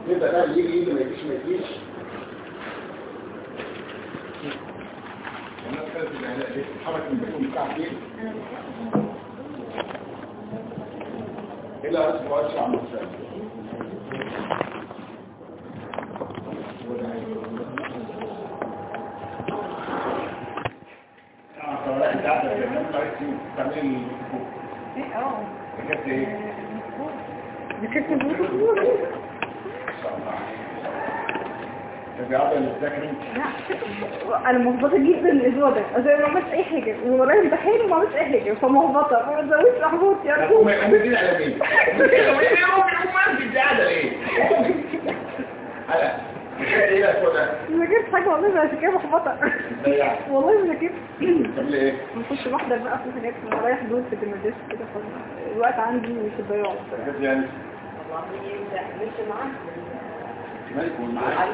يبقى ده يجي ما يجيش الناس كانت العلاج دي تتحرك من بيتهم بتاع فين الى اسبوع اشعر مسافه انا محبطه جدا الاسبوع ده زي ما عملتش اي حاجه ورايا امتحان وما عملتش اي حاجه فمحبطه ما تزودش محبوط يا رب ما يقومين على مين ما جبت حاجه والله عشان كده محبطه والله ما جبت طب ليه كنت بحضر بقى في حاجات ورايا حدود في المدرسه كده الوقت عندي في الضياع يعني والله مش معاك مالك معاك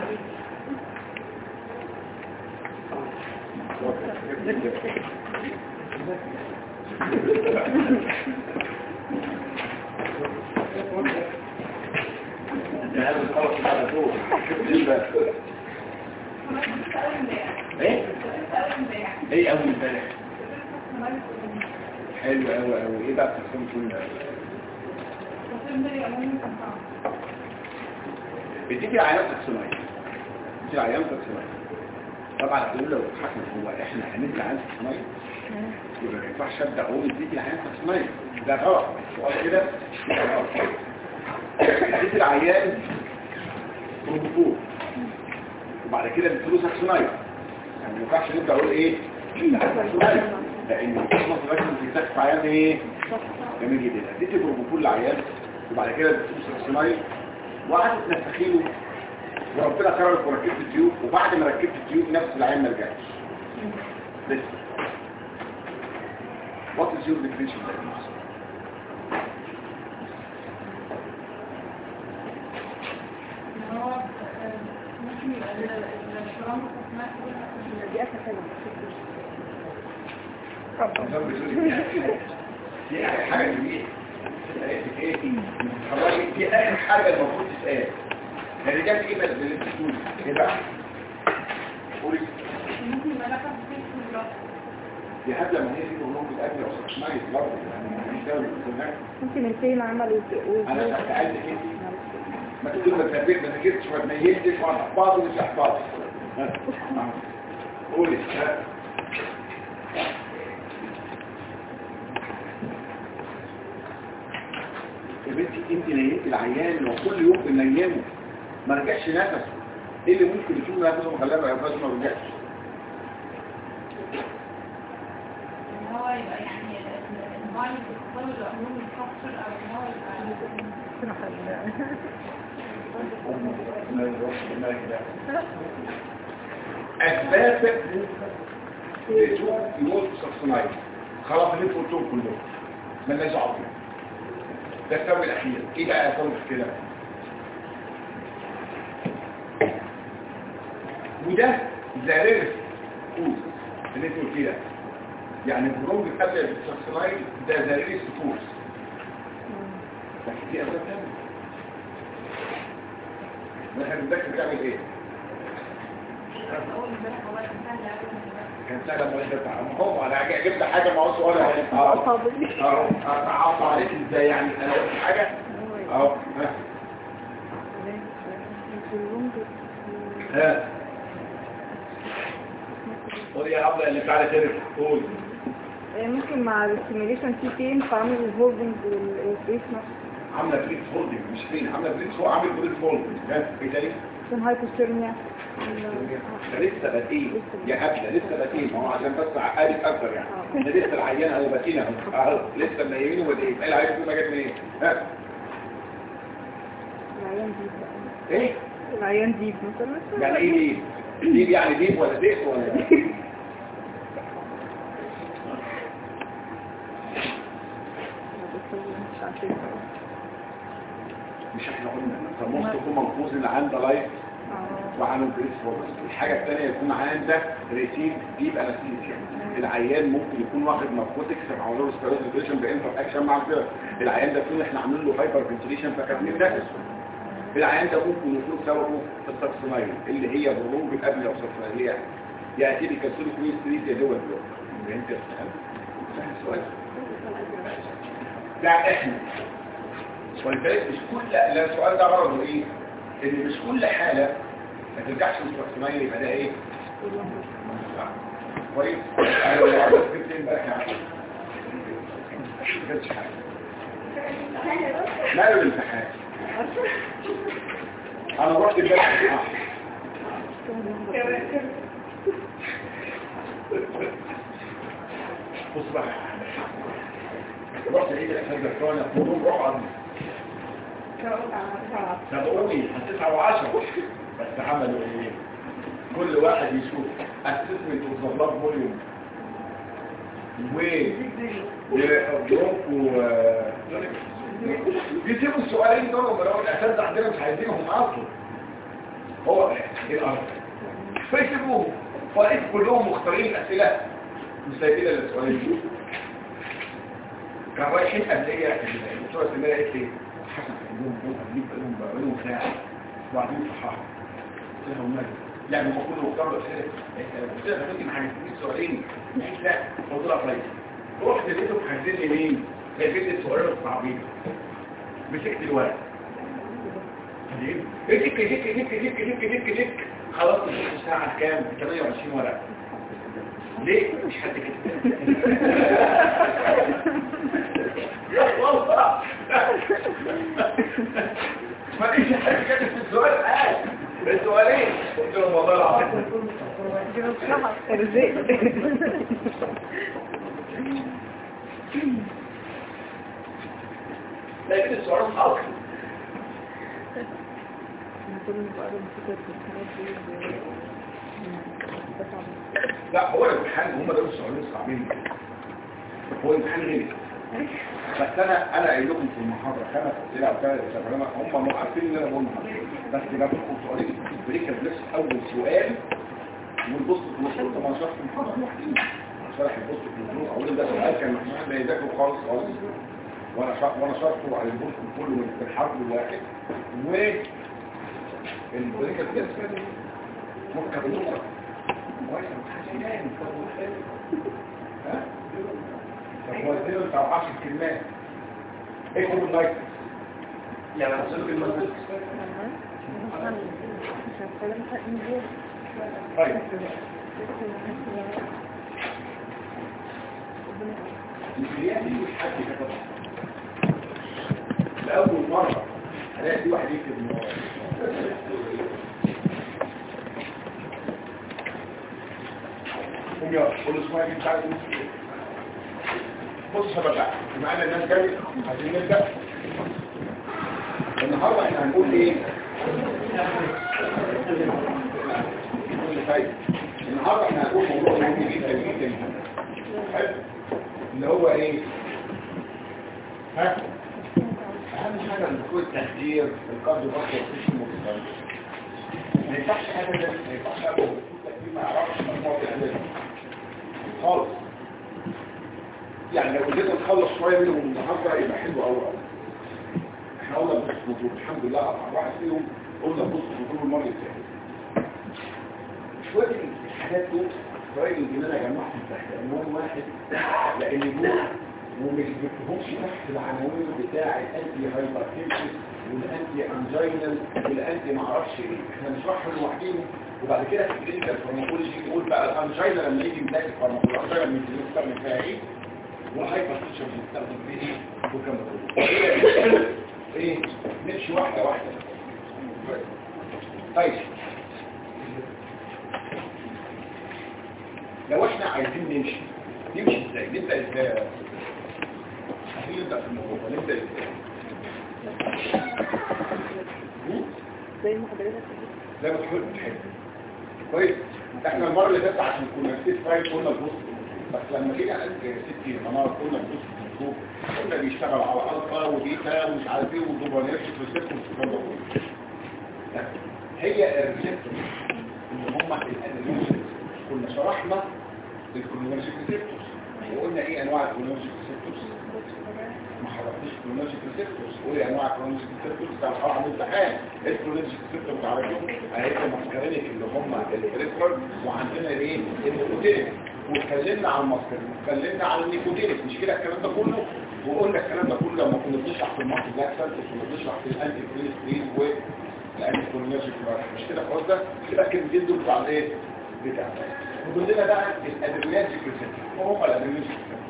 ايه اول امبارح حلو قوي قوي ايه بقى بتحكم كل بتيجي عيان تكسوناية بتيجي عيان تكسوناية طبعا هتقول لو اتحكم هو احنا هنبقى عيان تكسوناية يبقى ما ينفعش ابدا اقول بتيجي عيان تكسوناية ده غلط سؤال كده بتيجي العيان بروتوكول وبعد كده بتقولوا تكسوناية يعني ما ينفعش نبدا اقول ايه تكسوناية لان الكلمه لازم تتكتب عيان ايه جميل جدا اديتي بروتوكول للعيان وبعد كده بتقولوا تكسوناية وقعدت تنفخيله وربنا كرمك وركبت التيوب وبعد ما ركبت التيوب نفس العين ما رجعش لسه what is your definition diagnosis ممكن يبقى الشرام دي اساسا دي حاجه جميله دي اخر حاجه المفروض تتقال يعني جاب ايه بس اللي بتقول ايه بقى قولي ممكن يبقى لك في دي حتى لما هي في برنامج الاكل او سكشنايز برضه يعني مش داوي ممكن الفين عملوا انا ساعدت ايه ما تقول ما تثبت ما ذاكرتش ما تميزتش ولا احفظ ومش احفظ قولي يا بنتي انت نيمت العيان لو كل يوم بنيمه ما رجعش نفسه ايه اللي ممكن يكون نفسه مخلاه ما ينفعش ما رجعش هو يبقى يعني المايند بيتطور العلوم الكابتشر او ان هو اسباب يموت شخصناي خلاص اللي انتوا قلتوهم كلهم مالناش دعوه ده السبب الاخير ايه بقى السبب كده وده زاريرس كوز اللي انتوا قلتيه يعني البرونج قبل الشخصناي ده زاريرس كوز لكن دي اسباب ثانيه ما احنا بنذاكر بتعمل ايه كان سهل ما هو انا جبت حاجه ما هوش ولا اهو عليك ازاي يعني انا قلت حاجه اهو ها قول يا عبد اللي تعالى تعرف قول ممكن مع السيميليشن في فين فعمل الهولدنج والفيس عامله بريد هولدنج مش فين عامله بريد هو عامل بريد هولدنج ايه تاني كان هايبوثيرميا لسه باتين يا هبله لسه باتين ما هو عشان بس عقالي اكتر يعني ده لسه العيان اهو باتين اهو لسه منيمينه ولا ايه العيان فيه ما جت منين ها العيان ديب بقى ايه العيان ديب مثلا يعني ايه ديب يعني ديب ولا ديب ولا مش احنا قلنا فممكن يكون منقوص اللي عنده لايف وعامل بريس فورس الحاجه الثانيه يكون عنده ريسيف ديب انستيزيا العيان ممكن يكون واخد ناركوتكس او له ستيرويد بانتر اكشن مع الدواء العيان ده فين احنا عاملين له هايبر فنتيليشن فكاتبين نفسه العيان ده ممكن يكون سببه السكسونايل اللي هي بروج قبل السكسونايل يأتي بكسول كويس تريد يا دول بلوك انت فاهم السؤال ده احنا ولذلك مش كل لا السؤال ده غرضه ايه ان مش كل حالة ما ترجعش للسكسونايل يبقى ده ايه كويس ايوه لو عملت كتير بقى يعني مش حاجه ماله الامتحان انا رحت امبارح بص بقى رحت عيد الاساتذه بتوعنا كلهم روحوا سبقوني 9 و10 بس عملوا ايه كل واحد يشوف اسسمنت وظبط فوليوم وبروكو بيسيبوا السؤالين دول ولو الاساتذه عندنا مش عايزينهم اصلا هو الارض فيسيبوهم فلقيت كلهم مختارين اسئله مسايدة للسؤالين كانوا رايحين قبلية الدكتورة سميرة قالت لي حسن قبلهم بقالهم ساعة وبعدين صحاها قلت لها ومالي يعني ما كله مختار أسئلة قلت لها فاتي معايا سؤالين لا قلت لها طيب رحت لقيتهم حاسين لي مين لقيت السؤالين الصعبين مسكت الورق دك دك دك دك دك دك دك خلاص الساعة كام 28 ورقة ليه مش حد كده يا والله ما فيش حد كده في السؤال السؤالين قلت لهم والله العظيم لكن السؤال صعب لا هو الامتحان هم دول السؤالين الصعبين هو الامتحان غير بس انا قايل لكم في المحاضره 5 اسئله او 3 اسئله هم عارفين ان انا بقول بس جاب لكم سؤالين بريك بلس اول سؤال والبص كنترول طبعا شرح المحاضره لوحدي شرح البص كنترول اول ده سؤال كان محمد بيذاكره خالص وانا شرحه على البص كله في الحرف الواحد والبريك بلس ممكن نقطه كويس متحسنين ها طب وزنوا بتاع 10 كلمات ايه هو اللايك يعني هنسلك المسجد طيب الكليات دي مش حد كتب لأول مرة هلاقي في واحد يكتب قوم يا قول اسمها دي بتاعت بص شباب بقى معانا الناس جاي عايزين نبدا النهارده احنا هنقول ايه النهارده احنا هنقول موضوع مهم جدا جدا حلو اللي هو ايه ها اهم حاجه الدكتور التخدير الكارديو فاسكولار سيستم ما ينفعش حاجه ده ما ينفعش الدكتور ما يعرفش مجموعه الادويه خالص يعني لو قدرنا نخلص شويه منهم النهارده يبقى حلو قوي احنا قلنا بص موضوع الحمد لله اصعب واحد فيهم قلنا بص موضوع المره اللي فاتت شويه الحاجات دول رايي ان انا جمعتهم تحت عنوان واحد لان دول ومش بكتبهمش تحت العناوين بتاع الانتي هايبرتنشن والانتي انجينال والانتي معرفش ايه احنا بنشرحهم لوحديهم وبعد كده في الكلينيكال فارماكولوجي نقول بقى الانجينال لما يجي نلاقي الفارماكولوجي الانجينال بنستخدم فيها ايه والهايبرتنشن بنستخدم فيه ايه وكم ايه نمشي واحده واحده طيب لو احنا عايزين نمشي ازاي نبدا ازاي نبدا في الموضوع نبدا ازاي زي ما حضرتك زي ما تحب كويس احنا المره اللي فاتت عشان كنا في فايل قلنا البوست بس لما جينا قلت 60 منار قلنا البوست مطلوب قلنا بيشتغل على الفا وبيتا ومش عارف ايه والدوبامين ريسبتورز والكلام ده هي الريسبتورز اللي هم الادرينالين كنا شرحنا الكولينرجيك ريسبتورز وقلنا ايه انواع الكولينرجيك ريسبتورز ما حضرتش كرونولوجيك ريسبتورز. قول يا انواع كرونولوجيك ريسبتورز بتاع الحرام الامتحان. الكرونولوجيك ريسبتور بتاعتهم هيبقى ماسكارينيك اللي هم البريفرال، وعندنا ايه النيكوتينيك، واتكلمنا عن الماسكارينيك واتكلمنا عن النيكوتينيك. مش كده الكلام ده كله؟ وقلنا الكلام ده كله لما كنا بنشرح في الماركت لاكسل كنا بنشرح في الانتي كريسترين والانتي كرونولوجيك. مش كده خلاص؟ ده كده الكلمتين دول بتاع الايه بتاع ودول لنا بقى الادرينالجيك ريسبتور. وهم الادرينالجيك ريسبتور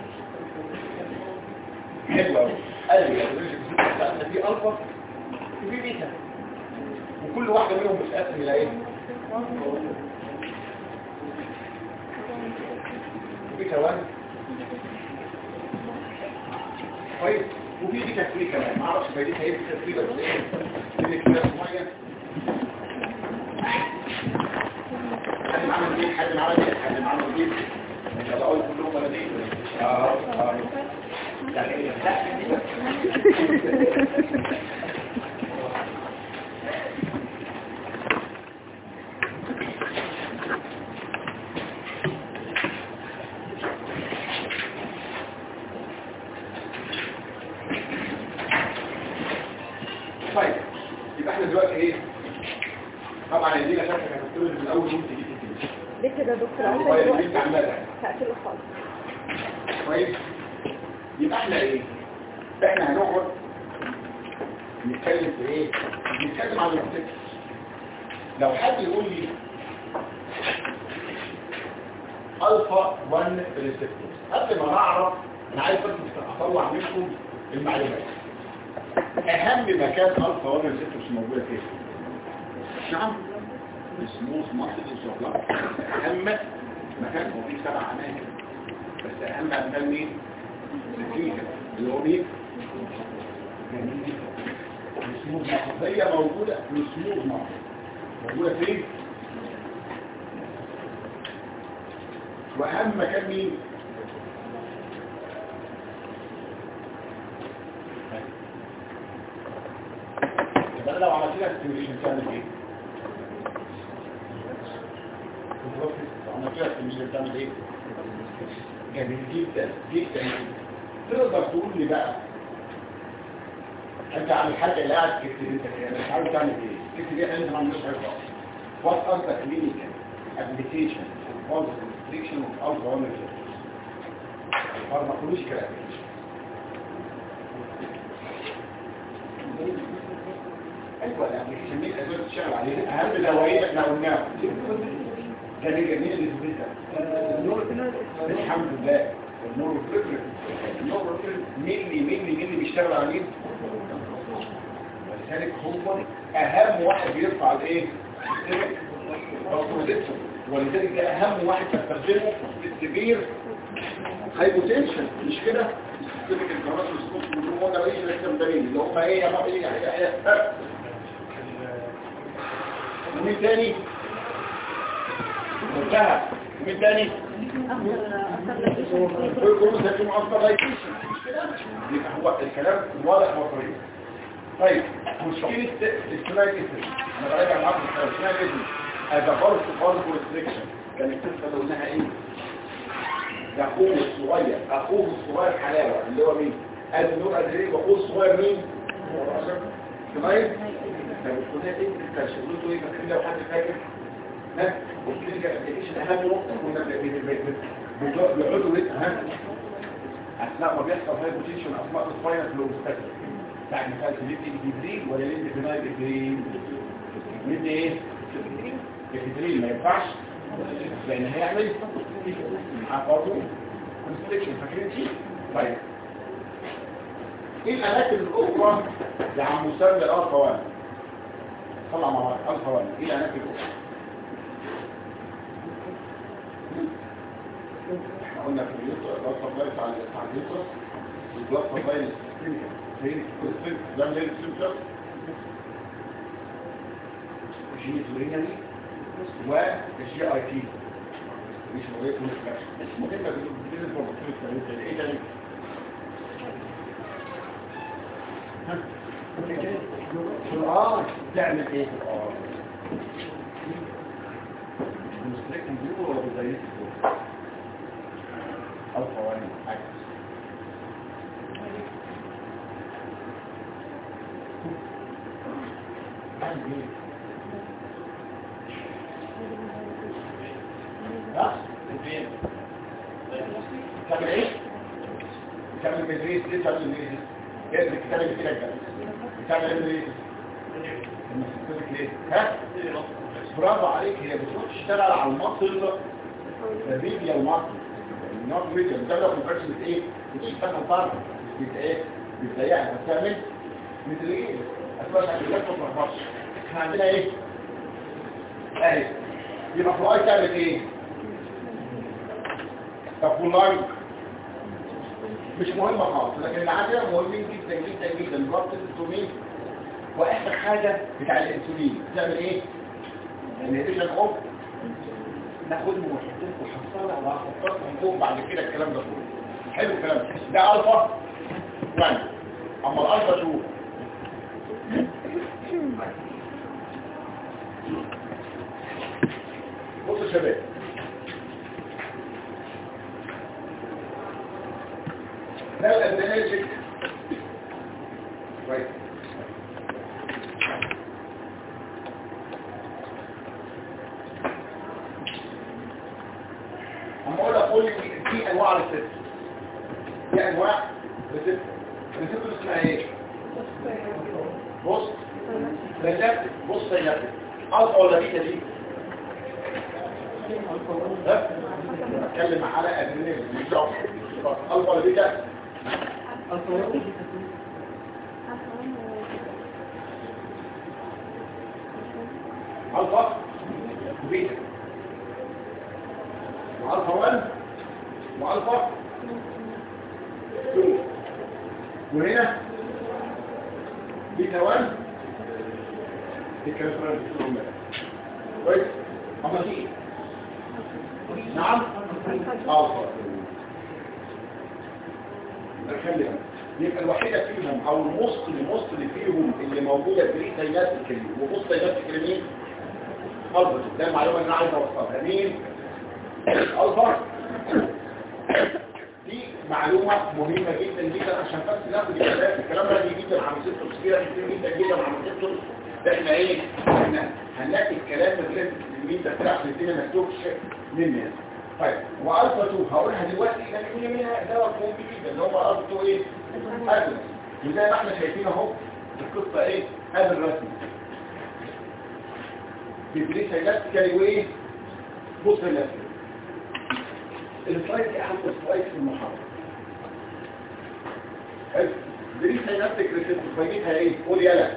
حلو قوي. قال لي الادرينالجيك ريسبتور بتاعنا في الفا وفي بيتا، وكل واحده منهم بتتقسم الى ايه؟ بيتا 1 كويس، وفي بيتا 3 كمان. ما اعرفش بقى دي هي بيتا 3 بس ايه دي كده معين. حد عمل ايه؟ حد عمل ايه؟ ان شاء الله اقول كلهم ولا دي يعني طيب يبقى احنا دلوقتي ايه؟ طبعا دي لا شك هتقول من اول يوم تجي ليه كده يا دكتور؟ هقفله خالص. كويس. يبقى احنا ايه؟ احنا هنقعد نتكلم في ايه؟ نتكلم عن الريسبتورز. لو حد يقول لي الفا 1 ريسبتورز، قبل ما نعرف انا عايز بس اطلع منكم المعلومات. اهم مكان الفا 1 ريسبتورز موجوده فين؟ نعم السموث ماسل انسولار. اهم مكان هو فيه 7 اماكن، بس اهم مكان مين؟ الكلينيكال اللي هو مين؟ السموث ماسل. هي موجوده في السموث ماسل. موجوده فين؟ واهم مكان مين؟ طب انا لو عملت لها ستيميوليشن تعمل ايه؟ مش بتعمل ايه؟ جميل جدا جدا. تقدر تقول لي بقى انت عن الحاجه اللي قاعد تكتب انت كده مش عارف تعمل ايه؟ تكتب ايه؟ انت ما عندكش حاجه خالص. وات ار ذا كلينيكال ابلكيشن اوف ريستريكشن اوف الفا 1 ريسبتورز؟ فارماكولوجيكال ابلكيشن. ايوه الابلكيشن دي الادويه اللي بتشتغل عليها اهم دوايين احنا قلناها. جميل اللي في الحمد لله. النور مين بيشتغل على مين؟ ولذلك هو اهم واحد بيرفع الايه؟ البروتكشن. ولذلك ده اهم واحد تستخدمه في السبير هايبوتنشن. مش كده؟ السيستميك الكراسي والسكوت والهرمون ده ايش الاستخدامين اللي هم ايه يا بابا ايه ومين تاني؟ منتهى. ومين تاني؟ كل سيكون أصدر لايكيشن. يبقى هو الكلام واضح وطريق. طيب مشكلة السلايد اسم انا براجع معاكم السلايد اسم هذا فرص فرص وريستريكشن. كان القصة اللي قلناها ايه؟ ده اخوه الصغير حلاوة اللي هو مين؟ النور ادري واخوه الصغير مين؟ سلايد. طب الخدات ايه؟ انت شغلته ايه؟ فاكر لو حد فاكر؟ ها؟ والكلينيكال ابلكيشن اهم نقطه كنا بيقعدوا اهم اثناء ما بيحصل هايبوتنشن اثناء السباينال فلوستاتيك بعد ما كانت الابيدرين ولا الابيدرين من ايه؟ الابيدرين ما ينفعش لان هيعمل عقده كونستريكشن. فاكرين شيء؟ طيب ايه الاماكن الاخرى اللي عم مسمى الالفا 1؟ طلع مع بعض الفا 1 ايه الاماكن الاخرى؟ قلنا في اليوتر البلاد سبلاي بتاع اليوتر والبلاد سبلاي للكلينيكال فين السيستم ده اللي السيستم جينيتورينالي والجي اي تي مش موجود مش مهمه بالنسبه للدكتور ايه تاني تعمل ايه في الار مستريكم بيقول ولا بزيت الفا 1 عكس ها؟ تعمل ايه؟ تعمل مدريس ليه تعمل مدريس؟ ايه الكتاب اللي كده كده بتعمل ايه مدريس؟ المسكتك ليه؟ ها؟ برافو عليك هي بتروح تشتغل على المصل الريبيا المصل النار ريبيا بتعمل كونفرش ايه؟ بتشتغل طرف بت ايه؟ بتضيعها بتعمل مثل ايه؟ اسمعش عشان ما تفرقش احنا عندنا ايه؟ اهي يبقى فلاي تعمل ايه؟ طب فلاي مش مهمة خالص لكن اللي عندنا مهمين جدا جدا جدا ضغط الانسولين واخر حاجة بتاع الانسولين تعمل ايه؟ الهيديشن اوف ناخدهم ونحطهم في الحصالة وهحطهم فوق بعد كده الكلام ده كله حلو الكلام ده الفا 1 اما الالفا 2 بصوا يا شباب ده الادرينالجيك كويس اما اقول في انواع ريسبتور في انواع ريسبتور اسمها ايه بص ريسبتور بص سيلابتك الفا ولا بيتا دي بتكلم على ادرينالين بالظبط الفا ولا بيتا الفا وبيتا والفا 1 والفا 2 وهنا بيتا 1 دي كانت كويس اما دي نعم الفا نخلي يبقى الوحيده فيهم او المصل فيهم اللي موجوده في سينات الكلمه وبص سينات الكلمين الفا ده المعلومه اللي انا عايز اوصلها مين الفا دي معلومه مهمه جدا جدا عشان بس ناخد الكلام ده جدا عن سيستم كتير جدا جدا عن سيستم احنا ايه احنا هنلاقي الكلام اللي مين ده بتاع الدنيا ما تكتبش مني طيب والفا 2 هقولها دلوقتي لان منها دواء مهم جدا اللي هو الفا 2 ايه ادرس وزي ما احنا شايفين اهو القصه ايه هذا الرسم بيبريس الاستيكالي وايه بص الاستيكالي السلايد دي اهم سلايد في المحاضره حلو بريس الاستيكالي فايدتها ايه قول يلا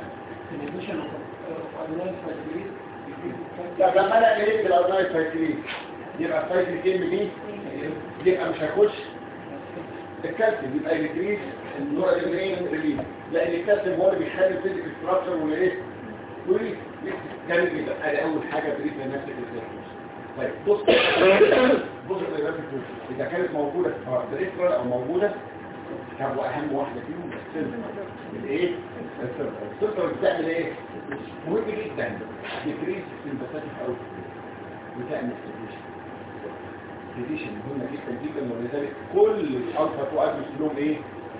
لا لما انا قلت الارنايت سايكلين يبقى السايكلين دي يبقى مش هيخش الكالسيوم يبقى الكريس النوع الامرين ريليز لان الكالسيوم هو اللي بيخلي الفيزيك ستراكشر والايه وريس جامد جدا ادي اول حاجه بريس لنفسك الريسيرش طيب بص لنفسك اذا كانت موجوده بريسكرال او موجوده طب واهم واحده فيهم السيلفر الايه السيلفر بتعمل ايه مهم جدا ديكريس سمباثيك اوت بتعمل سيديشن مهمه جدا جدا ولذلك كل الالفا 2 ادرس لهم ايه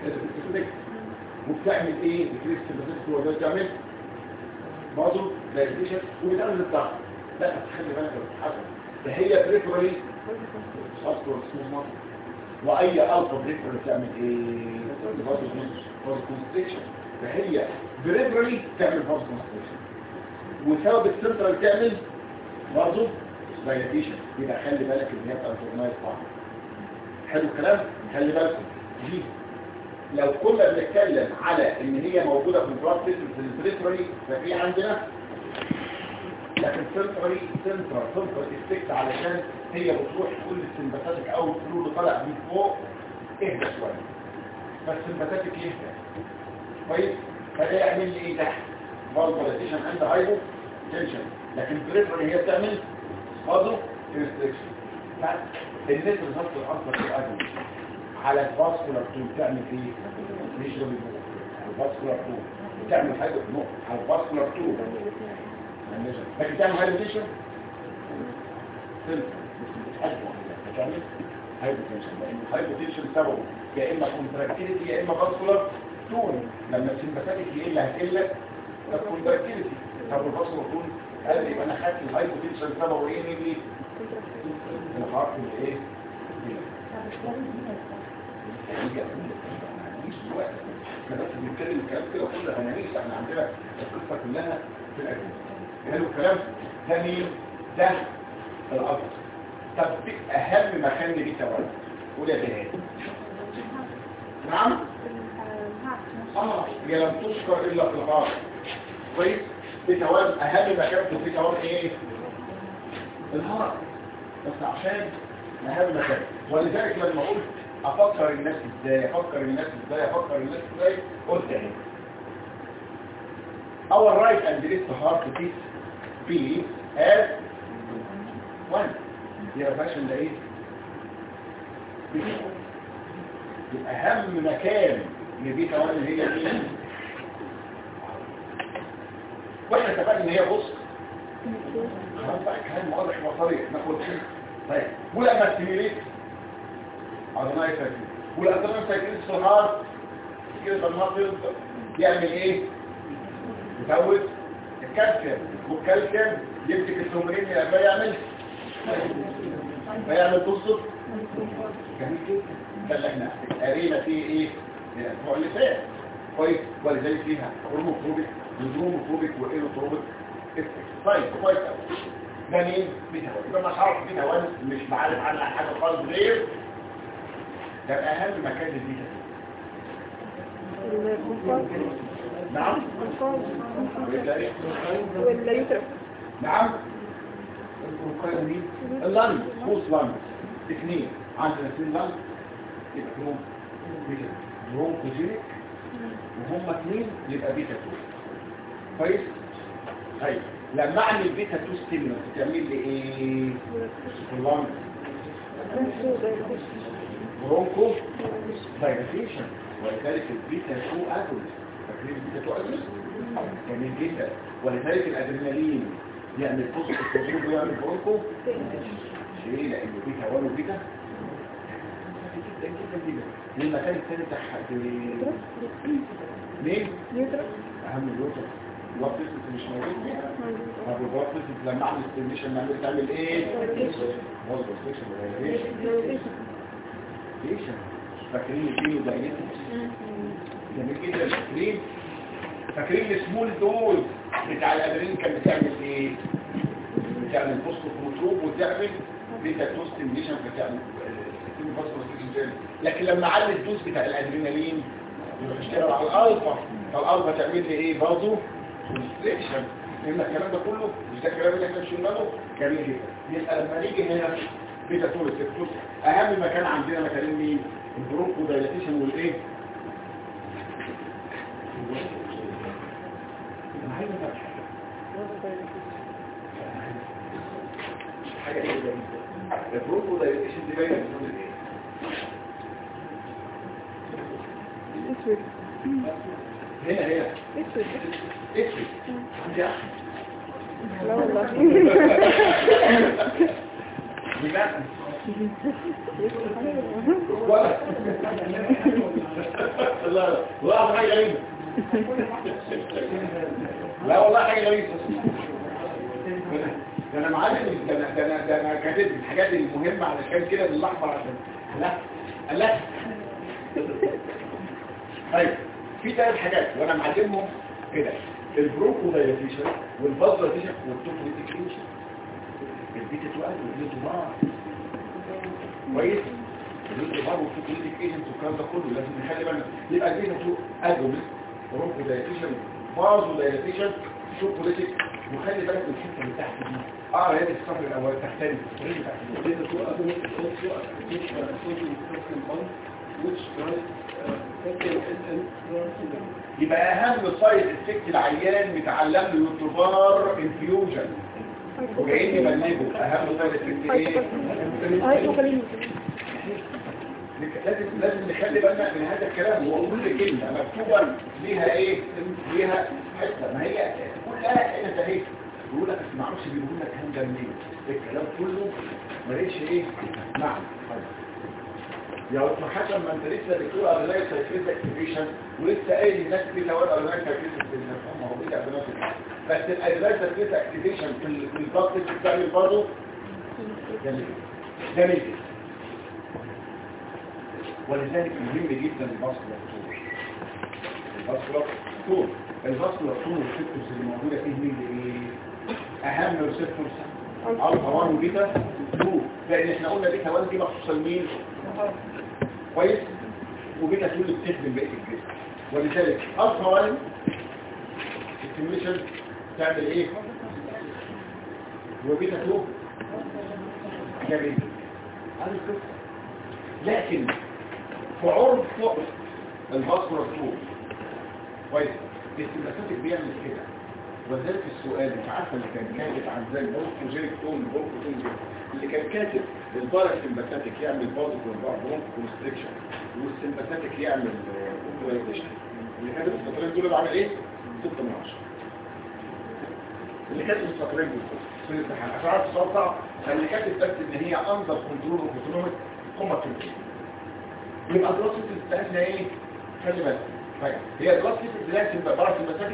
وبتعمل ايه ديكريس سمباثيك هو ده بتعمل برضه دايليشن وبتعمل الضغط لا تخلي بالك بتتحسن فهي بريفرالي اصلا اسمه واي الفا بريفرالي بتعمل ايه برضه كونستريكشن فهي بريفرالي تعمل برضه كونستريكشن وسبب السنترال بتعمل برضه دايليشن يبقى خلي بالك ان هي الفورمايت بعض حلو الكلام خلي بالكم دي لو كنا بنتكلم على ان هي موجوده في البلاد سيستم في البريفرالي ففي عندنا لكن سنترال افكت علشان هي بتروح كل السمباثيك او الفلو اللي طالع من فوق اهدى شويه فالسمباثيك يهدى كويس فده يعمل لي ايه تحت فالفوليشن عند هايبو تنشن لكن البريفرالي هي بتعمل برضه ريستريكشن فالناس بالظبط العنصر في الادم على الفاسكولار تون تعمل ايه نيجرال الفاسكولار تون تعمل حاجه نقطه على الفاسكولار تون لكن تعمل هايبوتنشن بتعمل هايبوتنشن لان الهايبوتنشن سببه يا اما كونتراكتيليتي يا اما فاسكولار تون لما السمباثيك يقل هتقل الكونتراكتيليتي طب الفصل المفروض قال لي يبقى انا خدت الهايبوتنشن سببه ايه نيجي الحرف الايه احنا بس بنتكلم الكلام كده كله هنعيش احنا عندنا القصه كلها في الاجنبي حلو الكلام ده مين ده الأرض. طب أهم مكان لبيت ولد قول يا جهاد نعم هي لم تذكر إلا في الغار كويس بيت ولد أهم مكان في بيت ولد إيه الهرم بس عشان أهم مكان ولذلك لما قلت أفكر الناس إزاي قلت إيه our right and left heart to be as one يبقى فاشن ده ايه يبقى اهم مكان لبيت اولا هي مين واحنا اتفقنا ان هي بص خلاص بقى كلام واضح وصريح ناخد فيه طيب ولما تستميليت عضلات ساكنه والعضلات ساكنه في الهارت كده المناطق يعمل ايه يزود الكالسيوم والكالسيوم يمسك السومرين يبقى يعمل تصف جميل جدا ده اللي احنا قرينا فيه ايه الاسبوع اللي فات كويس ولذلك فيها هرموفوبيك ودروموفوبيك وايروتروبيك طيب كويس ده مين بيتا يبقى ما شرط بيتا وان مش معارف عنها حاجه خالص غير ده اهم مكان للبيتا نعم ولا يترك نعم اللانج فوس لانج تكنيك عندنا اثنين لانج يبقى فيهم بيتا برونكوجينيك وهم اثنين يبقى بيتا 2 كويس طيب لما اعمل بيتا 2 ستيمولانت تعمل لي ايه اللانج برونكو دايلاتيشن ولذلك البيتا 2 اجونست فاكرين البيتا 2 اجونست جميل جدا ولذلك الادرينالين يعمل فوسفور الصوديوم ويعمل برونكو ليه لان بيتا 1 وبيتا جدا جدا جدا والمكان الثاني بتاعها مين اهم اليوتر الوقت مش موجود فيها طب الوقت لما اعمل ستيميشن نعمل تعمل ايه فاكرين الفيلو داينيتكس جميل جدا فاكرين السمول دوز بتاع الادرين كان بتعمل ايه بتعمل فوسفوتروب وتعمل بيتا توست ستيميشن بتعمل لكن لما علي الدوز بتاع الادرينالين يروح يشتغل على الالفا فالالفا تعمل لي ايه برضه كونستريكشن لان الكلام ده كله مش ده الكلام اللي احنا شغالينه جميل جدا يبقى لما نيجي هنا بيتا تول السيبتوس اهم مكان عندنا مكانين مين البرونكو دايلاتيشن والايه انا عايز حاجه كده جدا البرونكو دايلاتيشن دي باينه في الايه اسود هنا اسود عندي احمر لا والله بجد ولا لا حاجه غريبه لا والله حاجه غريبه ده انا معلم ده انا كاتب الحاجات المهمه علشان كده الاحمر عشان لا طيب في ثلاث حاجات وانا معلمهم كده البروكو دايلاتيشن والبازلاتيشن والتوكليتيكيشن البيتا 2 والبيتا 2 كويس البيتا 2 والتوكليتيكيشن والكلام ده كله لازم نخلي بالنا يبقى البيتا 2 اجوبس بروكو دايلاتيشن بازو دايلاتيشن توكليتيك وخلي بالك من الحته اللي تحت دي هي الصفر الاول تحتاني البيتا 2 يبقى اهم سايد افكت العيان متعلم له يوتيوبر انفيوجن وجايين يبلغوا اهم سايد افكت ايه لازم نخلي بالنا من هذا الكلام وكل كلمه مكتوبه ليها ايه ليها حته ما هي كلها هنا اهي يقول لك ما اعرفش بيقولوا لك كلام ده منين الكلام كله ماليش ايه معنى يا دكتور حسن ما انت لسه بتقول ادرينال سايكليز اكتيفيشن ولسه قايل الناس دي لو ادرينال سايكليز اكتيفيشن ما هو بيجي ادرينال بس الادفانس سيرفيس اكتيفيشن في الضغط بتعمل برضه جميل جميل. ولذلك مهم جدا الفاسكولار طول الفاسكولار طول والسيستمز اللي موجوده فيه مين اهم ريسبتورز الفا 1 وبيتا 2 لان احنا قلنا بيتا 1 دي مخصوصه لمين كويس وبيتا 2 اللي بتخدم بقيه الجسم. ولذلك الفا 1 الستيميشن تعمل ايه وبيتا 2 جميل. هذا القصه لكن في عرض فوق الفاسكولار طول كويس السيمباثيك بيعمل كده. وذلك السؤال مش عارفه اللي كان كاتب عن زي البرونكوجينيك تون اللي كان كاتب الباراسيمباثيك يعمل برونكوكونستريكشن والسيمباثيك يعمل اوبريشن. اللي كاتب السطرين دول بعمل ايه 6 من 10 اللي كاتب السطرين دول في الامتحان عشان عارف السؤال صعب. اللي كاتب بس ان هي اندر كنترول اوتونوميك كوماتيك يبقى الدراسه بتاعتنا ايه خلي بالك. طيب هي دراسه لازم باراسيمباثيك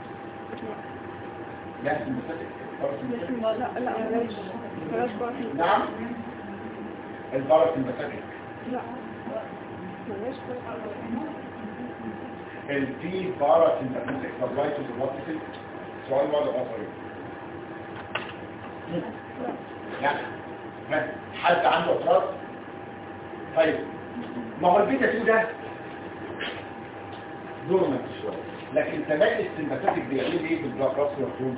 لا نعم الباراسيمباثيك لا الفي باراسيمباثيك سبلايتوز الواتيكال سؤال واضح اخر لا حد عنده اعتراض؟ طيب ما هو البيتا 2 ده دورمنت شويه لكن تمام السيمباثيك بيعمل ايه في البلاد بريشر طول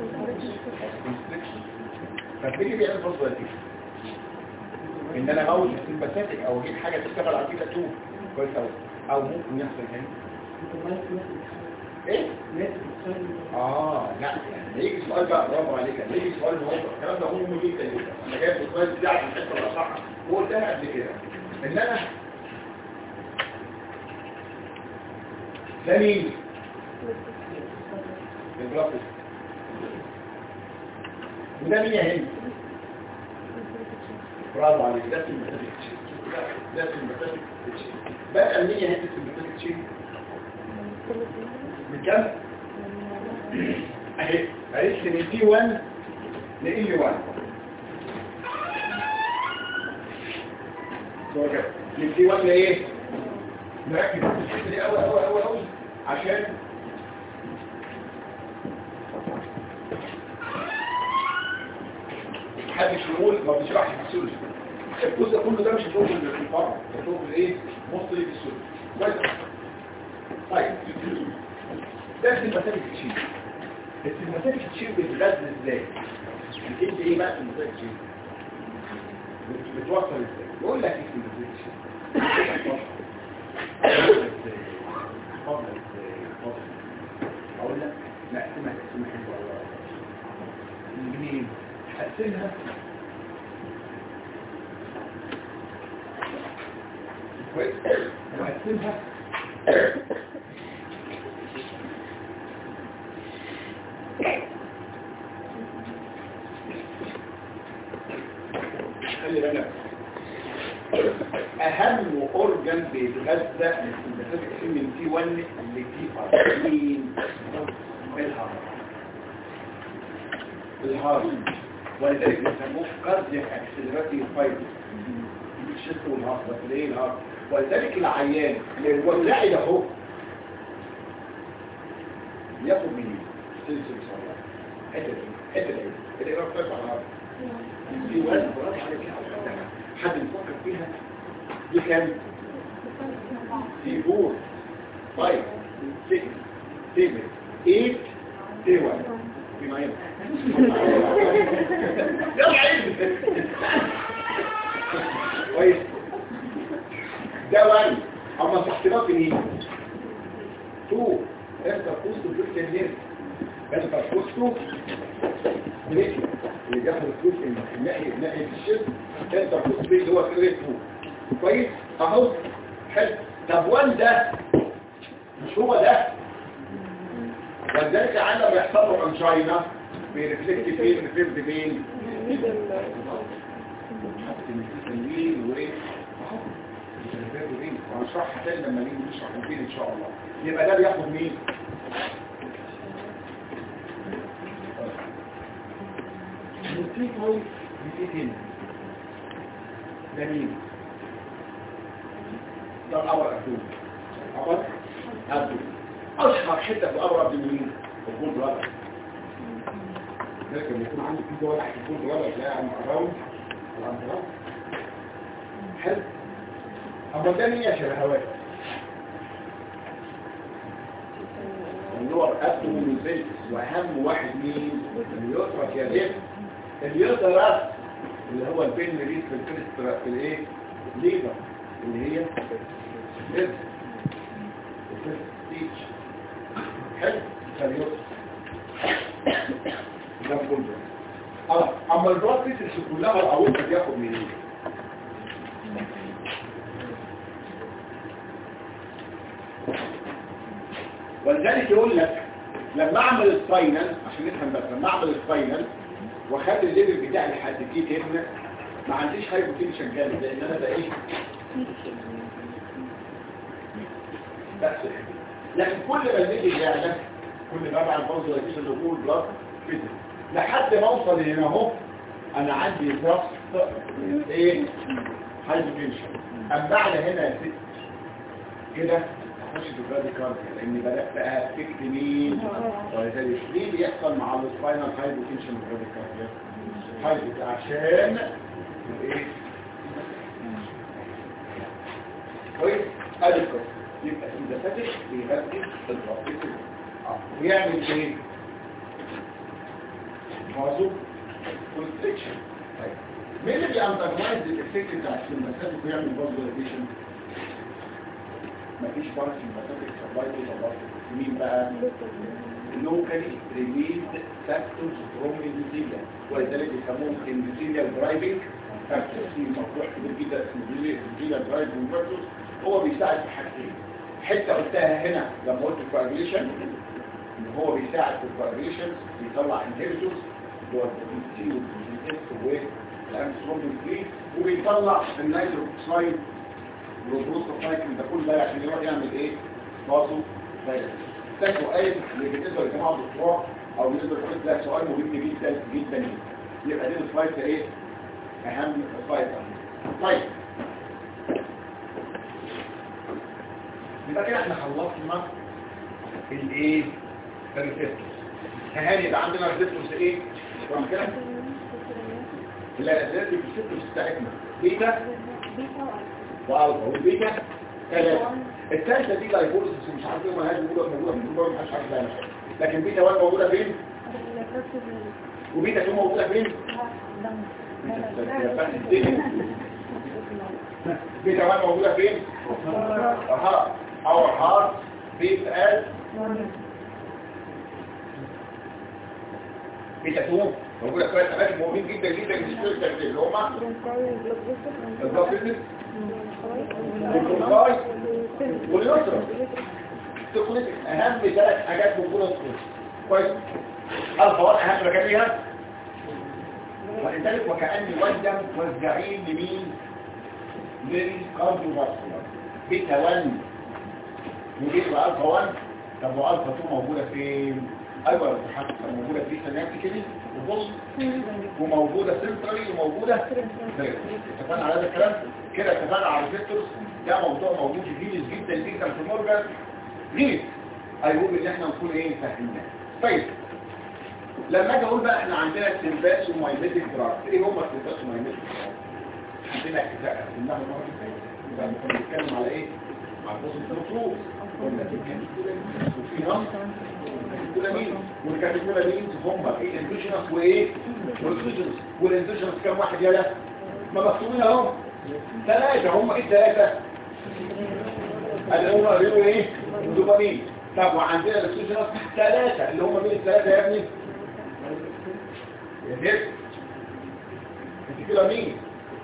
فبيجي بيعمل فصل دي ان انا موت السيمباثيك او اجيب حاجه تشتغل على البيتا 2 كويس قوي او ممكن يحصل هنا ايه لا يعني يجي سؤال بقى برافو عليك يجي سؤال مهم الكلام ده مهم جدا جدا. انا جايب السؤال بتاعي في الحته الاصح وقلتها قبل كده ان انا ده مين البلاتس وده مين يا هند برافو عليك ده سيمباثيك ده سيمباثيك بقى مين يا هند سيمباثيك تشين من كام اهي عرفت من تي 1 ل 1 من تي 1 لايه نركز في الحته دي قوي قوي قوي قوي عشان محدش يقول ما بتشرحش الفسيولوجي. الجزء كله ده مش الجزء اللي في الفرع الجزء الايه مصري الفسيولوجي. طيب ده السيمباثيك تشين. السيمباثيك تشين بتتغذى ازاي؟ انت ايه بقى السيمباثيك تشين بتوصل ازاي؟ يقول لك ايه السيمباثيك تشين اقول لك لا اقسمها حلوه منين هقسمها كويس وهقسمها خلي بالك اهم اورجان بيتغذى من تي 1 لتي 5 الهارم ولذلك بيسموه كاردياك اكسلراتيف فايبر الشيست والهارم بس ايه الهارم. ولذلك العيان اللي هو اللاعب اهو ياخد منين سلسله صغيره حته اللي راح تطلع على دي وزن برافو عليك حد يفكر فيها دي كام دي 4 5 6 7 8 دي 1 في معايا يلا عيد كويس ده 1 اما تحتمات مين 2 انت بوست بالكثير انت بوست بريك اللي بياخد الفلوس من ناحيه الشد انت بوست بريك هو كريت 2 كويس اهو حلو. طب وان ده مش هو ده ولذلك عندما بيحصل له انجينا بيرفلكت فين ريفلكت فين التنوين وايه اهو الريفلكت فين وهنشرحها تاني لما نيجي نشرح الفين ان شاء الله. يبقى ده بياخد مين والتي تايب بتتم ده مين؟ ده الأبر أبدون الأبر أبدون أشهر حتة في الأبر أبدون مين؟ الجول بلادر لكن يكون عندي في دول تحت الجول بلادر تلاقيها عم أراوند الأنتراوند حلو أما ده مين يا شبهوات؟ اللور أبدون والزيت وأهم واحد مين؟ اليوترس يا زيت اليوترس اللي هو البين ريس في الفلسترا في الايه ليبر اللي هي ليبر الفلستيتش حلو فاليوترس ده كله اما البلاد ريسس كلها العوض بياخد منين ولذلك يقول لك لما اعمل الفاينل عشان نفهم بس لما اعمل الفاينل واخد الليفل بتاعي لحد كده هنا ما عنديش هايبوتنشن جامد لان انا بقى ايه بس لكن كل ما الليفل يعلى كل ما بعد الفازوليزيشن اللي هو البلاد كده لحد ما اوصل هنا اهو انا عندي ضغط ايه هايبوتنشن اما اعلى هنا يا ست كده اخش في الراديكارديا لان بدات افكت مين ولذلك ليه بيحصل مع السباينال هايبوتنشن الراديكارديا هايبوت عشان ايه كويس اديكوت يبقى السمباثيك بيغذي الضغط ويعمل ايه موضوع كونستريكشن مين اللي بيانترمايز الافكت بتاع السمباثيك ويعمل فازوليزيشن مفيش باراسمباثيك سبلاي ولا مين بقى لوكالي ريليز فاكتورز فروم اندوثيليا ولذلك بيسموهم اندوثيليال درايفنج فاكتورز في مصطلح كبير جدا اسمه اندوثيليال درايفنج فاكتورز هو بيساعد في حاجتين حته قلتها هنا لما قلت الكواجيليشن ان هو بيساعد في الكواجيليشن بيطلع انهيبيتورز اللي هو البروتين والبروتين والانسولين فري وبيطلع النيتروكسيد والبروست سايكل ده كله ده عشان يروح يعمل ايه بازو فايروس ده سؤال اللي بالنسبه لجماعه الدكتوراه او بالنسبه للطالب ده سؤال مهم جدا جدا يبقى دي السلايد ايه اهم سلايد طيب يبقى كده احنا خلصنا الايه الريسبتورز هاني يبقى عندنا ريسبتورز ايه تمام كده لا الريسبتورز بتاعتنا بيتا والفا والبيتا ثلاثة الثالثة دي لايبوليسيس مش عارف ايه مالهاش موجودة في الدور مش عارف ازاي لكن بيتا 1 موجودة فين؟ وبيتا 2 موجودة فين؟ بيتا 1 موجودة فين؟ our heart beats as بيتا 2 موجودة كويس أماكن مهمين جدا جدا بالنسبة اللي هما الضغط والكونفاي واليسرى تكون اهم ثلاث حاجات موجوده في كويس الفوار اهم مكان ليها ولذلك وكأن والدم والزعيم لمين للكارديوفاسكولار بيتا 1 موجود الفا 1 طب والفا 2 موجوده فين ايوه موجوده في سينابتيكلي وبص وموجوده سنترالي وموجوده اتفقنا على هذا الكلام كده اتفقنا على الريسبتورز ده موضوع موجود جديد جدا جدا في مورجان غير هيقول ان احنا نكون ايه فاهمينه طيب لما اجي اقول بقى احنا عندنا السمباس ومايميتيك دراج ايه هم السمباس ومايميتيك دراج عندنا اجزاء انها مره يبقى كنا بنتكلم على ايه على البوست التروفوز قلنا في نص الكاتيكولامين والكاتيكولامين هم ايه الاندوجينس وايه والاندوجينس كام واحد يلا ما مكتوبين اهو ثلاثه هم ايه الثلاثه اللي هم قالوا ايه دوبامين طب وعندنا الاندوجينس ثلاثه اللي هم مين الثلاثه يا ابني يا هيك الكاتيكولامين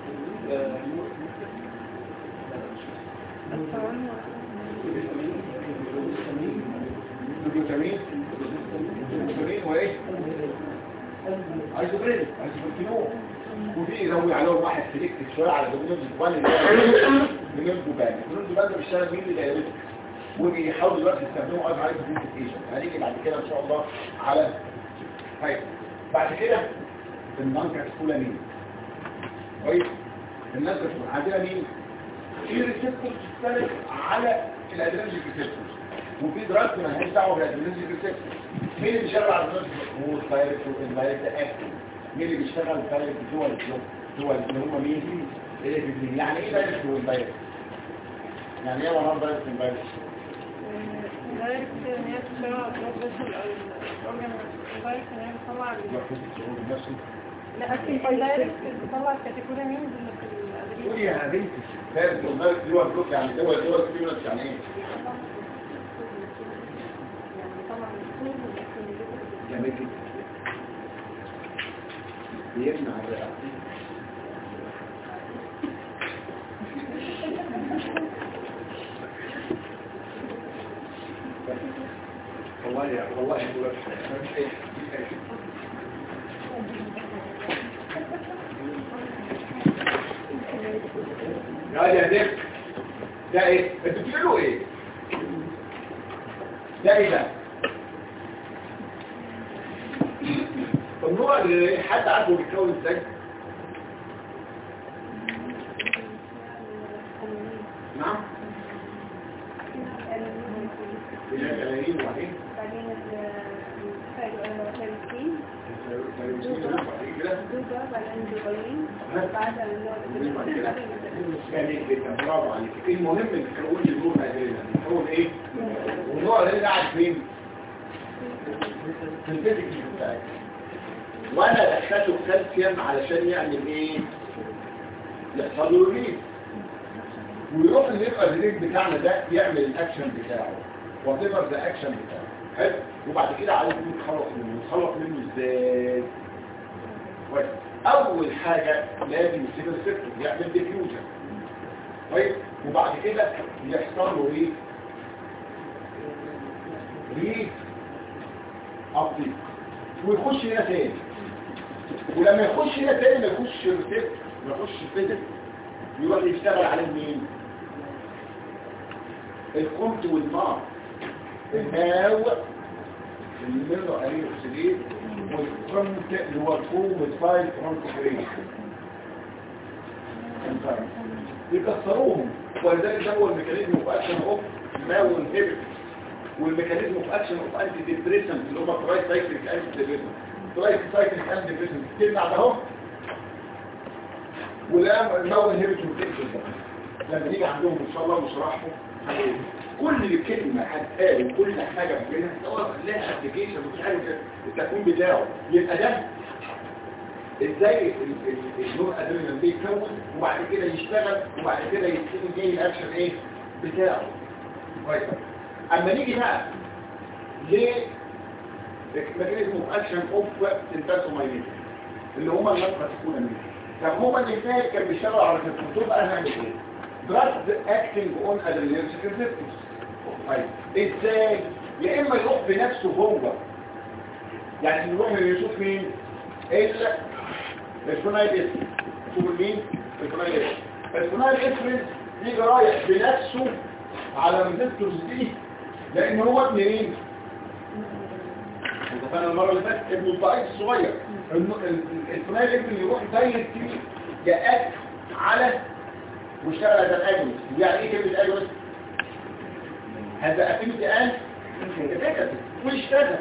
الجلوتامين وايه ايزوبرينول ودي يزود عليهم واحد سيلكتيف شويه على دوبامين اللي هو الدوبامين ده بيشتغل مين اللي دايرته وبيحاولوا دلوقتي يستخدموا ايضا عليه في الكيشن هنيجي بعد كده ان شاء الله على طيب بعد كده النون كاتيكولامين. كويس؟ الناس بتقول عندنا مين؟ في ريسبتور تختلف على الادرينالين ريسبتور، وفي دراج ما لهاش دعوه بالادرينالين ريسبتور. مين اللي بيشتغل على الادرينالين؟ هو الدايركت والاندايركت اكتنج. مين اللي بيشتغل الدايركت؟ هو اللي هم مين؟ الاثنين. يعني ايه دايركت واندايركت؟ يعني ايه ولا دايركت واندايركت؟ دايركت ان هي تشتغل على البلاد فيسل او الاورجان، دايركت ان هي بتطلع لا اكيد دايركت بتطلع الكاتيكولامينز اللي في الادرينالين. قولي يا بنتي دايركت واندايركت دي بلوك، يعني دول ستيمولس يعني ايه؟ جميل جدا. بيمنع الرئة. والله يا ديك ده ايه؟ انتوا بتقولوا ايه؟ ده ايه ده؟ النوع اللي حد عارفه بيتكون ازاي؟ نعم؟ الألالين وبعدين؟ بعدين الفيروسين دوبا بعدين دوباين بعد جميل جدا، برافو عليك. المهم انك تقول لي النوع الأدرينالين تقول ايه؟ والنوع الأدرينالين قاعد فين؟ في الفيزيكس بتاعك. وانا دخلته كالسيوم علشان يعمل ايه؟ يحصل له ريليز، ويروح الليفر الريليز بتاعنا ده يعمل الاكشن بتاعه، وتبقى ده اكشن بتاعه. حلو. وبعد كده عايز نتخلص منه ازاي؟ كويس. اول حاجه لازم يسيب السيستم يعمل ديفيوجن. كويس. وبعد كده يحصل له ايه؟ ريليز أبطيق، ويخش هنا تاني. ولما يخش هنا تاني ما يخش الريسبت، ما يخش الفيزيك، يروح يشتغل عليه مين؟ الكمت والنار، الماء المينو عليه اكسجين، والكمت اللي هو الفوم والفايل كونسنتريشن يكسروهم. ولذلك ده هو الميكانيزم اوف اكشن اوف ماء والهيبت، والميكانيزم اوف اكشن اوف انتي ديبريسنت اللي هم تراي سايكليك انتي ديبريسنت. تراي سايكليك انتي ديبريسنت تمنع ده اهو، ولا الماء والهيبت والتكسر لما نيجي عندهم ان شاء الله نشرحهم كل كلمه هتقال وكل حاجه بينها سواء لها ابلكيشن ومش عارف التكوين بتاعه. يبقى ده ازاي النور ادرينالين بيتكون وبعد كده يشتغل وبعد كده يبتدي جاي الاكشن ايه بتاعه. كويس. اما نيجي بقى ليه ميكانيزم اوف اكشن اوف الباسومايلين اللي هم الكاتيكولامين. طب هما اللي فات كان بيشتغلوا على الكتب بقى هنعمل ايه؟ دراج اكتنج اون ادرينالين ريسبتورز. طيب ازاي؟ يا اما يروح بنفسه هو، يعني يروح يشوف مين؟ الفينايل اسم. شوفوا مين؟ الفينايل اسم. الفينايل اسم يجي رايح بنفسه على الريسبتورز دي، لان هو ابن مين؟ وتفانا المره اللي فاتت ابن الضعيف الصغير. الفينايل اسم يروح دايركت يأكد على واشتغل هذا الاجنس. يعني ايه كلمه اجنس؟ هذا افيمتي ان واشتغل.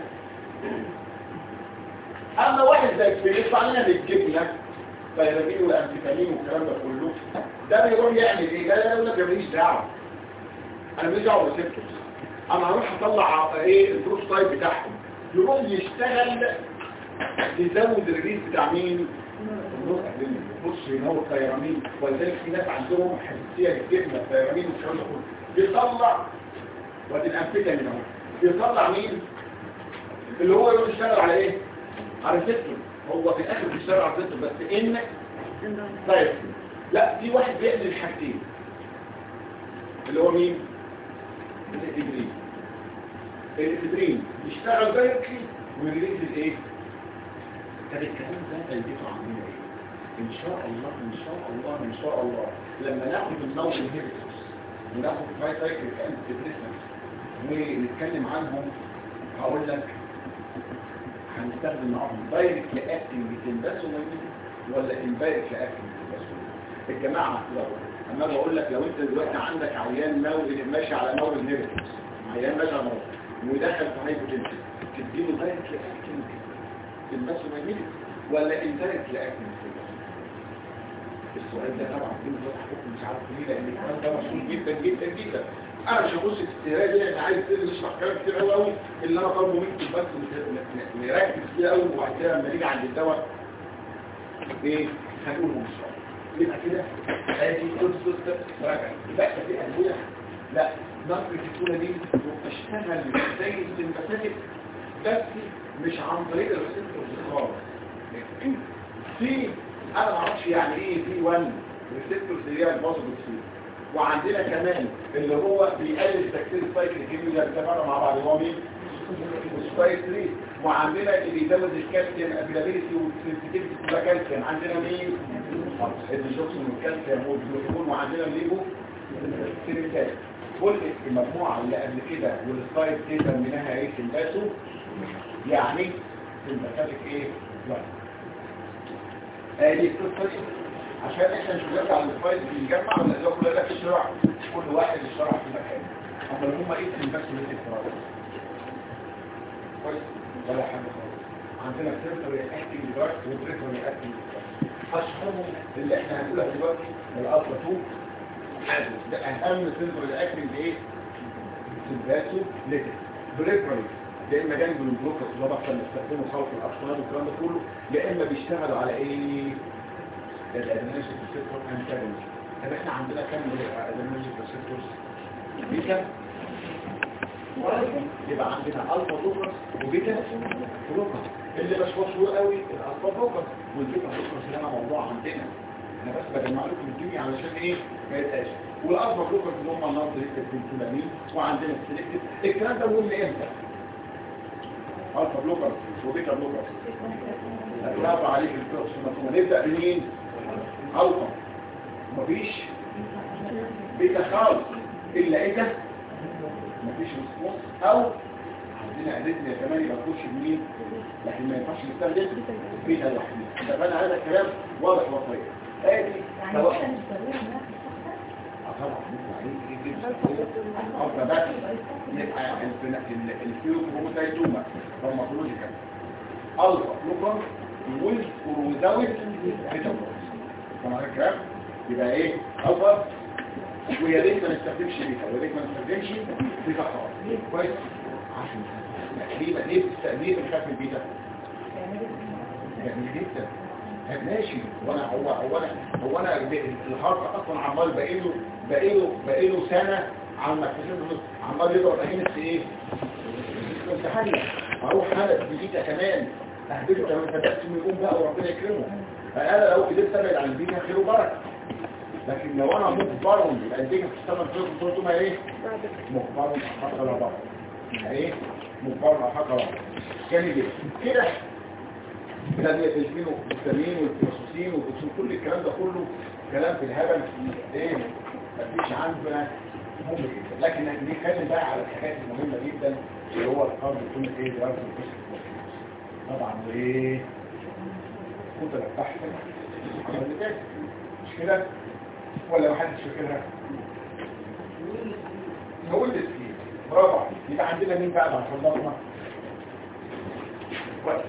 اما واحد زي بيطلع لنا بالجبنه فيرامين والامفيتامين والكلام ده كله، ده بيروح يعمل ايه؟ ده يقول لك ماليش دعوه، انا ماليش دعوه بالريسبتورز، انا هروح اطلع ايه البروتوتايب بتاعهم. يروح يشتغل يزود الريليز بتاع مين؟ بص هنا هو الطيرامين. ولذلك في ناس عندهم حساسيه للجبنه الطيرامين والكلام ده كله بيطلع وادي الامفيتامين اهو بيطلع مين؟ اللي هو يروح يشتغل على ايه؟ على الريسبتور. هو في الاخر بيشتغل على الريسبتور بس ان طيب لا في واحد بيعمل الحاجتين اللي هو مين؟ الافيدرين. الافيدرين يشتغل دايركتلي ويريليز الايه؟ طب الكلام ده هيديكوا عاملين ايه؟ ان شاء الله ان شاء الله ان شاء الله لما ناخد النوع انهبيتورز وناخد الفاي سايكليك انتي ديبريسنت ونتكلم عنهم هقول لك هنستخدم معاهم دايركت اكتنج بس وما ولا امبارك لاكل الجماعه اما بقول لك لو انت دلوقتي عندك عيان ماشي على مور النيرف عيان ماشي على مور ودخل في هايبوتنشن تديله بارك لاكل الناس ما يميل ولا امبارك لاكل السؤال ده طبعا دي مش عارف ليه لان الكلام ده مشهور جدا جدا جدا. انا مش هبص في السيرة دي انا عايز نشرح كلام كتير قوي قوي اللي انا طالبه منكم بس نركز فيه قوي وبعد كده لما نيجي عند الدواء ايه هنقوله ان شاء الله. يبقى كده ادي كل راجع بقى في ادويه لا نقل الكولا دي بتشتغل زي السمباثيك بس مش عن طريق الريسبتورز خالص. في انا ما اعرفش يعني ايه في 1 ريسبتورز اللي هي البوزيتيف وعندنا كمان اللي هو بيقلل تكسير السايكل الكيميائي اللي اتفقنا مع بعض هو مين؟ السبايك 3. وعندنا اللي بيزود الكالسيوم افيلابيلتي والسنسيتيفيتي كلها كالسيوم عندنا مين؟ الديجوكسين والكالسيوم والجلوكون وعندنا الليبو سيريكال. كل المجموعه اللي قبل كده والسبايك دي سميناها ايه؟ سمباسو يعني سمباثيك ايه؟ ادي القصه عشان احنا مش بنرجع للفايل بنجمع ولا ده كل ده في الشرع كل واحد الشرع في مكانه. اما هم ايه بس بالاستقرار كويس ولا حاجه خالص. عندنا سنتر اكتنج دراج وبريفرال اكتنج اشهرهم اللي احنا هنقولها دلوقتي الالفا 2 ده اهم سنتر اكتنج ايه؟ سيمباسو ليتس بريفرال يا اما جانب البلوكس اللي هو احنا بنستخدمه خلف الاطفال والكلام ده كله يا اما بيشتغلوا على ايه؟ الادرينالين ريسبتور انتاجونست. طب احنا عندنا كام ادرينالين ريسبتورز؟ بيتا يبقى عندنا الفا بلوكرز وبيتا بلوكرز اللي مش مشهور قوي الالفا بلوكرز والبيتا بلوكرز اللي انا موضوع عندنا انا بس بجمع لكم الدنيا علشان ايه ما يبقاش. والالفا بلوكرز اللي هم النهارده البنسولامين وعندنا السليكتيف. الكلام ده مهم امتى؟ الفا بلوكرز وبيتا بلوكرز هتلاقوا عليك الكورس نبدا بمين؟ الفا مفيش بيتا خالص الا ايه؟ مفيش ريسبونس او عندنا اديتنا كمان يبقى نخش بمين؟ لكن ما ينفعش نستخدم بيتا لوحدها. ده انا هذا الكلام واضح وصريح. ادي توقف طبعا نطلع عليه يبقى الفيوكروموتايتوما فارماكولوجيكال الفا بلوكر وزود بيتا طبعا الكلام يبقى ايه الفا ويا ريت ما نستخدمش بيتا ويا ريت ما نستخدمش بيتا خالص كويس عشان ليه بتستخدم بنخاف من البيتا يعني جدا ماشي وانا هو انا الهارت اصلا عمال بقيله سنه عم اكتشف عمال يضرب هنا في ايه امتحاني اروح حلقه بيتا كمان اهبله لما تبسم يقوم بقى وربنا يكرمه. انا لو قدرت ابعد عن البيتا خير وبركه. لكن لو انا مجبر يبقى البيتا بتشتغل في الصوت ما ايه مجبر حق لا بقى ايه مجبر حق لا جميل جدا كده كان يتجمينه بالتامين والبروسوسين والبروسوسين كل الكلام ده كله كلام في الهبل ايه مفيش عندنا مهم جدا. لكن نتكلم بقى على الحاجات المهمه جدا اللي هو القرض يكون ايه دراسه القصه طبعا وايه كنت بفتح مش كده ولا محدش فاكرها نقول لك برافو عليك. يبقى عندنا مين بقى بعد خلصنا كويس.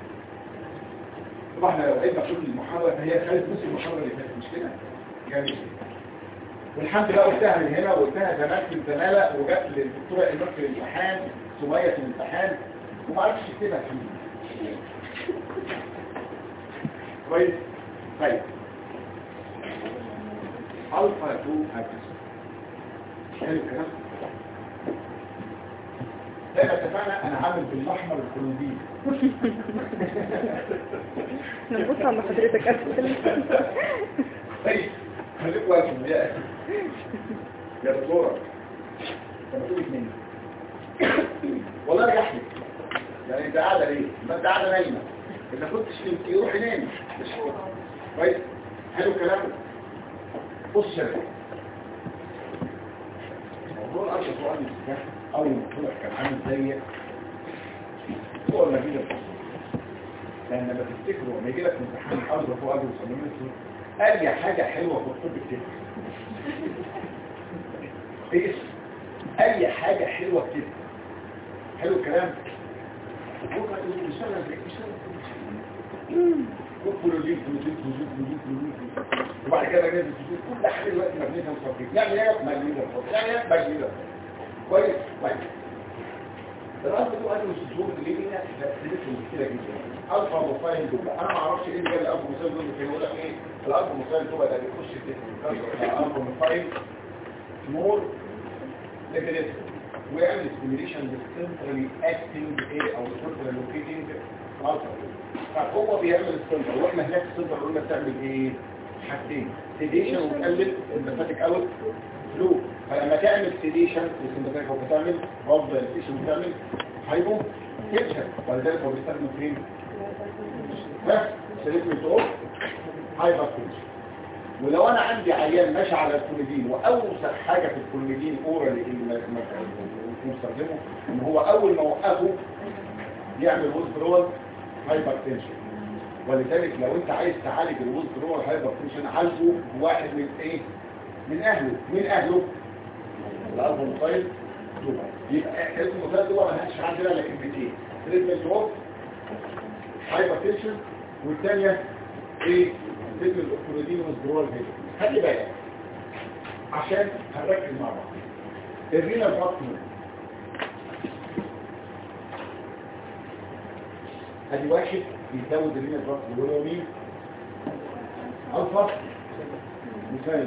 طبعا احنا لو قلنا كل المحاضره فهي خالد نص المحاضره اللي فاتت مش كده جميل. والحمد لله قلتها من هنا وقلتها زمان في الزماله وجت للدكتوره ايمان في الامتحان سميه في الامتحان وما عرفتش تكتبها الحمد لله كويس. طيب الفا 2 اكس حلو الكلام زي ما اتفقنا انا عامل بالاحمر الكولومبي نبص على حضرتك أسفل. طيب خليك واقف يا دكتورة لما تقولك مني والله ريحني يعني انت قاعدة ليه؟ ما انت قاعدة نايمة اذا كنتش تنتي روحي نامي كويس حلو الكلام. بص يا رجل موضوع الأرض سؤال المسكح أول ما طلع كان عامل زي هو النبيل لان لما تفتكروا لما يجي لك امتحان الارض فوق ارض وصممت اي حاجه حلوه في الطب كده ايه اي حاجه حلوه كده حلو الكلام وبعد كده جايز الفلوس كل حاجه دلوقتي مبنيه مصدق يعني ايه مبنيه مصدق يعني ايه مبنيه كويس طيب الرابط ده قالوا الشهور اللي هي تاثيرات كتيره جدا الفا وفاين دول انا ما اعرفش ايه اللي جاب الالفا وفاين دول كانوا يقول لك ايه الالفا وفاين دول ده بيخش في الالفا وفاين مور ليفل ويعمل ستيميليشن للسنترالي اكتنج ايه او السنترال لوكيتنج الفا فهو بيعمل السنتر واحنا هناك السنتر قلنا بتعمل ايه حاجتين سيديشن وتقلل السمباثيك اوت فلو فلما تعمل سيديشن السمباثيك اوت بتعمل برضه السيديشن بتعمل هايبو تنشن ولذلك هو بيستخدم فين بس سيديشن اوف هايبر تنشن ولو انا عندي عيان ماشي على الكوليدين واوسخ حاجه في الكوليدين اورالي اللي بنستخدمه ان هو اول ما وقفه يعمل ويزدرول هايبر تنشن ولذلك لو انت عايز تعالج الويزدرول هايبر تنشن عالجه واحد من ايه من اهله الالفا يبقى اسمه ده دول ما هنش عندنا الا كلمتين تريتمنت اوف هايبر تنشن والثانيه ايه تريتمنت اوف كوليدين ويزدرول خلي بالك عشان هنركز مع بعض الرينال فاكتور ادي واحد بيزود الرينال فاكتور وهو مين الفا مثال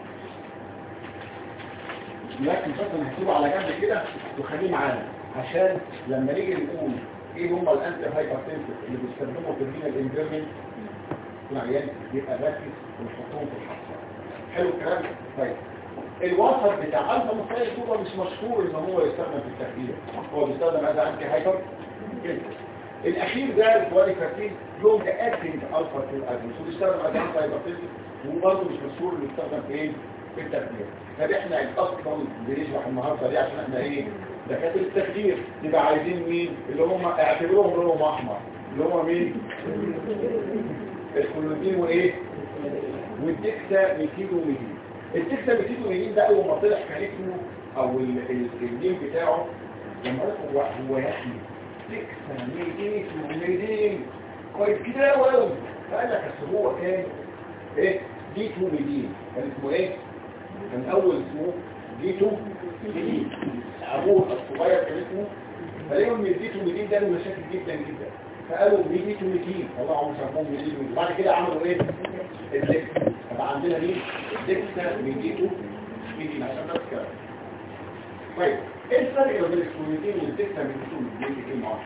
لكن بس انا هكتبه على جنب كده وخليه معانا عشان لما نيجي نقول ايه هم الانتي هايبرتنسيف اللي بيستخدموا في الرينال اندرمنت العيان يبقى ركز ونحطهم في الحصه حلو الكلام طيب الوسط بتاع الفا مثال هو مش مشهور ان هو يستخدم في التخدير هو بيستخدم از انتي هايبر كده الاخير ده الكوالي فاكين لونج اكتنج الفا في الادرس وبيستخدم از انتي هايبرتنسيف وبرضه مش مشهور انه يستخدم في ايه في التخدير طب احنا اصلا بنشرح النهارده ليه عشان احنا ايه دكاتره التخدير يبقى عايزين مين اللي هم اعتبروهم لونهم احمر اللي هم مين الكولودين وايه والدكسا ميثيلوميدين الدكسا ميثيلوميدين ده اول ما طلع كان اسمه او النيم بتاعه لما هو يحمي دكسا ميثيلوميدين كويس كده قوي فقال لك اصل هو كان ايه ديتوميدين كان اسمه ايه كان اول اسمه ديتوميدين ابوه الصغير كان اسمه فلقوا ان الديتوميدين ده له مشاكل جدا جدا فقالوا ميديتوميدين طلعوا مسموهم ميديتوميدين بعد كده عملوا ايه الدكسا فبقى عندنا مين دكسا ميديتوميدين عشان بس كده طيب ايه الفرق بين الكولودين والدكسا ميديتوميدين دي كلمه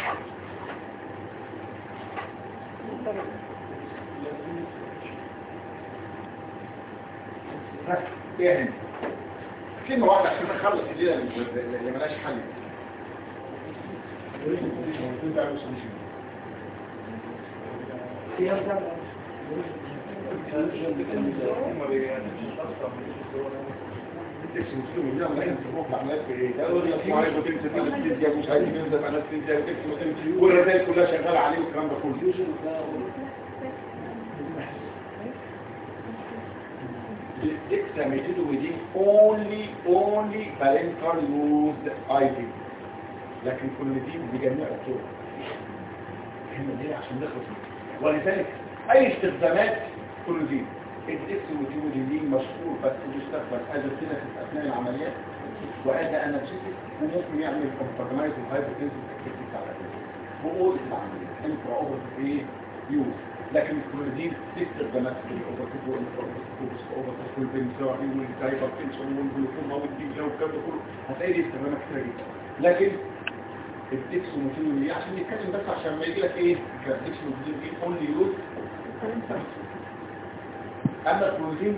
واحده ايه هنا كلمه واحده عشان نخلص الليله اللي مالهاش حل والرسائل كلها شغاله عليه والكلام ده كله dexamethasone only parental used IV لكن كولودين بجميع الطرق احنا دي عشان نخلص ولذلك اي استخدامات كولودين الدكساميثاسون مشهور بس بيستخدم ازوتينس اثناء العمليات وهذا انالجيسيك وممكن يعمل كومبرومايز الهايبوتنسيف اكتيفيتي على كده وقول العمليه انترا اوبرتيف يوز لكن الكولودين في استخدامات في الاوبرتيف والاوبرتيف والبنسورين والهايبرتنشن والجلوكوما والديجا والكلام ده كله هتلاقي دي استخدامات كتير جدا لكن الدكساميثاسون عشان نتكلم بس عشان ما يجي لك ايه الدكساميثاسون دي اونلي يوز اما الكولودين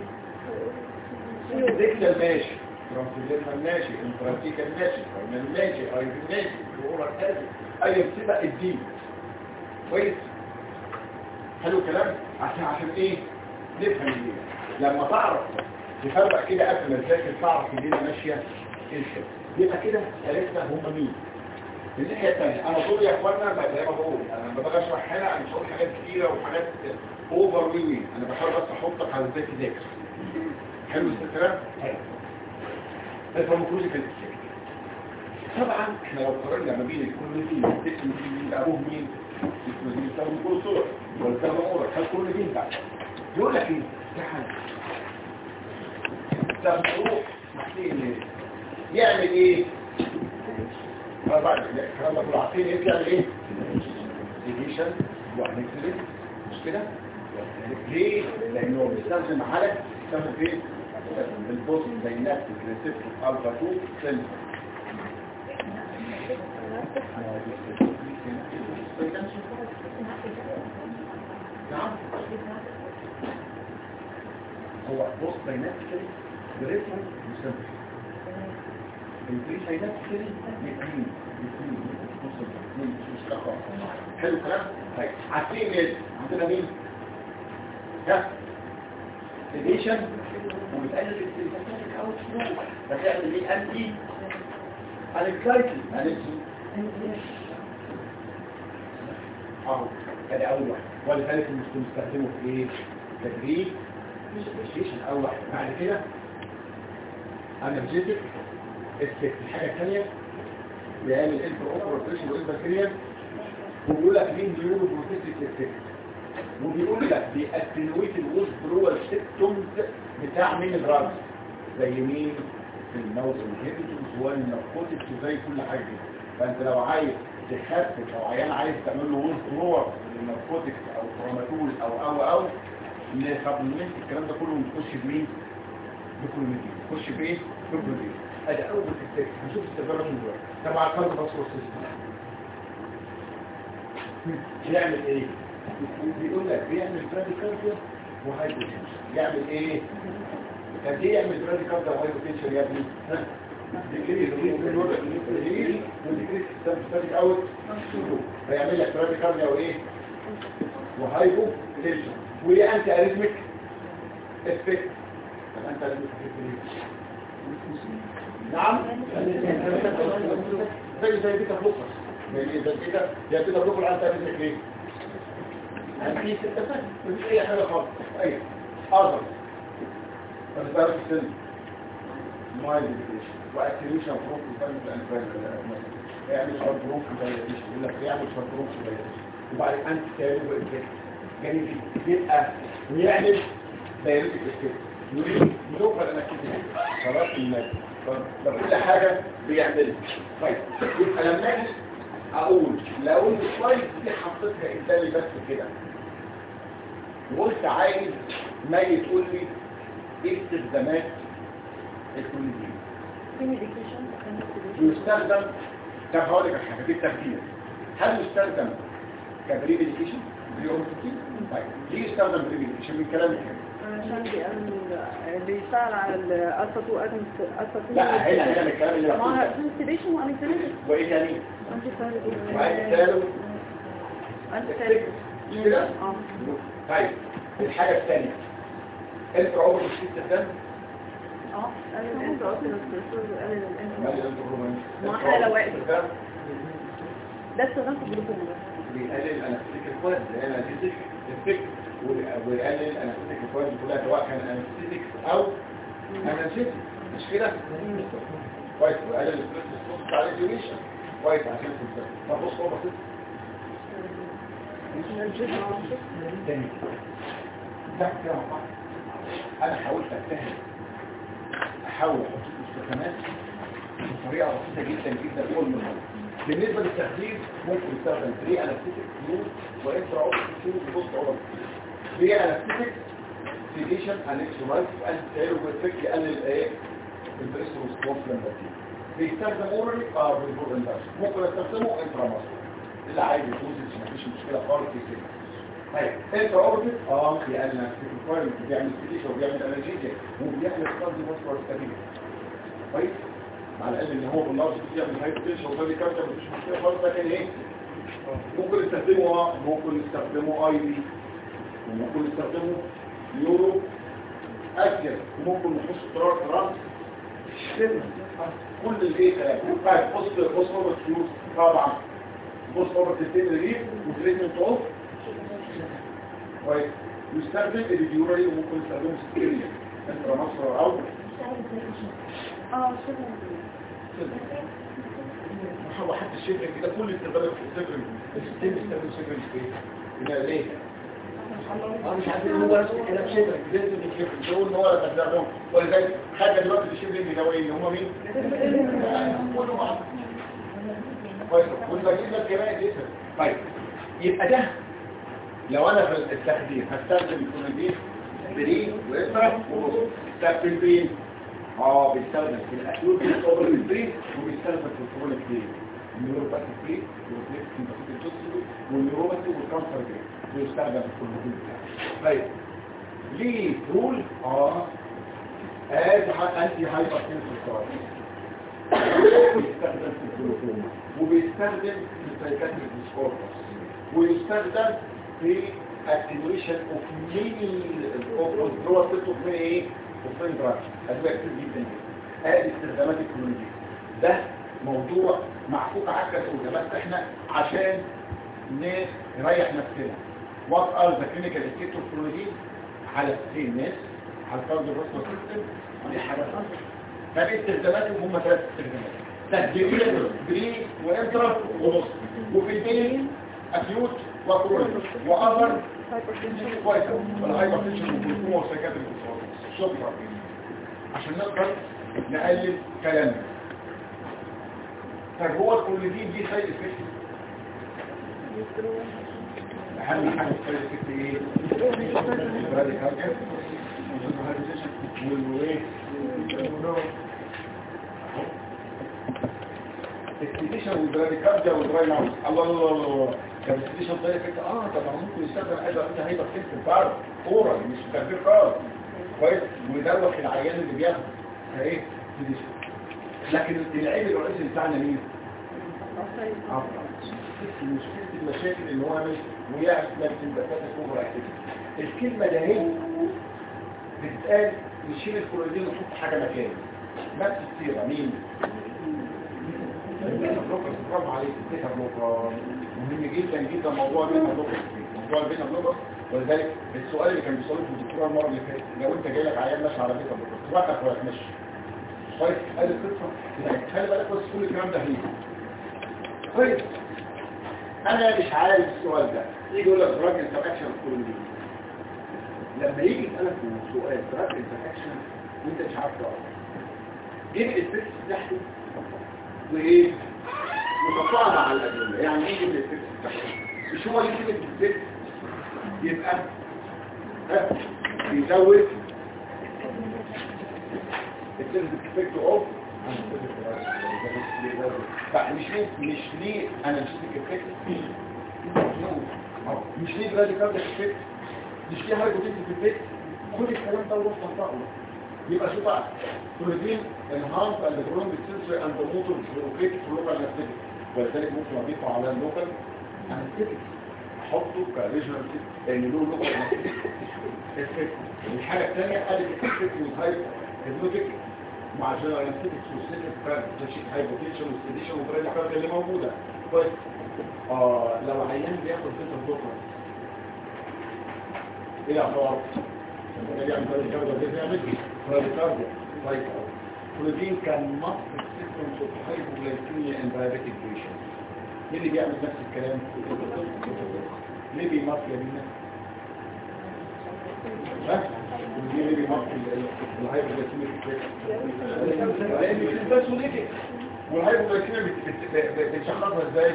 دكتور ماشي ترانسليشن ماشي انتراتيكال ماشي فاينل ماشي ايفن ماشي اورال ادي اي بتبقى الدين كويس حلو الكلام عشان ايه نفهم الليله لما تعرف تفرق كده قبل ما تذاكر تعرف الليله ماشيه ازاي يبقى كده عرفنا هم مين الناحيه الثانيه انا طول يا اخوانا بقى زي ما بقول انا لما باجي اشرح هنا انا مش هقول حاجات كتيره وحاجات اوفر وي انا بحاول بس احطك على ازاي تذاكر. حلو الكلام؟ حلو. ده فارماكولوجي كده. طبعا احنا لو قارنا ما بين الكلوزين اسم مين ابوه مين الكلوزين بتاعهم كل صوره ولا بتاعهم اورا هل كلوزين بقى يقول لك ايه تعال ده بروح محتاجين يعمل ايه بعد الكلام ده كله عارفين ايه يعمل ايه ديفيشن وهنكتب مش كده ليه لانه بيستخدم على بيستخدم فين البوست دايناميك ريسبتور الفا 2 سيل نعم هو بوست دايناميك بريفرنس مسمى البري دايناميك الاثنين مش تقرا حلو الكلام طيب عارفين ايه عندنا مين ها سيديشن وبتقلل السيمباتيك اوت فلو فتعمل ايه انتي انكلايتي اهو ادي اول واحد ولذلك بنستخدمه في ايه تدريب سيديشن اول واحد بعد كده انرجيتك افكت الحاجه الثانيه بيعمل انتر اوبريشن والبكتيريا وبيقول لك مين بيقولوا بروتيكتيف افكت وبيقول لك بيأتنويت الوزدرول سيكتومز بتاع مين الدراجز زي مين في الموز والهيبتوز والناركوتكس وزي كل حاجه كده فانت لو عايز تخفف او عيان عايز تعمل له وزدرول للناركوتكس او ترامادول او لسبلمنت الكلام ده كله بنخش بمين بكلوميدين نخش بايه بكلوميدين ادي اول تكتيك هنشوف استخدامه من دلوقتي تبع الكارب فاسفور سيستم يعمل ايه بيقول لك بيعمل براديكارديا وهايبوتنشن يعمل ايه قد ايه يعمل براديكارديا وهايبوتنشن يا ابني ديكريز وديكريز ستاتيك اوت هيعمل لك براديكارديا وايه وهايبوتنشن وايه انتي اريثميك افكت طب انت لازم تفكر نعم زي بيتا بلوكر زي بيتا بلوكر انت اريثميك ليه في ستة مفيش اي حاجة خالص اي اظهر فنتعرف السن مايل ديفيشن واكتيفيشن بروف وفرد الانفال يعمل شوية بروف وفريديشن يقول لك يعمل شوية بروف وفريديشن وبعد انت تعمل بالكيك جميل يبقى ويعمل دايرتك الكيك يوفر انك كده خلاص المال فكل حاجة بيعملها طيب يبقى لما اجي اقول لو السلايد دي حطيتها قدامي بس كده وقلت عايز ما تقول لي ايه استخدامات الكلوزين يستخدم كهقول لك الحاجه دي التركيز هل يستخدم كبري ميديكيشن طيب ليه يستخدم بري ميديكيشن من كلامك عشان بيشتغل على الالفا 2 لا هنا الكلام اللي ما سيديشن وانكسيليشن وايه تاني انت كده طيب الحاجه الثانيه انت عمرك شفت الدم انت اصلا ما احنا لو واقف ده استخدام في الجلوكوز بيقلل الانستيك الكويس لان الانستيك افكت ويقلل الانستيك الكويس كلها سواء كان انستيك او انستيك مش كده كويس ويقلل الستريس بتاع الديوريشن كويس عشان تنسى طب بص هو بسيط تاني ده كده انا حاولت اتفهم احاول احط استخدامات بطريقه بسيطه جدا جدا كل مره بالنسبه للتخدير ممكن يستخدم بري انستيك فلويد وانترا اوبتيك فلويد وبوست اوبتيك بري انستيك سيديشن انكسولايت انتيرو بيفكت يقلل ايه البريس ريسبونس للبكتيريا بيستخدم اورالي بالبور اندكشن ممكن استخدمه انترا ماسل اللي عايز يفوز مفيش مشكله خالص في كده طيب انت اوربت يقلل الكويرن بيعمل سيديشن وبيعمل انرجيتيك وبيعمل كارديو فاسكولار ستابيليتي كويس مع العلم ان هو بالنص بيعمل هايبوتنشن وبالي كارت مفيش مشكله خالص لكن ايه ممكن نستخدمه اي بي وممكن نستخدمه يورو اكتر وممكن نخش ترانس كل الايه كلام بعد بص فورورد فيوز طبعا بص فورورد تيم ريليف وتريتمنت اوف كويس يستخدم الفيديورالي وممكن يستخدمه سكيليا انت مصر او هو حتى الشفر كده كل استخدامات في السفر السيستم بيستخدم سفر ايه ليه مش عارف ان هو نفس الكلام شبه لازم الشفر دول ان هو تبعهم ولذلك حاجه دلوقتي الشفر اللي هم مين كله بعض كويس والباقيين ده كمان جدا طيب يبقى ده لو انا في التخدير هستخدم الكوميدين بري وإسرة وبص استخدم بين بيستخدم في الأكيوت بالأوبر البري وبيستخدم في الكرونيك بري النيوروباثي بري والريفلكس سيمباثيك الجوستي والنيوروباثي والكانسر بري بيستخدم في الكوميدين طيب ليه رول أنتي هايبرتنسيف ستارت بيستخدم في الجلوكوما وبيستخدم في السايكاتريك ديسوردرز ويستخدم في attenuation of many of withdrawal of ايه of drugs ادويه كتير جدا ادي استخدامات الكلونية ده موضوع معفوك عكس بس احنا عشان نريح نفسنا what are the clinical effects of clonidine على الناس على الكارديوفاسكولار سيستم ودي حاجه ثانيه استخداماتهم هم 3 استخدامات تهديديه بري وانترا ونص وفي البين اكيوت وكرونيك واذر كويس الهايبرتنشن والجلوكوما والسايكاتريك ديسوردرز شكرا عشان نقدر نقلل كلامنا طيب هو الكلودين دي سايد افكت اهم حاجه السايد افكت ايه الراديكال والايه الستيشن والراديكال والدراي ماوس الله كان الستيشن سايد افكت طب ممكن يستخدم هيبقى في الفرد اورال مش تكبير خالص كويس ويدوخ العيان اللي بياخد ايه لكن العيب الرئيسي بتاعنا مين مشكله المشاكل اللي هو مش ويعرف نفس البكات الكبرى الكلمه ده هي بتتقال نشيل الكلوريدين ونحط حاجه مكانه نفس الصيغه مين برافو عليك البيتا بلوكر مهم جدا جدا موضوع البيتا بلوكر ولذلك السؤال اللي كان بيسأله في الدكتوراه المرة اللي فاتت لو انت جاي لك عيان ماشي على بيتا بلوكر توقف ولا تمشي طيب ادي القصه خلي بالك بس كل الكلام ده هيجي طيب انا مش عارف السؤال ده يجي يقول لك دراج انتراكشن كلوريدين لما يجي يسالك سؤال دراج انتراكشن وانت مش عارف تقرا جيب الفكس بتاعته وايه وتقطعها على الادويه يعني ايه جيب الفكس بتاعته مش هو اللي يجيب الفكس يبقى بيزود السيرفيكت اوف مش ليه انا مش افكت مش ليه راديكال افكت مش ليه هايبوتنسيف افكت كل الكلام ده وروح تنطقه يبقى شوف بقى بروتين انهانس اند جروند سنسوري اند موتور بروكيت لوكال انستيك ولذلك ممكن اضيفه على اللوكال انستيك احطه كريجنال لان له لوكال انستيك الحاجه الثانيه قالت الافكت والهايب هيبنوتيك مع الجنرال انستيكس والسيكل فالتشيك هايبوتنشن والسيديشن والبريدكارد اللي موجوده كويس لو عيان بياخد فيتا بلوكر ايه اعتبار يعني بريدكارد طيب بروتين كان مصر سيستم اوف هايبوغلايكيميا اند دايابيتيك بيشنت مين اللي بيعمل نفس الكلام ليه بيمصر يا بينا اللي بيمصر الهايبوغلايكيميا بس وليك والهايبوغلايكيميا بتشخصها ازاي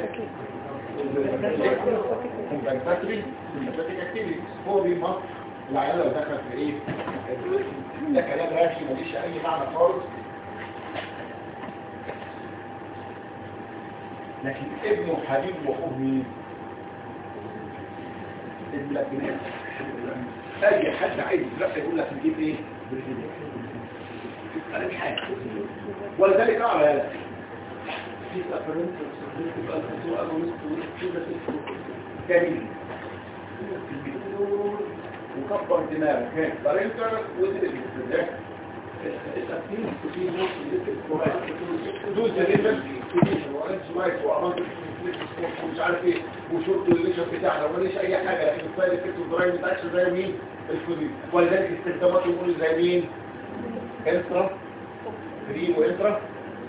البنفاتري اكتيفيتي هو بيمصر العيال لو دخل في ايه ده كلام راشي ماليش اي معنى خالص لكن ابنه حبيب واخوه مين ابن لكن اي حد عايز يترقى يقول لك نجيب ايه انا مش عارف ولذلك اعلى هذا في افرنت تبقى الخطوه كامل وكبر دماغك بارنتر وزن الاستدراك دوز الليفل وانت سمايت وعملت مش عارف ايه وشرط الليشر بتاعنا وماليش اي حاجه لكن السايد افكت والدرايف بتاعش زي مين الكودين ولذلك استخداماته يقول زي مين انترا فري وانترا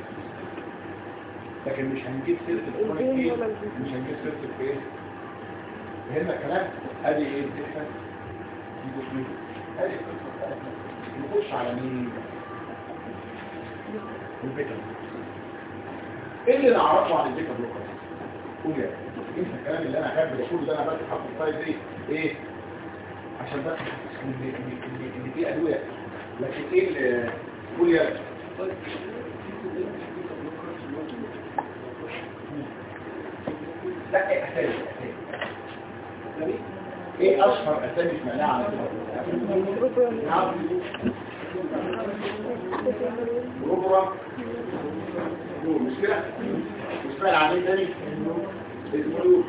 لكن مش هنجيب سيره الكونكتيف مش هنجيب سيره الايه فهمنا الكلام ادي ايه الفكره دي ادي القصه بتاعتنا نخش على مين البيتا ايه اللي نعرفه عن البيتا بلوكر قول يا انت الكلام اللي انا حابب اقوله ده انا بس حاطط السلايد ايه عشان بس ان في ادويه لكن ايه اللي قول يا لا ايه اسامي ايه اشهر اسامي سمعناها عن البيتا نعم روبرا مش كده مش معنى عاملين تاني اسمه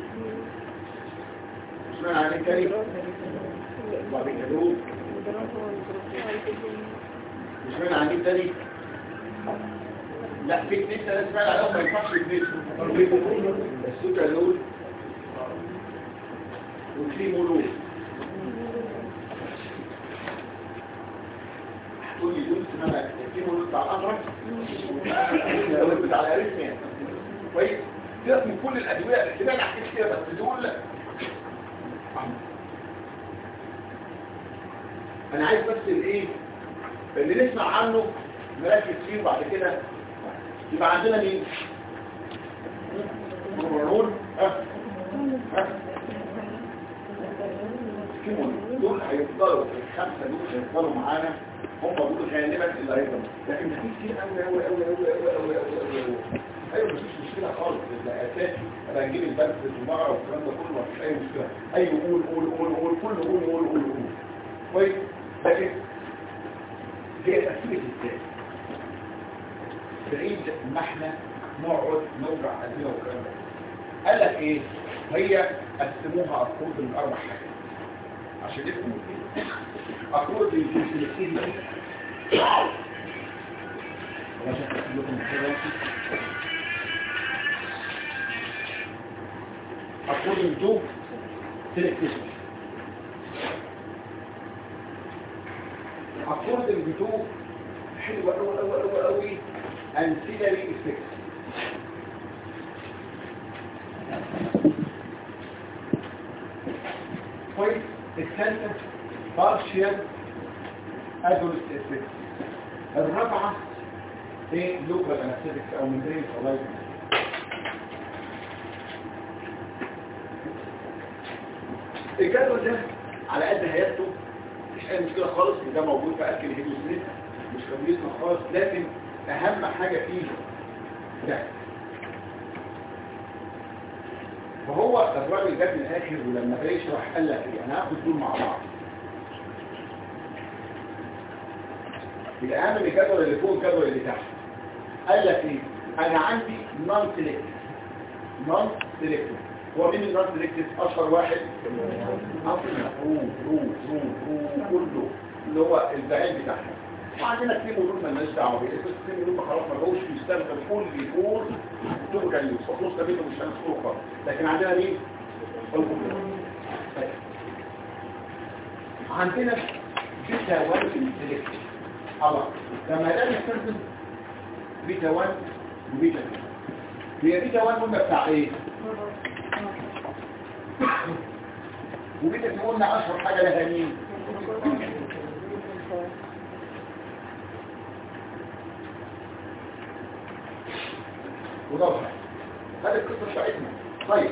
مش معنى عاملين تاني وبعدين كدوب مش معنى عاملين تاني لا في اتنين تلات معنى عليهم ما ينفعش اتنين السوتالول والكريمولول تقول لي دول اسمها الكريمولول بتاع الأمرك والكريمولول بتاع الأريثميا كويس سيبك من كل الأدوية اللي أنا حكيت فيها بس دول أنا عايز بس الإيه اللي نسمع عنه نركز فيه وبعد كده يبقى عندنا مين؟ كريمولول دول هيفضلوا الخمسة دول هيفضلوا معانا هم دول غالبا اللي هيفضلوا لكن مفيش كتير قوي ايوه مفيش مشكلة خالص ده اساسي انا هنجيب البنك والمرأة والكلام ده كله مفيش اي مشكلة ايوه قول كله قول كويس لكن دي تأثيرك ازاي بعيد ما احنا نقعد نوجع قلبنا والكلام ده قال لك ايه هي قسموها افكار من 4 حاجات عشان يفهموا ايه اقول للسلسله عشان اقول لكم كده اقول انتو سلكتيشن اقول انتو حلوه قوي انسيلري افكت كويس الثالثة partial agonist effect الرابعة ايه local anesthetics او membrane saliva الجدول ده على قد هيئته مش اي مشكلة خالص ده موجود في اكل الهيدروسينيت مش كبيرتنا خالص لكن اهم حاجة فيه ده فهو الراجل جاب من الاخر ولما بيشرح قال لك ايه انا هاخد دول مع بعض الاهم من الجدول اللي فوق الجدول اللي تحت قال لك ايه انا عندي نون سيلكتيف هو مين النون سيلكتيف اشهر واحد كله اللي هو البعيد بتاعها وعندنا كتير مدور مالناش دعوه بيه بس كتير مدور خلاص ما بقوش بيستخدم كل يكون دول كان يوصفوش ده مش هنسكوه خالص لكن عندنا مين عندنا بيتا 1 سيلكتيف الله لما ده بيستخدم بيتا 1 وبيتا 2 هي بيتا 1 قلنا بتاع ايه وبيتا 2 قلنا اشهر حاجه لها مين وضوحة هذه القصة بتاعتنا طيب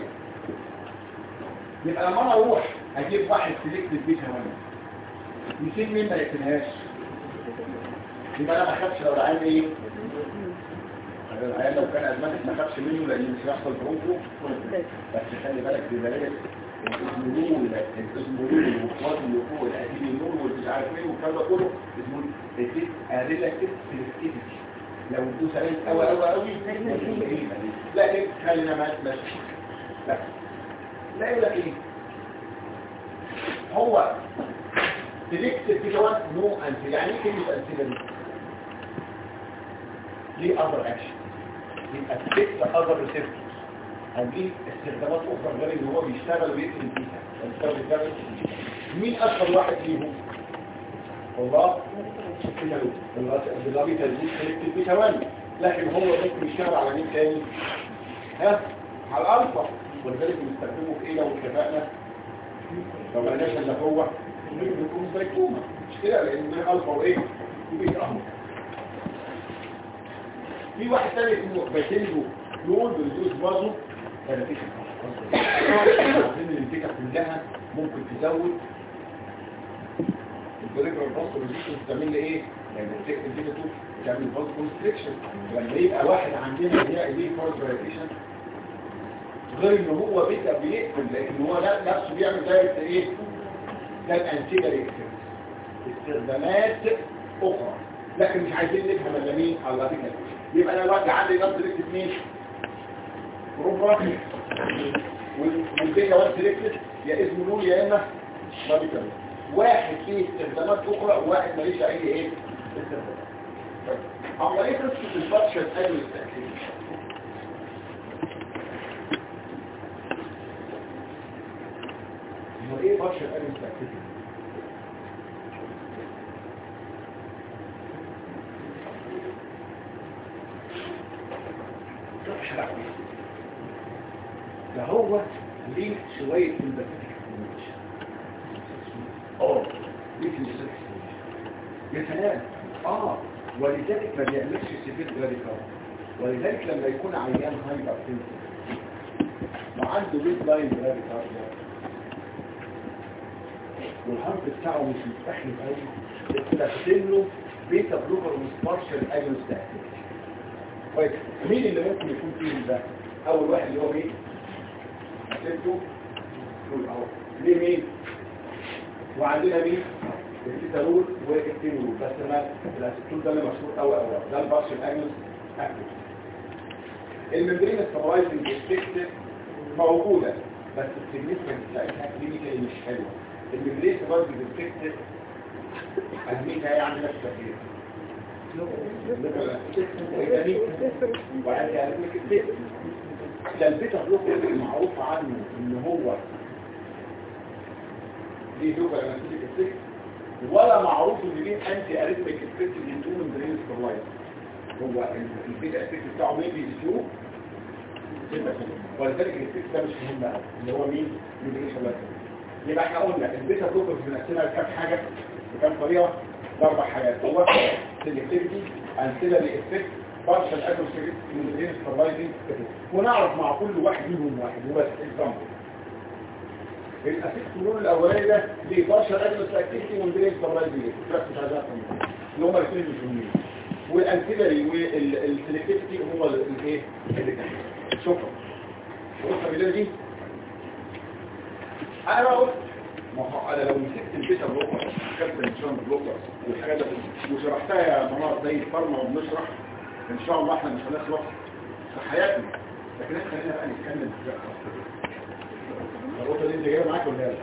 يبقى لما انا اروح اجيب واحد سيلكتيف بيتا 1 يسيب مين ما يكتنهاش يبقى انا ما اخافش لو العيان ايه العيان لو كان ازماتك ما اخافش منه لان مش هيحصل برونكو بس خلي بالك ببلاش الاسمولول والوقوات اللي فوق الاتيلينول والمش عارف ايه والكلام ده كله اسمه ريلاكتيف سيلكتيفيتي لو تدوس عليه قوي لكن خلينا ماشي لا يقول لك ايه هو سيلكتيف بيتا 1 نو انتي يعني ايه كلمه انتي دي ليه other action يبقى affect other receptors او ليه استخدامات اخرى غير ان هو بيشتغل ويقتل البيتا مين اشهر واحد فيهم؟ هو البيتا الجوز سيلكتيف بيتا 1 لكن هو ممكن يشتغل على مين تاني؟ على الالفا ولذلك بنستخدمه في ايه لو اتفقنا لو ما لقيناش الا هو بيكون سايكوما مش كده لان ده الفا وايه وبيتا اهو في واحد ثاني اسمه باتيلو لون بيدوز برضه ثلاثيشن عارفين الانتيكه كلها ممكن تزود البريفرال باست ريزيستنس تعمل لي ايه يعني الانتيكه بتعمل باست كونستريكشن لما يبقى واحد عندنا هي ايه فورس فايبريشن غير ان هو بيبقى بيقفل لان هو نفسه بيعمل دايركت ايه ده الانتيجري استخدامات اخرى لكن مش عايزين نفهم الا مين على فكره يبقى انا دلوقتي عندي نفس سيلكت مين بروبرا والبيتا 1 سيلكت يا اسمه نور يا اما مابيكال واحد فيه استخدامات اخرى وواحد ماليش اي استخدامات اما ايه قصه الفاتشن قالوا التاكيد ايه فاتشن قالوا التاكيد ده هو ليه شوية سمباتيك ليه سمباتيك يا سلام ولذلك ما بيعملش سيفير راديكال ولذلك لما يكون عيان هايبر تنسي وعنده بيت لاين راديكال والهارت بتاعه مش مستحمل قوي تستخدم له بيتا بلوكر وسبارشال اجونست كويس مين اللي ممكن يكون فيه ده اول واحد اللي هو مين حسبته دول اهو ليه مين وعندنا مين التيتالول والكتينول بس ما الاسيتول ده اللي مشهور قوي ده البارشل اجنس اكتف الممبرين ستابلايزنج افكت موجوده بس السيجنيفيكانس بتاعتها كلينيكالي مش حلوه الممبرين ستابلايزنج افكت اهميتها يعني نفس التفكير ده البيتا بلوكر المعروف عنه ان هو ليه دوبا انستيك افكت ولا معروف ان ليه انتي اريثميك افكت للتون برين ستابلايز هو البيتا افكت بتاعه ميبي ديو ولذلك الافكت ده مش مهم قوي اللي هو مين برين ستابلايز يبقى احنا قلنا البيتا بلوكر بنقسمها لكام حاجه بكام طريقه اربع حاجات هو سيلكتيفيتي انسيلري افكت بارشال اكوستيك من ستابلايزنج ونعرف مع كل واحد منهم واحد وبس اكزامبل الاسيكتولون الاولاني ده ليه بارشال اكوستيك من ستابلايزنج مش عايزها اللي هم الاثنين المهمين والانسيلري والسيلكتيفيتي هو الايه اللي تحت شكرا بالله دي انا بقول ما هو انا لو مسكت البيتا بلوكر كابتن انشان بلوكر والحاجات دي وشرحتها يا منار زي الفارما وبنشرح ان شاء الله احنا مش هنخلص في حياتنا لكن احنا خلينا بقى نتكلم في النقطه دي انت جايه معاك ولا لا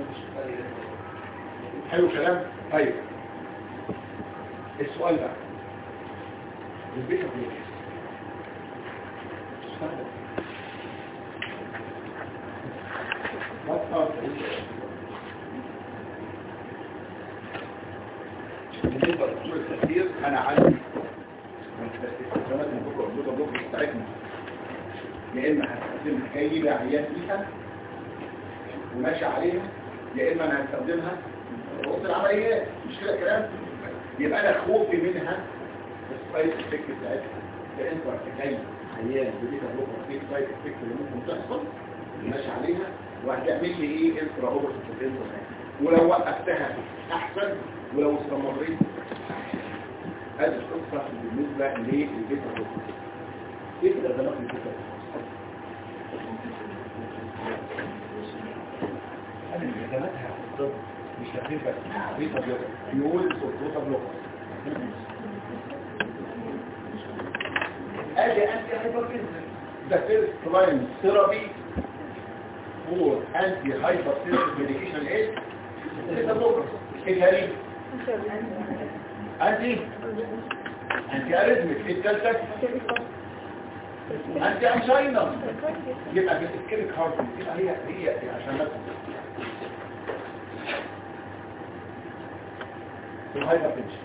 حلو كلام طيب السؤال بقى البيتا بلوكر بالنسبه لأصول التفكير انا عندي استخدامات البلوكر بتاعتنا يا اما هستخدمها جاي عيان فيها وماشي عليها يا اما انا هستخدمها في وسط العمليات مش كده كلام يبقى انا خوفي منها السايد افكت بتاعتها لان انت جاي عيان بديت بلوكر في سايد افكت اللي ممكن تحصل ماشي عليها وهتعمل لي ايه انترا اوفر سيستم ولو وقفتها احسن ولو استمريت هذه القصه بالنسبه للبيت الرقمي ايه استخدامات البيت انا استخداماتها في الطب مش هتبقى بيت الرقمي يقول صوت بلوكر ادي انتي هايبرتنسن ده فيرست لاين ثيرابي فور انتي هايبرتنسن ميديكيشن ايه بيت الرقمي ايه تاني انتي انت اريثمك ايه الثالثه؟ انت انشاينر. يبقى في الاسكيليك هارت يبقى هي عشان نفسك الهايبرتنشن.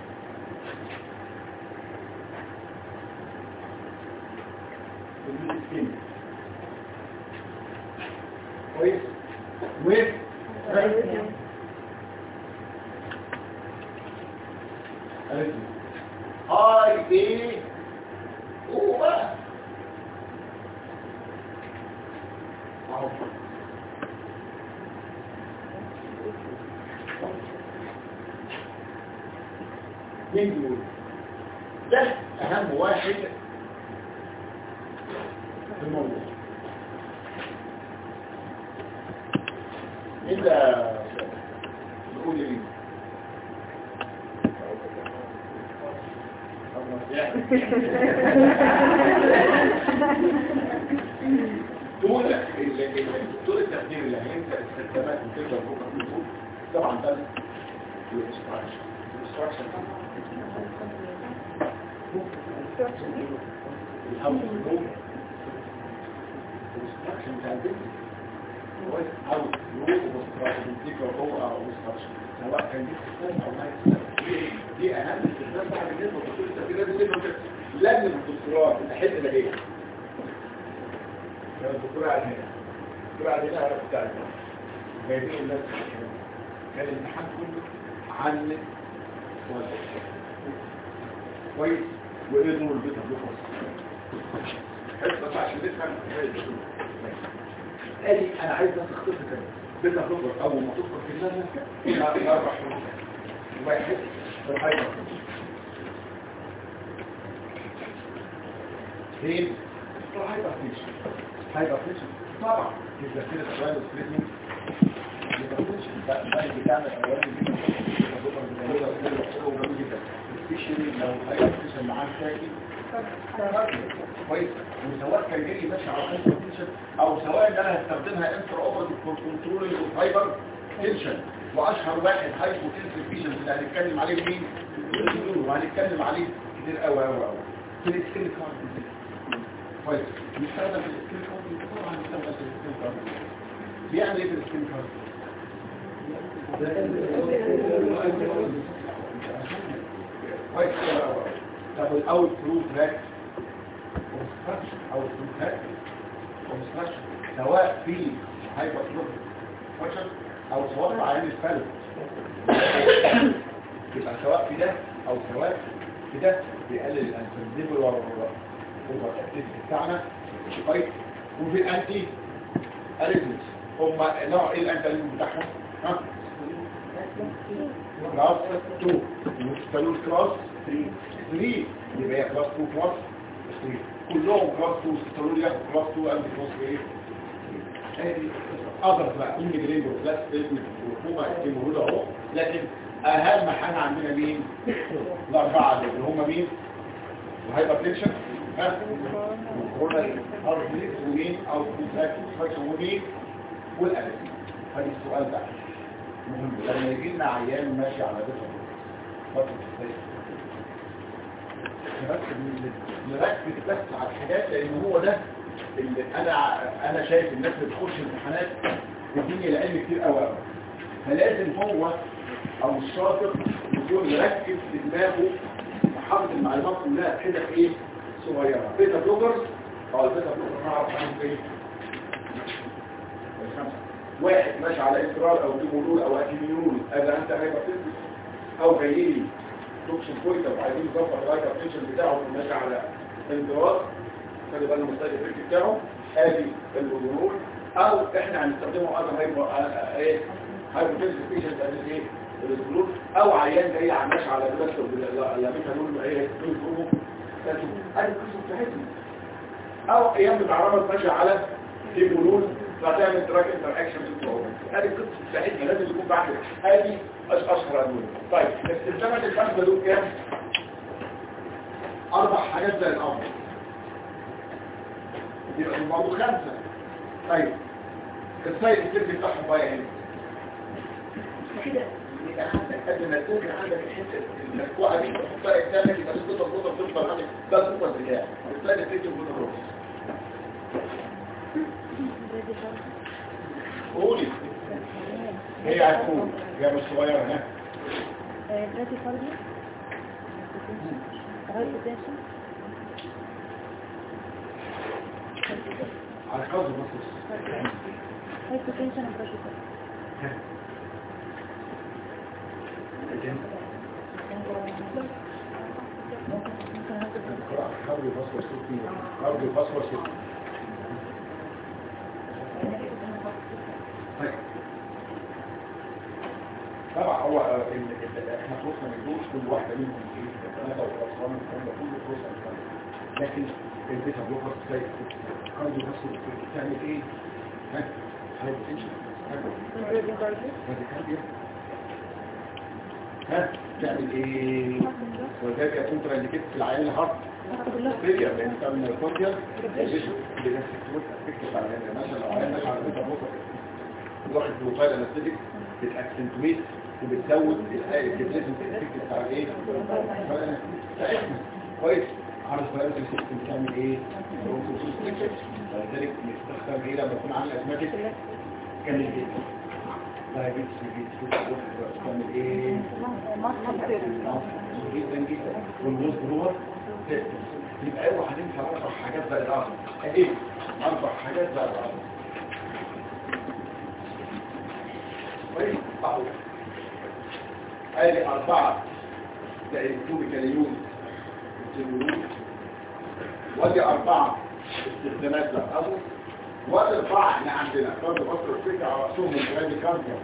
كويس ويف هاي ايه اوه بقى اهو مين دول؟ ده اهم واحد في الموضوع. إذا نقول لي طول التقدير اللي هينسى استخدامات وتقدر بكره في الفوق طبعا ده الاستراكشن الهاوس الاستراكشن بتاع البيت او سواء كان دي استخدام او ما يستخدم دي اهم استخدام بعد كده وتصير التفكير لازم الدكتوراه الحته ده ايه لو الدكتوراه قاعد هنا الدكتوراه قاعد هنا عرفت تعرف جايبين الناس كان الامتحان كله عن كويس وايه نور البيت هتخلص حته عشان نفهم قالي انا عايز اختصر كده بدنا نفكر اول ما تفكر في دماغك فيها 4 حروف واحد الهايبر اثنين الهايبر فيشن طبعا اذا كده سؤال سكريبنج يبقى ده بتعمل اوامر جدا الفيشن لو الهايبر فيشن معاه شاكي كويس وسواء كان جاي ماشي على هايبر تنشن او سواء ان انا هستخدمها انتر اوبرتيف كنترول الهايبر تنشن واشهر واحد هايبر تنشن فيشن اللي هنتكلم عليه مين وهنتكلم عليه كتير قوي في السكيل كارد كويس بيستخدم في السكيل كارد طبعا بيستخدم في السكيل كارد بيعمل ايه في السكيل كارد كويس طب الاول ثرو تراك او الفلوكات ومستشفى سواء في هايبر فلوكات او سواء في عيان الفلو يبقى سواء في ده او سواء في ده بيقلل الانسولين اوفر اكتيفيتي بتاعنا كويس وفي الانتي اريثمز هم نوع ايه الانتي بتاعهم ها كلاس 2 والستالول كلاس 3 يبقى هي كلاس 2 كلاس 3 كلهم كلاس 2 ستالول ياخد كلاس 2 انتي كلاس ايه ادي اقدر بقى الميجرين وكلاس 3 والحكومه دي موجوده اهو لكن اهم حاجه عندنا مين الاربعه دول اللي هم مين الهايبرتنشن ها وكورونا هارت ريت ومين او فاكشن ومين والالم هذا السؤال ده مهم لما يجي لنا عيان ماشي على فتره نركز بس على الحاجات لان هو ده اللي انا شايف الناس اللي بتخش امتحانات الدنيا العلم كتير قوي فلازم هو او الشاطر يكون مركز في دماغه وحافظ المعلومات كلها كده ايه صغيره بيتا بلوجرز او البيتا بلوجر نعرف عنهم ايه واحد ماشي على اضرار او ديمولول او اكيميول اذا انت هايبرتنشن او جاي لي توكسين بوينت وعايزين نظبط الهايبرتنشن بتاعه ماشي على اضرار خلي بالنا من السايد بتاعه ادي الديمولول او احنا هنستخدمه اذا ايه هايبرتنشن بيشنت ادي ايه الديمولول او عيان جاي ماشي على بلاستر اللاميتانول ايه دول ادي القصه بتاعتنا او ايام بتعرض ماشي على ديمولول فتعمل تراك انتر اكشن هذه القصه بتاعتنا لازم يكون بعد هذه اشهر ادويه طيب استخدامات الخمسه دول كام 4 حاجات زي الامر يبقى الموضوع 5 طيب السايد السيرفي بتاعهم بقى هنا كده يبقى عندك قبل ما تذاكر عندك الحته المدفوعه دي تحطها قدامك يبقى الخطه تفضل عندك ده الخطه بتاعك بتلاقي الفكره كله قولي هي هتكون يا مش صغيره هنا براتي فاردي هايبوتنشن على قصد مصر هايبوتنشن وبراتي حاولي فاصفر صوتي حاولي فاصفر صوتي طبعا هو احنا فرصة ندوش كل واحدة منهم ايه ثلاثة والأطفال والكلام ده كله فرصة نتكلم لكن البيتا بلوكر ازاي كارديو بس بتعمل ايه؟ ها؟ هايبوتنشن ها؟ تعمل ايه؟ وذلك يكون ترانديكيت في العيان الهارت فيلير لان تعمل نيروكورديال ديجيشن بنفسك تكتب على العيان مثلا لو عيان ماشي على البيتا بلوكر واخد بروفايل انستيك بتاكسنتويت وبتزود الديبليشن افكت بتاع الايه بتاعتنا كويس على الفيروس سيستم بتعمل ايه ولذلك نستخدم ايه لما يكون عامل ازماتيك كان الجيت دايبيتس بتعمل ايه جدا جدا والوز جروه يبقى اوعى هننسى 4 حاجات زي العصر ايه 4 حاجات زي العصر كويس معقول ادي 4 زي الكوبيكاليون السلولوز ودي 4 استخدامات للأصل ودي 4 احنا عندنا فرد بصر الفكرة على رأسهم من جرادي كارتيا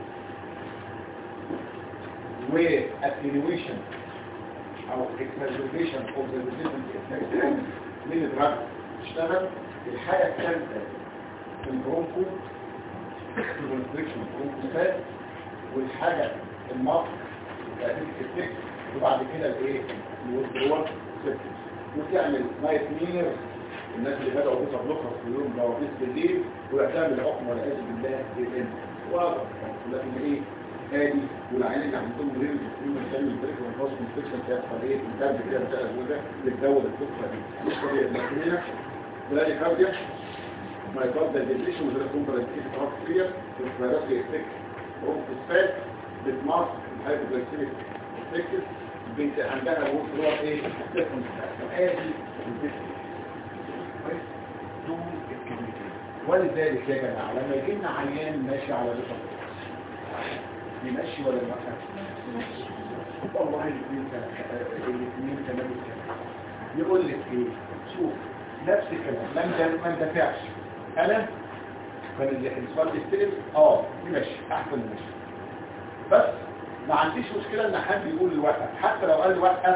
واتنيويشن او اكسرجيشن اوف ذا ريزيستنس من الدراج اشتغل. الحاجة الثالثة البرونكو الكونستريكشن البرونكوسات والحاجة المصر التكتيك وبعد كده الايه الوزدروال سيبتس وتعمل نايت مير الناس اللي بدأوا بيصر لخص في يوم جوابيس بالليل ويعتمل الحكم والعياذ بالله بالإن واضح لكن ايه هادي والعيان اللي عندهم غير التسليم الثاني البريك والفاس كونستريكشن هيحصل ايه الدرب كده بتاع الوزة بتزود القصة دي القصة دي هنا بلاقي كارديا ما يفضل الديبليشن وده كومبرنتيف هارت فيروس افكت روكوسفات بتمارك الهايبوغلايسيميك افكت بنت عندها الوقت اللي هو ايه التكنيك ادي الديسك كويس دول الكلمتين. ولذلك يا جماعه لما يجي لنا عيان ماشي على رقم يمشي ولا لا ماشي والله الاثنين كمان يقول لك ايه شوف نفس الكلام ما اندفعش انا كان السؤال يستلم يمشي احسن يمشي بس ما عنديش مشكلة ان حد يقول لي وقف حتى لو قال لي وقف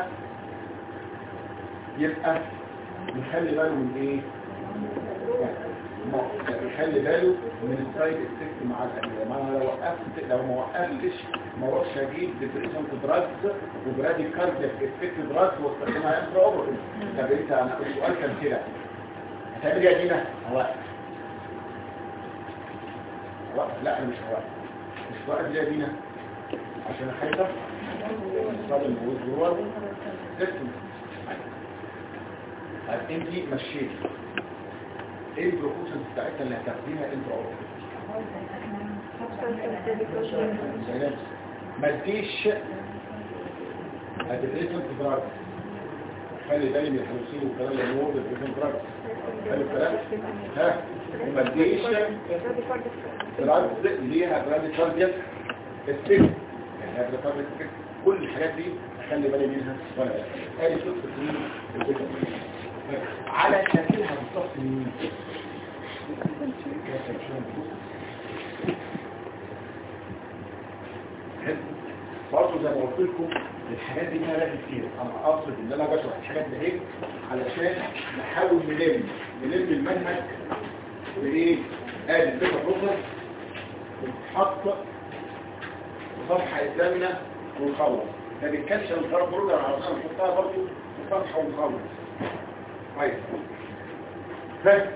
يبقى يخلي باله من ايه يخلي باله من السايد افكت مع الادويه. ما انا لو ما وقفتش ما اروحش اجيب ديبريشن دراجز وبرادي كاردياك افكت دراجز واستخدمها انترا اوبر. طب انت انا السؤال كان كده هتعمل ايه يا دينا؟ هوقف لا انا مش هوقف ليه يا دينا؟ عشان خايفه الصدم والجوار تسمع. انت مشيت ايه البروبوزل بتاعتها اللي هتاخديها انت ما تديش هتدريسن تدراج خلي بالي من الحوسين والكلام اللي هو الدريسن تدراج خلي الكلام وما تديش تدراج ليها برادي كاردياك السيل كل الحاجات دي خلي بالي منها وانا ادي قصه على شكلها بالظبط مين برضه زي ما قلت لكم الحاجات دي فيها لازم كتير. انا اقصد ان انا بشرح الحاجات دي هيك علشان نحاول نلم المنهج بايه ادي الفكره بروسس وتتحط صفحة قدامنا ونخلص. فبالكالسيوم الفرق بروجر على طول نحطها برضه في صفحة ونخلص. طيب فاهم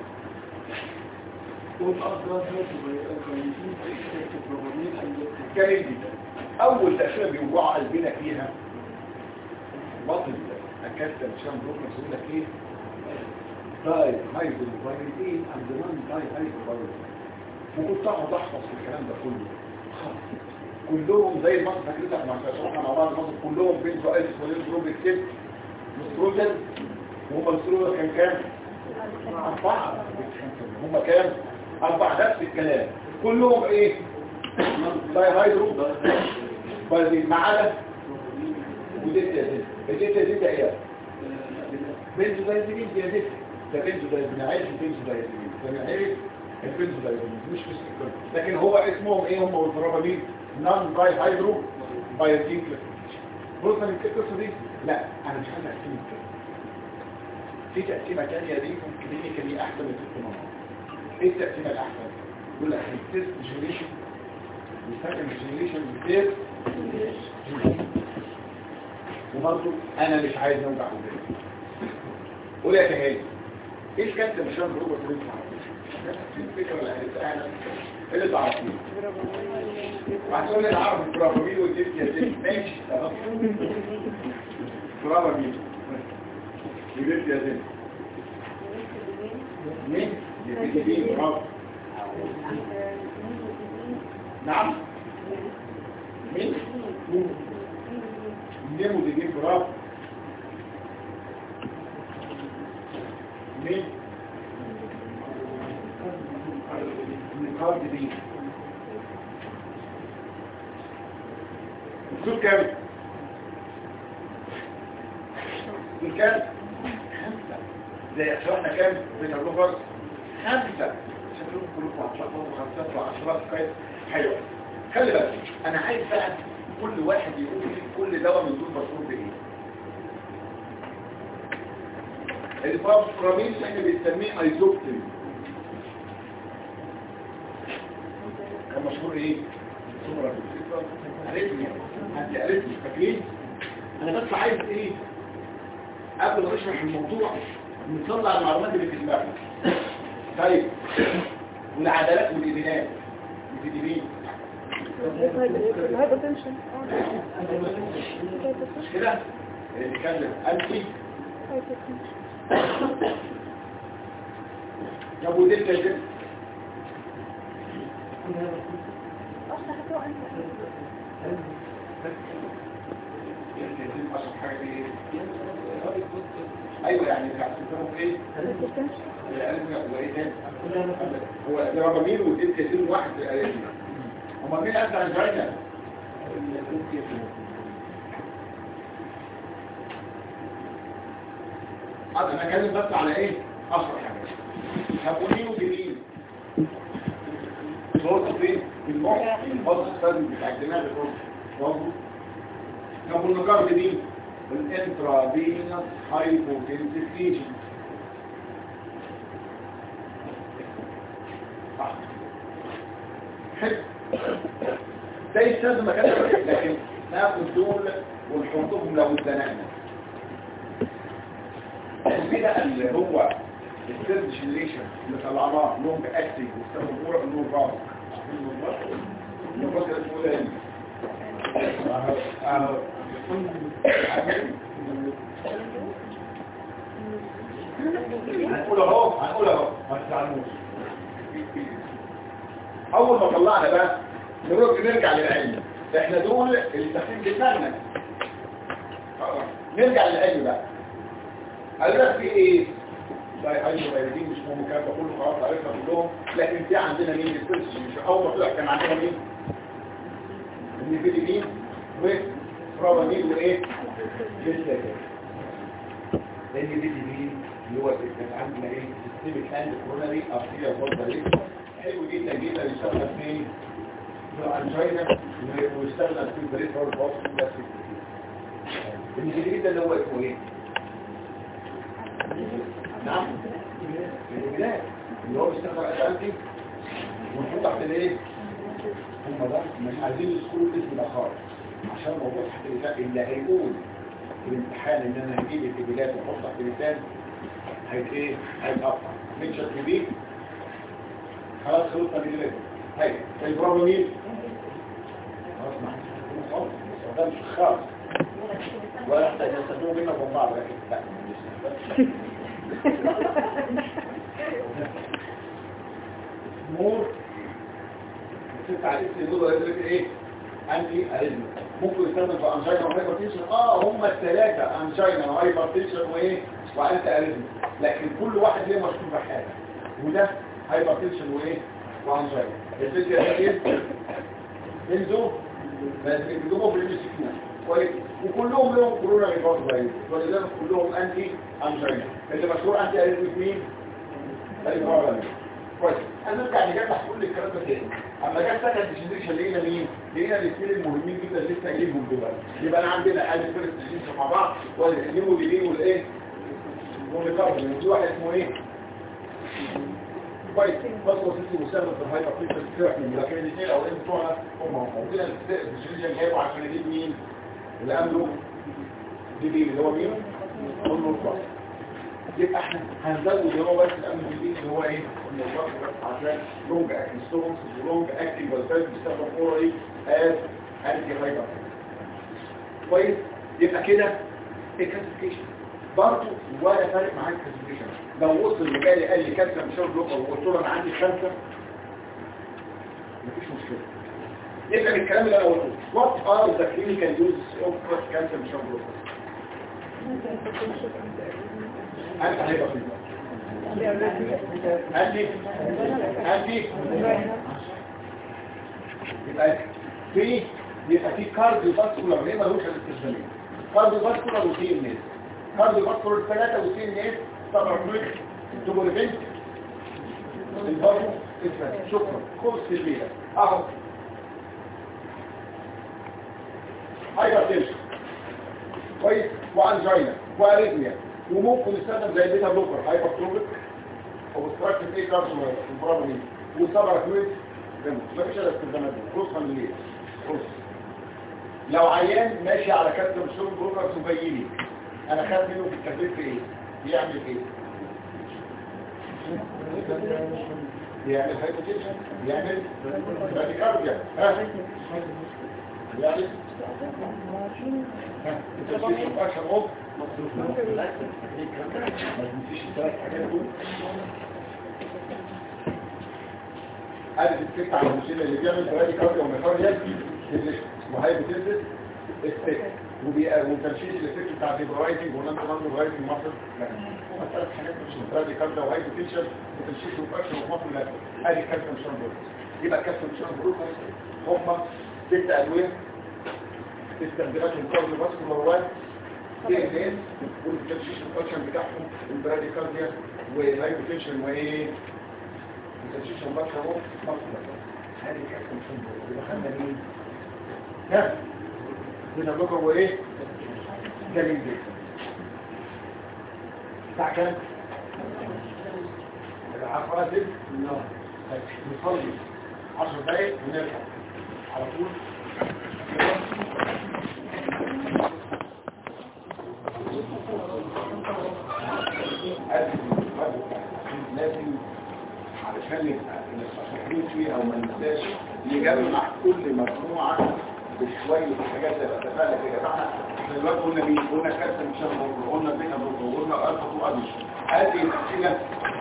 كريم جدا. اول تأثير بيوجعوا قلبي الكالسيوم عشان بروكنا يقول لك ايه داي هايدروفايرين اند نون داي هايدروفايرين. وكنت اقعد احفظ في الكلام ده كله كلهم زي المصر فاكرتك مع شرحنا مع بعض مصر كلهم بنزو ايس ولينزروب كتير مستروجن وهم السلوه كان 4 هم كام 4 نفس الكلام كلهم ايه داي هايدرو بايدين معانا وديت دي ايه بنزو دايزيمين دي ده بنزو دايزيمين عايز بنزو دايزيمين ده عارف البنزو دايزيمين مش في السكر لكن هو اسمهم ايه هم والفرابامين نون داي هايدرو بايدين بص من القصه دي لا انا مش عايز احكي كده في تقسيمه ثانيه دي ممكن دي احسن من التقسيمه ايه التقسيمه الاحسن يقول لك التست جنريشن والسكند جنريشن والثيرد وبرضه انا مش عايز اوجع وداني قول يا كهاني ايه الكابتن مش انا بروبر اللي الفكره اللي هنتقالها اللي تعرفيه هتقول لي العرب البرافامين والديت يا ديت ماشي تمام برافامين يبقى يا ديت مين يبقى برافو نعم مين نيمو دي برافو مين النقاط دي الدول كام الدول كام 5 زي شرحنا كام بين الرفر 5 شكلهم كلكم هتلخبطوا 5 و10 كويس حلو خلي بالك انا عايز بقى كل واحد يقول لي كل دواء من دول مشهور بايه البروبرامين احنا بنسميه ايزوبتين كان مشهور ايه سوبر اريثميا انت اريثميا فاكرين انا بس عايز ايه قبل ما نشرح الموضوع نطلع المعلومات اللي في دماغنا طيب والعدالات والإدينات الفيديبين الهايبوتنشن مش كده اللي بيتكلم أنتي طب وديت كده أشرح حاجة ايه ايوه يعني بتعتبرهم ايه وايه تاني هو الرابامين والديت كتير واحد هما مين أسرع الجاينة انا كاتب بس على ايه اشرح حاجه هابونين وجديد صوت فين في المخ البص الثاني بتاع الدماغ برضه هابونوكار جديد الانترافينوس هايبوتنسيفيشن حلو ده يستخدم مكان لكن ناخد دول ونحطهم لو اتزنقنا البيئة اللي هو الثيرد جنريشن اللي طلعناه لونج اكتيف واستخدموه النور راس النور راس اسمه ايه هنقول اهو ما تزعلوش اول ما طلعنا بقى نرجع للعلم احنا دول اللي داخلين دماغنا نرجع للعلم بقى قال لك في ايه لا ايوه بايدين مش مهم الكلام ده كله خلاص عرفنا كلهم لكن في عندنا مين الفرش مش اول ما طلع كان عندنا مين الفيديبين وفرابامين وايه لسه كده لان الفيديبين اللي هو كان عندنا ايه سيستميك اند كوروناري ارتيريال بلاد حلو جدا جدا يشتغل في الانجينا ويشتغل في البريفرال فاسكولار بس الفيديبين ده اللي هو اسمه ايه نعم البلاد اللي هو بيشتغل اساسي ونحط تحت الايه هم ده مش عايزين يذكروا الاسم ده خالص عشان موضوع تحت اللسان اللي هيقول في الامتحان ان انا هجيب البلاد واحط تحت اللسان ايه هيتقطع من شكل دي خلاص خلصنا بالبلاد هاي البرافو مين خلاص ما خالص مش خالص ولا احتاج نستخدمه بينا وبين بعض لكن لا مور بتفتح على الاسم يقول ويدرك ايه انتي اريزم ممكن يستخدم في انجينا وهايبرتنشن هم الثلاثه انجينا وهايبرتنشن وايه وانتي اريزم لكن كل واحد ليه مشهور بحاجه وده هايبرتنشن وايه وانجينا الفكره ايه انزو بس بيجيبوا في الامسكيو كويس وكلهم لهم كورونا ريبورت بايد ولذلك كلهم انتي انجينا اللي مشهور انتي اريزم مين البارامتر كويس هنرجع نجمع كل الكلام ده تاني اما جت سكند جنريشن لقينا مين لقينا الاثنين المهمين جدا اللي لسه قايلهم دلوقتي يبقى انا عندنا ادي فيرست جنريشن مع بعض والهيمو دي والايه والكاربون ودي واحد اسمه ايه كويس بس وصلت مستخدم في الهايبر فيتشر سيرك لكن الاثنين الاولين بتوعنا هم موجودين الجنريشن جايبه عشان يجيب مين اللي قبله دي اللي هو مين والنوربا يبقى احنا هنزود اللي هو بس الامن الجديد اللي هو ايه النوربا عشان لونج اكتنج ستونز ولونج اكتنج والفاز بيستخدم اورالي از انتي هايبر كويس يبقى كده الكلاسيفيكيشن برضه ولا فارق معاك الكلاسيفيكيشن لو وصل لجالي قال لي كالسيوم مش بلوكر وقلت له انا عندي 5 مفيش مشكله يبقى من الكلام اللي انا قلته وات ار ذا كلينيكال يوز اوف كالسيوم مش بلوكر انت هيبقى انت يبقى في كارديو فاسكولار ليه ملوش الاستخدامين كارديو فاسكولار وسي ان اس كارديو فاسكولار 3 وسي ان اس طبعا كويك توبوليفنت البارو اسمه شكرا خلص الليله اهو هايبرتنشن كويس وانجينا واريثميا وممكن يستخدم زي البيتا بلوكر هايبرتروبيك او ستراكشر ايه كارسوما البرامين والسبر كويس مفيش الا استخدامات خلصها من الليل خلص لو عيان ماشي على كابتن شغل بروكر سبيلي انا خدت منه في التدريب في ايه بيعمل ايه بيعمل هايبوتنشن بيعمل براديكارديا بيعمل التشخيص مباشر اوف مفيش الثلاث حاجات دول هذه الفكره على المشكله اللي بيعمل براديكارديا وميكارديا وهايبوتنشن الستيك وتنشيط الافكت بتاع الرايتنج ونانو رايتنج ماسل هم ثلاث حاجات مش مفردة كاردا وهايبوتنشن وتنشيط وفاكشن وماسل لا ادي كالسيوم شامبروز يبقى كالسيوم شامبروز هم 6 ادويه استخداماتهم كارديو فاسكولار وان دي ان اس والتنشيط والفاكشن بتاعهم البراديكارديا والهايبوتنشن وايه التنشيط والفاكشن وماسل هذه كالسيوم شامبروز يبقى خدنا مين ها بنبقى هو ايه جميل جدا الساعة كام العفوات دي نصلي 10 دقايق ونرجع على طول لازم علشان يبقى نستحقين فيه او ما ننساش يجمع كل مجموعة بشوية حاجات زي اتفقنا كده احنا دلوقتي قلنا مين قلنا كابتن شامبر قلنا بيتا بروتو قلنا الفا تو ادش هذه الاسئله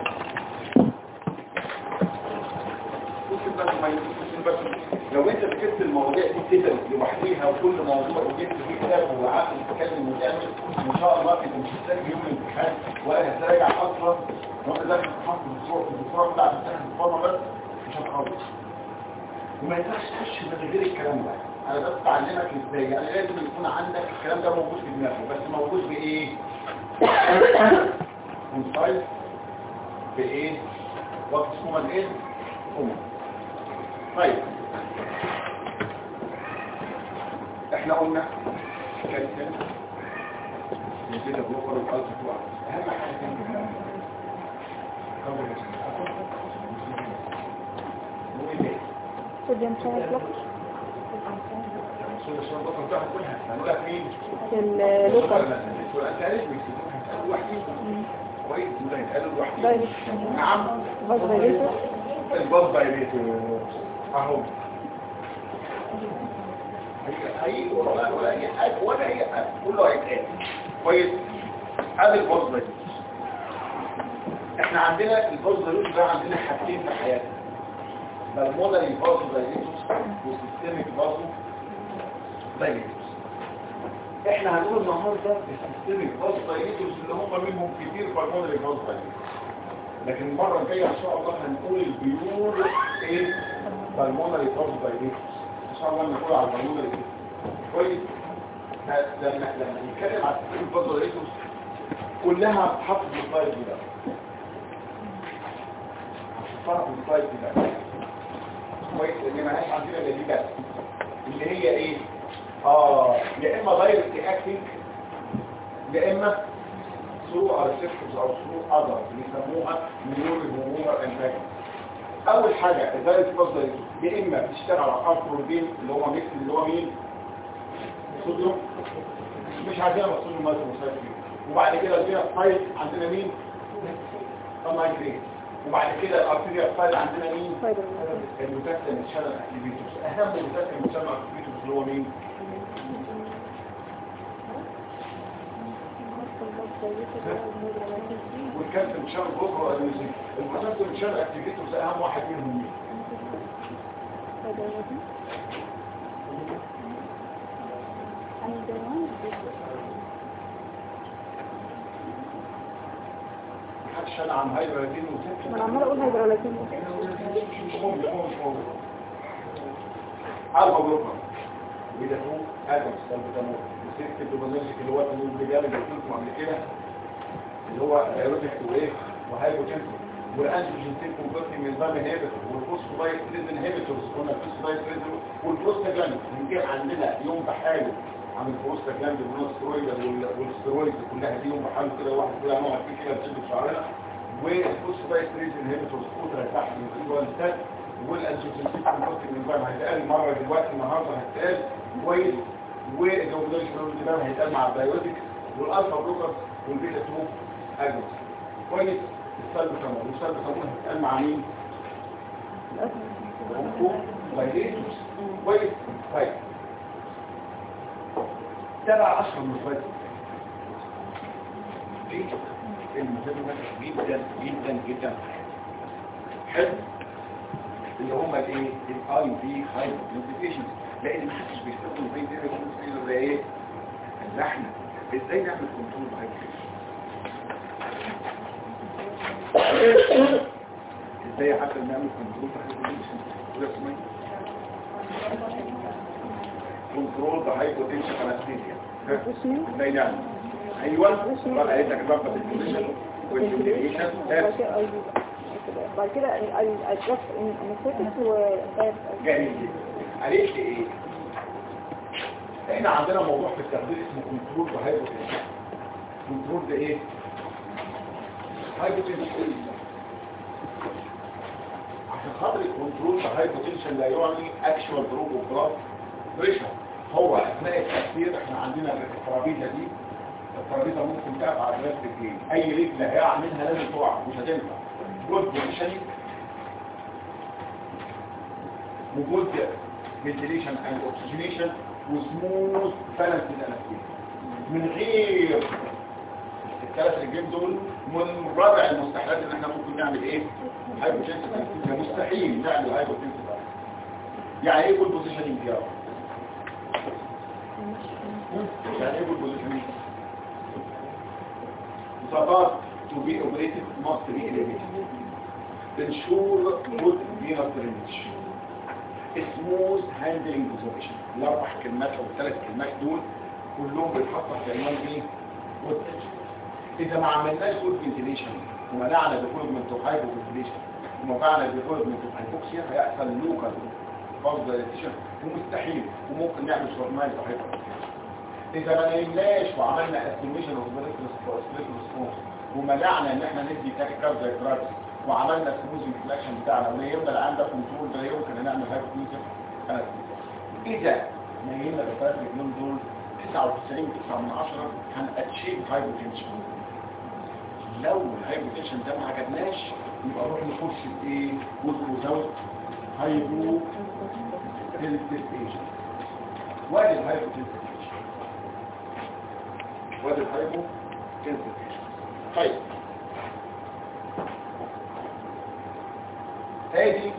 بس لو انت فكرت المواضيع دي كده لوحديها وكل موضوع وجبت فيه كتاب وقعدت تتكلم وتعمل ان شاء الله انت مش هتلاقي يوم الامتحان ولا هتراجع اصلا وانت داخل تحط الدكتور بتاع الامتحان الفورمه بس مش هتخلص وما ينفعش تخش من غير الكلام ده انا بس بعلمك ازاي يعني لازم يكون عندك الكلام ده موجود في دماغك بس موجود بايه كونسايز بايه وقت اسمه ايه طيب احنا قلنا كالسيوم البيتا بلوكر والالفا تو اهم حاجه صوديوم شانل بلوكر الصورة البطل بتاعها كلها هنقولها فين؟ اللوكر انت عارف بيكتبوها لوحدين كويس ده يتقالوا لوحدين نعم الباص بايريتور اهو هي ولا اي حاجه ولا اي حاجه كله هيتقال كويس. هذا البوزيتيف احنا عندنا البوزيتيف ده عندنا حاجتين في حياتنا، بالمودري بوزيتيف وسيستميك بوزيتيف. احنا هنقول النهارده السيستميك بوزيتيف اللي هم منهم كتير بالمودري بوزيتيف، لكن المره الجايه ان شاء الله هنقول البيور ايه بالمودري بوزيتيف ان شاء الله نقول على البيور كويس. لما نتكلم على السيستميك بوزيتيف كلها هتحط في السلايد ده، هتحط في السلايد ده كويس، اللي مالهاش عندنا الا دي بس اللي هي ايه يا اما دايركت اكتنج يا اما ثرو ريسبتورز او ثرو اذر بيسموها نيورو انفاكت. اول حاجه الدايركت بوزيتيف يا اما بتشتغل على البروتين اللي هو ميكس اللي هو مين صوديوم، مش عايزين صوديوم مايكروسايت، وبعد كده الفينا فايل عندنا مين مايجرين، وبعد كده الارتيريا فايل عندنا مين المتسم الشانل اكتيفيتورز. اهم المتسم الشانل اكتيفيتورز اللي هو مين والكالسيوم شانل بوكرو ادينوسين. المتسم الشانل اكتيفيتورز اهم واحد منهم مين محدش قال عن هيدرولاتين وسيبش. انا عمال اقول هيدرولاتين الفا بلوكر بيدفعوا ادم سالبوتامول وسيكت الدوبامينرجيك اللي هو البيجان اللي قلت لكم قبل كده اللي هو ايروتيك وايه وهايبوتنسيف، والانتيجين كونفرتنج انزيم انهبيتور والفوسفودايستريز انهبيتورز قلنا الفوسفودايستريز والبروستاجلاند. بنجيب عندنا يوم بحاله عن البروستاجلاند والسترويد والسترويد كلها دي يوم بحاله كده واحد كده نقعد فيه كده نشد شعرنا، والفوسفودايستريز انهبيتورز قدره تحت الانسولين والانتيجين كونفرتنج انزيم هيتقال مره دلوقتي النهارده هيتقال كويس، والدوبليشن ده هيتقال مع البايوتيك والالفا بلوكر والبيتا 2 اجنس كويس. السالبوتامول هيتقال مع مين بايليتوس كويس. طيب تبع اشهر المفاجئ دي المهمه جدا جدا جدا حلو اللي هم الايه الاي في هايبر نوتيفيكيشن، لان ما حدش بيستخدم البي دي بيقول زي ايه اللحمه. ازاي نعمل كنترول هايبر ازاي حتى نعمل كنترول هايبوتنشن انستيزيا ازاي نعمل ايوه بقى قايل لك ضغط البوزيشن والكوميونيكيشن بعد كده الادرس انستيتس جميل جدا. عرفت ايه احنا عندنا موضوع في التخدير اسمه كنترول هايبوتنشن. كنترول ده ايه هايبوتنشن عشان خاطر الكنترول هايبوتنشن لا يعني اكشوال دروب اوف بلاد بريشر. هو اثناء التخدير احنا عندنا الترابيزه دي، الترابيزه ممكن تقف على ثلاث رجلين، اي رجل هيقع منها لازم تقع مش هتنفع. جود بوزيشن وجود فنتيليشن اند اوكسجينيشن وسموث بالانس انستيزيا. من غير الثلاث رجلين دول من رابع المستحيلات ان احنا ممكن نعمل ايه هايبوتنسيف انستيزيا. مستحيل نعمل هايبوتنسيف. يعني ايه جود بوزيشننج يا يعني ايه جود بوزيشننج؟ Support to be operated must be elevated. Ensure good venous drainage. Smooth handling position. الاربع كلمات او الثلاث كلمات دول كلهم بيتحطوا في عنوان ايه؟ good. اذا ما عملناش good ventilation ومنعنا development of hypofiltration ومنعنا development of hypoxia هيحصل local vasodilation ومستحيل وممكن نعمل شورنايز وهيبقى. إذا ما نمناش وعملنا استيميشن اوف ريسبونس ومنعنا ان احنا ندي تاكيكارديا دراجز وعملنا سموزنج فلاكشن بتاعنا ونيمنا اللي عندها كنترول ده يمكن نعمل هايبوتنسيف. اذا نيمنا بالثلاث رجلين دول 99.9 هنأتشيف هايبوتنشن. لو الهايبوتنشن ده ما عجبناش يبقى نروح نخش بايه؟ جلوكوزاوز هايبو هيلث ستيشن. وادي الهايبوتنسيف وادي الهايبوتنسيف. طيب ادي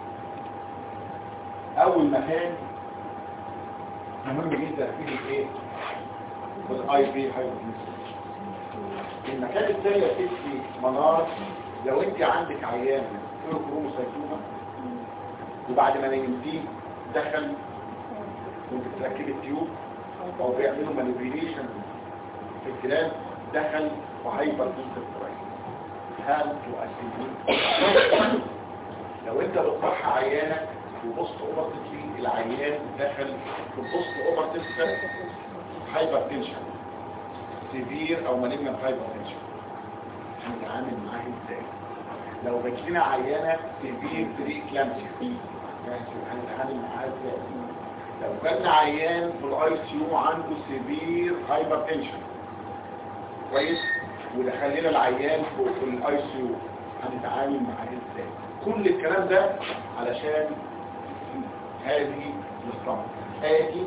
اول مكان مهم جدا في الايه والاي بي هايبوتنسيف. المكان الثاني يا ستي منار، لو انت عندك عيان كروموسايتوما وبعد ما نيمتيه دخل وانت بتركب التيوب او بيعملوا مانيبيوليشن في الكلام دخل وهايبر تنسيف. هاو تو اسيميليت لو انت بتطرح عيانك وبوست اوبرتيفلي العيان دخل في البوست اوبرتيف هايبر تنشن سيفير او مالجنت هايبر تنشن، هنتعامل معاه ازاي؟ لو جات لنا عيانه سيفير بري كلامسيا هنتعامل معاه ازاي؟ لو كان عيان في الاي سي يو عنده سيفير هايبر تنشن كويس ودخلنا العيان في الاي سي يو هنتعامل معاه ازاي؟ كل الكلام ده علشان هذه الصمت ادي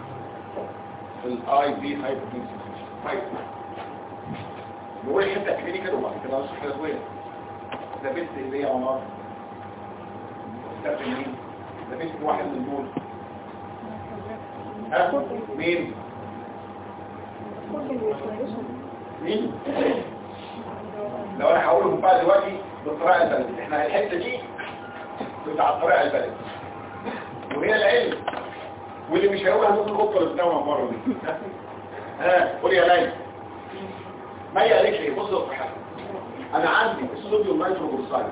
الاي بي هايبوتنسيف. طيب نقول حته كلينيكال وبعد كده نشرح حاجه كويسه. ده بنت اللي هي عمر ده مين؟ ده بنت واحد من دول مين؟ مين؟ لو انا هقولهم بقى دلوقتي بالطريقه البلد احنا الحته دي بتاع الطريقه البلد وهي العلم واللي مش هيقولها ممكن يقطر الدوله مره دي. قول يا ليلى ما هي قالت لي بص يا صاحبي انا عندي الصوديوم نيتروجليسيريد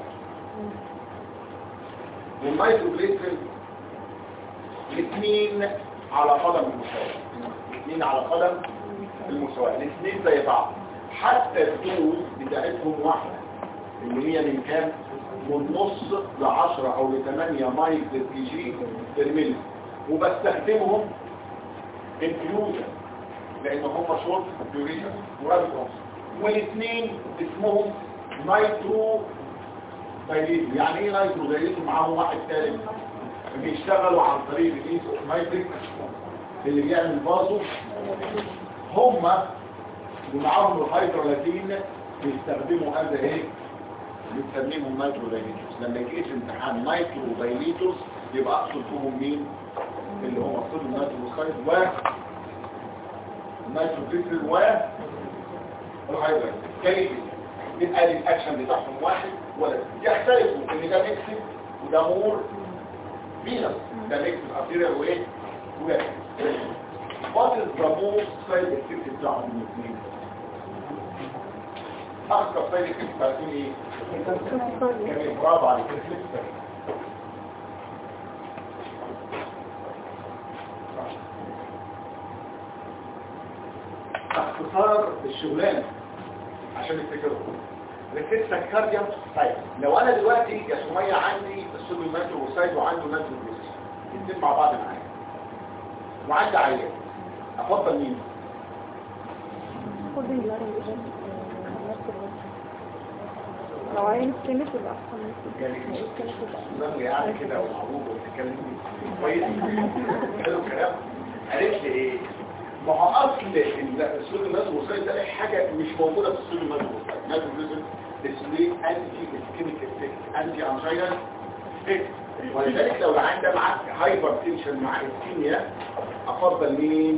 والنيتروجليسيريد الاثنين على قدم المساواة، الاثنين على قدم المساواة، الاثنين زي بعض حتى الدوز بتاعتهم واحدة اللي هي من كام؟ من نص ل 10 او ل 8 مايكرو بي جي بالملي، وبستخدمهم انفيوجن لان هم شورت ديوريشن ورابيد، والاثنين اسمهم نايترو دايليتو. يعني ايه نايترو دايليتو؟ معاهم واحد ثالث بيشتغلوا عن طريق الايزو نايتريك اللي بيعمل بازو، هم ومعاهم الهيدرولاتين بيستخدموا هذا ايه؟ بنسميهم نايترو دايليتوس. لما يجي في امتحان نايترو دايليتوس يبقى اقصد فيهم مين؟ اللي هم اقصد النايتروسايد و النايتروجليسرين و الهيدرولاتين. كيف يبقى الاكشن بتاعهم واحد ولا يختلفوا ان ده ميكسد وده مور فينس، ده ميكسد ارتيريال وايه؟ وده what is the most side effect بتاعهم الاثنين؟ اكثر سايد افكت بتاعتين ايه؟ كمان برافو عليك الفليكسر. اختصار الشغلانه عشان نفتكره ريفلكس كارديا. طيب لو انا دلوقتي يا سميه عندي الصوديوم نيتروجليسيريد وعنده نيتروجليسيريد الاثنين مع بعض معايا وعندي عيان، افضل مين؟ لو عين السنة تبقى أحسن يعني يعني كده ومعروف وتتكلمي كويس حلو الكلام. قالت لي ايه؟ ما هو اصل الصوديوم نيتروجليسيريد ده حاجه مش موجوده في الصوديوم نيتروجليسيريد اسمه انتي اسكيميك افكت، انتي انجينال افكت، ولذلك لو العين ده معاك هايبر تنشن مع اسكيميا افضل مين؟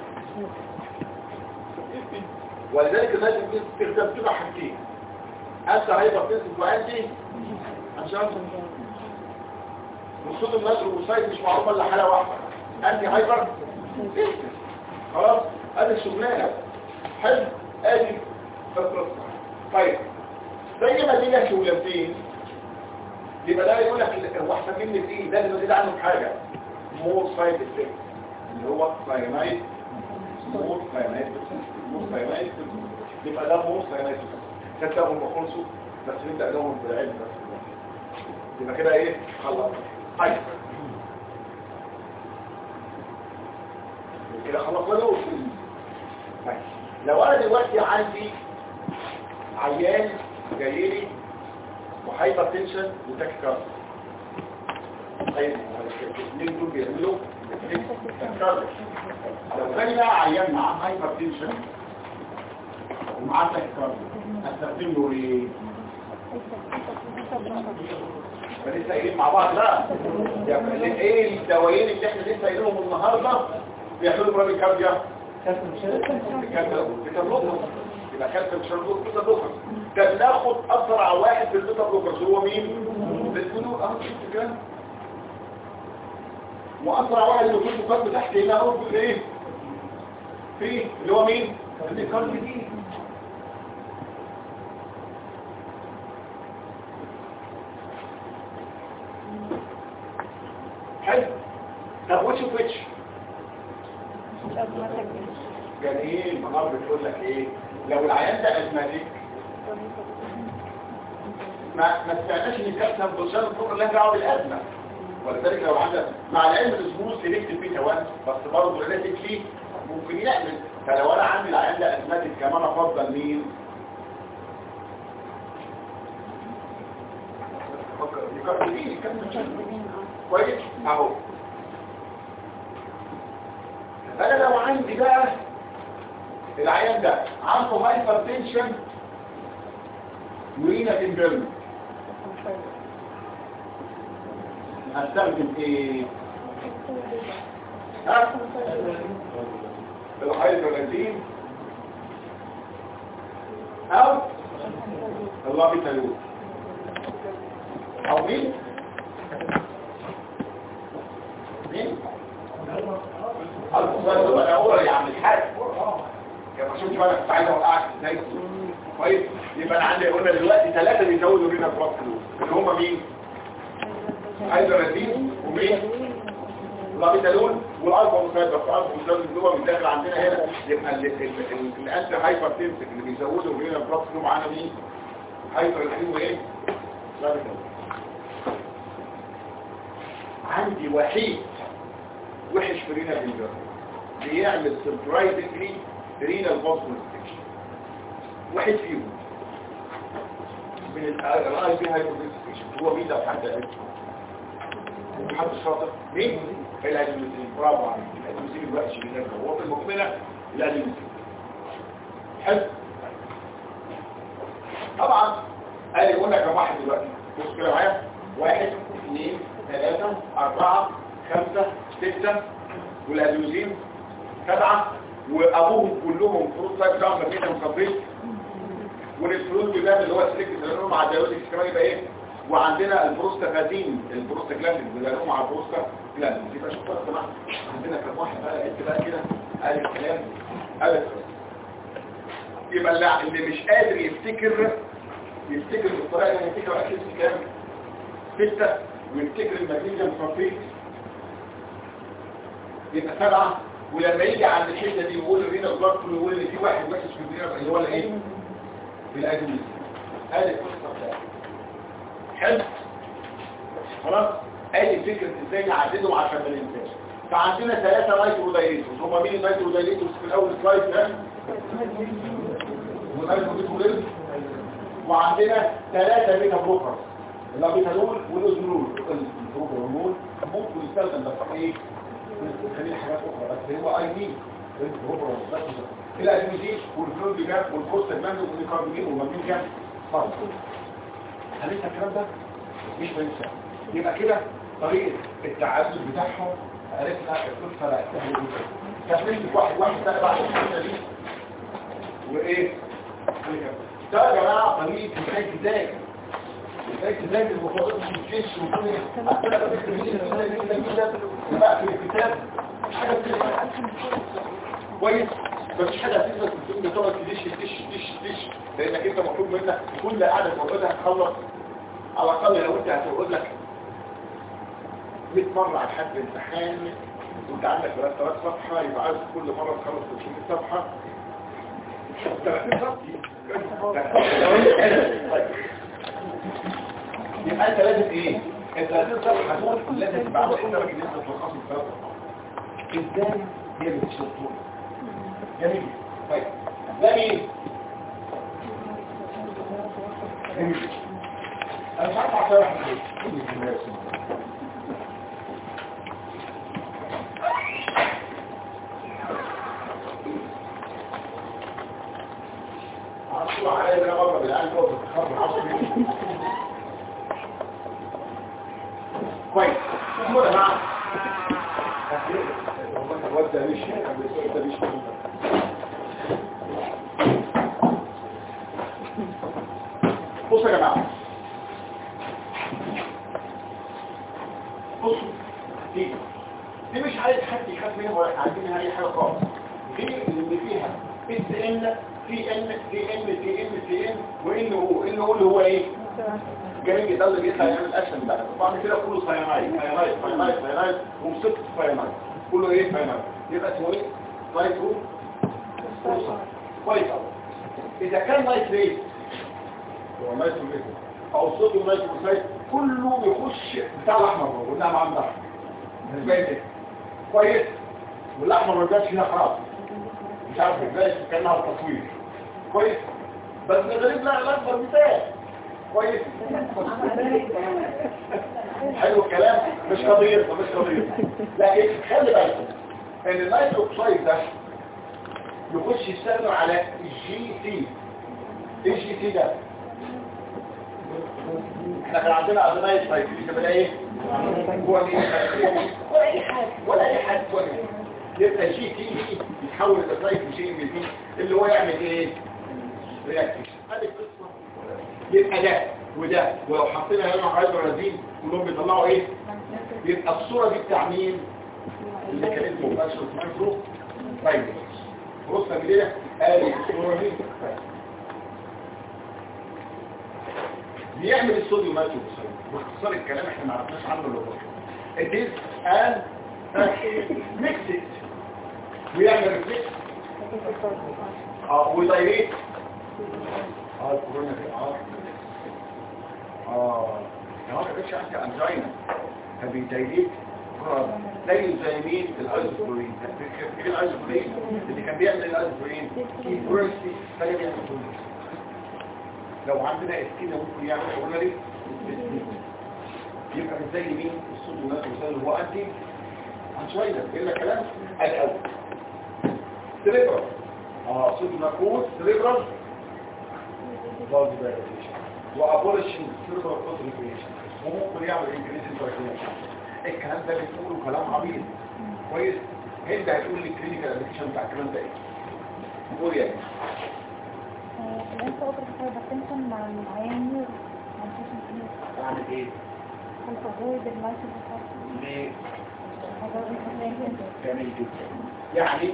ولذلك الناس بتستخدم كده حاجتين، انت هايبر تنشن وانتي عشان والصوديوم نيتروجليسيريد مش معروفه الا حاله واحده انتي هايبر تنشن. خلاص ادي الشغلانه حلو ادي القصه. طيب زي ما دي شغلتين يبقى ده يقول لك هو احسن مني في ايه؟ ده اللي بزيد عنه بحاجه مور سايد افكت اللي هو ساينايد مور ساينايد يبقى ده مور ساينايد كتبهم بخلصوا بس نبدا لهم بالعلم بس يبقى كده ايه؟ خلاص. طيب كده خلصنا. طيب لو انا دلوقتي عندي عيان جاي لي وهايبر تنشن وتاكيكارديا، طيب الاثنين دول بيعملوا لو كان بقى عيان مع هايبر تنشن ومعاه تاكيكارديا هستخدم له ايه؟ فلسه قايلين مع بعض بقى يعني ايه الدوايين اللي احنا لسه قايلينهم النهارده بيعملوا براديكارديا؟ بيتابلوكر يبقى كالسيوم شربوك بيتابلوكر كان ناخد اسرع واحد في البيتابلوكر هو مين؟ بالفلوس شفت كده واسرع واحد اللي في الفرق تحت هنا هو في ايه؟ في اللي هو مين؟ الكارد دي حلو طب وش وش كان ايه المنار بتقول لك ايه لو العيان ده ازماتيك ما استعناش ان الكابتن بوشان الفقر لا دعوه بالازمه ولذلك لو عندك مع العلم الاسموس سيلكتيف بيتا 1 بس برضه ريلاتيفلي ممكن يعمل فلو انا عندي العيان ده ازماتيك كمان افضل مين كويس اهو انا لو عندي بقى العيان ده عنده هايبر تنشن يورينا تنبرن هستخدم ايه الهيدرولازين او اللابيتالول او مين الفصل بقى اول يعمل الحاجه يا شوف بقى كنت عايز اوقعك ازاي كويس يبقى انا عندي قلنا دلوقتي 3 بيزودوا لنا بلاد فلوس اللي هم مين هيدرولازين ومين لابيتالول والالفا مساعد بس الالفا مساعد اللي هو بيدخل عندنا هنا يبقى الانتي هايبر تنسك اللي بيزودوا لنا بلاد فلوس معانا مين هيدرولازين وايه لابيتالول عندي وحيد وحش في رينا بيجر بيعمل سربرايزنجلي رينا البوستنستيشن واحد فيهم من الاي بي هايبوتنستيشن هو مين ده حد قال حد شاطر مين الادميسين برافو عليك الادميسين الوحش اللي هو في المقبله الادميسين حلو طبعا قال يقول لك كم واحد دلوقتي بص كده معايا 1 2 3 4 5 6 والادوزين 7 وابوهم كلهم فروت تايب داون مدينه مصابين والفلويد ده اللي هو السلك اللي مع الدايوريتكس كمان يبقى ايه وعندنا البروستاغلاندين البروستاجلاندين اللي مع البروستاجلاندين يبقى شوف بقى سمعت عندنا كم واحد بقى انت بقى كده قال الكلام قال يبقى اللي مش قادر يفتكر بالطريقه اللي هيفتكر اكيد كام 6 ويفتكر المغنيسيوم صلفيت يبقى 7 ولما يجي عند الحته دي يقول لنا الضغط ويقول ان في واحد وحش في الدنيا اللي هو الايه بالادميس ادي القصه بتاعتها حلو خلاص ادي فكره ازاي نعددهم عشان ما ننساش فعندنا 3 نايترو دايليتوس هم مين النايترو دايليتوس في الاول سلايد ده ونايترو وعندنا 3 بيتا بروكر اللابيتالول والازولول البروكرول ممكن يستخدم بس ايه خلينا حاجات اخرى بس هو اي دي البروكرول بس الادميزين والفلويد جاب والبروستاجلاندين والكاربين والماجنيزيوم جاب خلاص هننسى الكلام ده مش بننسى يبقى كده طريقه التعدد بتاعهم عرفنا القصه لا سهله جدا كملت واحد بقى بعد الحته دي وايه ده يا جماعه طريقه ازاي ازاي المفروض مش بقى في الكتاب مش حاجه كويس مفيش حاجه هتثبت في الدنيا تقعد تدش لانك انت مطلوب منك كل قعده تقعدها تخلص على الاقل لو انت هتقعد لك 100 مره على حد امتحان وانت عندك 3 صفحه يبقى عايز كل مره تخلص 300 صفحه 30 صفحه يبقى انت لازم ايه انت لازم صفحه دول لازم تبقى عامل انت راجل لسه تلخص الثلاث صفحات ازاي هي اللي بتشطور جميل طيب ده مين جميل انا مش عارف اعرف مقصوع عليا انا بره بالعين فوق الخط العصر كويس اسمه يا جماعه والله الواد ده مش ده مش بصوا يا جماعه بصوا دي مش عايز حد يخاف منها ولا عايزين منها اي حاجه خالص دي اللي فيها اس ان في ان في ان في ان في ان وان هو ان هو اللي هو ايه جميل ده اللي بيطلع يعمل الاكشن ده طبعا كده كله ساينايد ومسكت ساينايد كله ايه ساينايد يبقى اسمه ايه نايترو كويس قوي اذا كان نايتريت هو نايتريت او صوديوم نايتروكسيد كله يخش بتاع الاحمر قلنا مع النحر ازاي كده كويس والاحمر ما جاش هنا خلاص مش عارف ازاي كانها التصوير كويس بس الغريب لا الاكبر مثال كويس حلو الكلام مش قضيه لكن خلي بالكم ان النيتروكسيد ده يخش يستخدم على الجي سي الجي سي ده احنا كان عندنا ادنايت سايكل كده ايه هو ولا اي حاجه يبقى جي تي يتحول الاسلايد لشيء من دي اللي هو يعمل ايه رياكشن هذه القصه يبقى ده وده ولو حطينا هنا هيدرازين كلهم بيطلعوا ايه يبقى الصوره دي بتاع مين اللي كانت مباشره مايكرو طيب بص كده ادي الصوره دي بيعمل الصوديوم نيتروكسيد باختصار الكلام احنا ما عرفناش عنه الا بس it is an mixed ويعمل ريفلكس ودايريت الكورونا دي ما كانش عندي انجينا فبيدايريت زي مين الايزوبرين الايزوبرين اللي كان بيعمل الايزوبرين كيبورستي بيعمل كله لو عندنا اسكينه ممكن يعمل كوروناري يبقى مش زي مين الصوديوم نيتروكسيد هو انتي شويه بيقول لك كلام الاول سيريبرال صوديوم نيتروكسيد سيريبرال فالز دايليشن وابوليشن سيريبرال كونتريبيوشن وممكن يعمل انكريزنج تراكيشن الكلام ده بيقوله كلام عبيط كويس هند هتقول لي الكلينيكال ابلكيشن بتاع الكلام ده ايه قول يا انت اوبر بتنسى مع العيان تعمل ايه التزويد المايكرو ليه جميل جدا يعني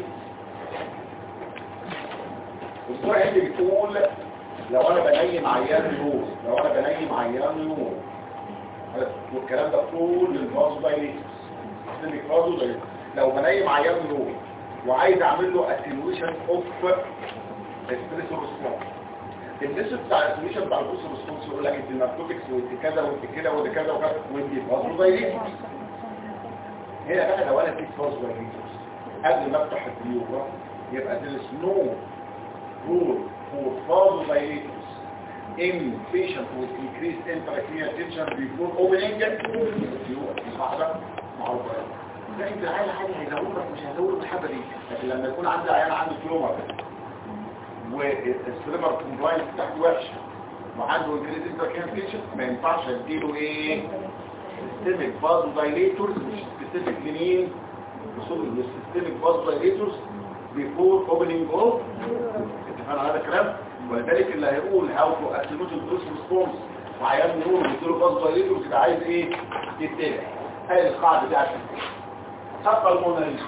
الصورة اللي بتقول لو انا بنيم عيان نور والكلام ده طول الفازو دايليتس لو بنيم عيان نور وعايز اعمل له اتنويشن اوف اسبريسو ريسبونس النسبة بتاع الاتنويشن بتاع الاسبريسو ريسبونس يقول لك انت الناركوتكس وانت كذا وانت كده وانت كذا وكذا وانت فازو دايليتس هنا بقى لو انا اديت فازو دايليتس قبل ما افتح البيوبرا يبقى there is no rule for vasodilators in patient with increased intracranial tension before opening معروفة ده انت العيال حاجة هيزودك مش هيزودك الحبة دي لكن لما يكون عندي عيال عنده تيومر والسليبر كومبلاينس بتاعته وحشة وعنده increased intracranial tension ما ينفعش اديله ايه systemic vasodilators مش specific لمين systemic vasodilators before opening of اتفقنا على هذا الكلام ولذلك اللي هيقول how to attribute the response وعيان نور بيديله vasodilators يبقى عايز ايه يتبع هاي القاعدة دي عشان تبقى الموناليز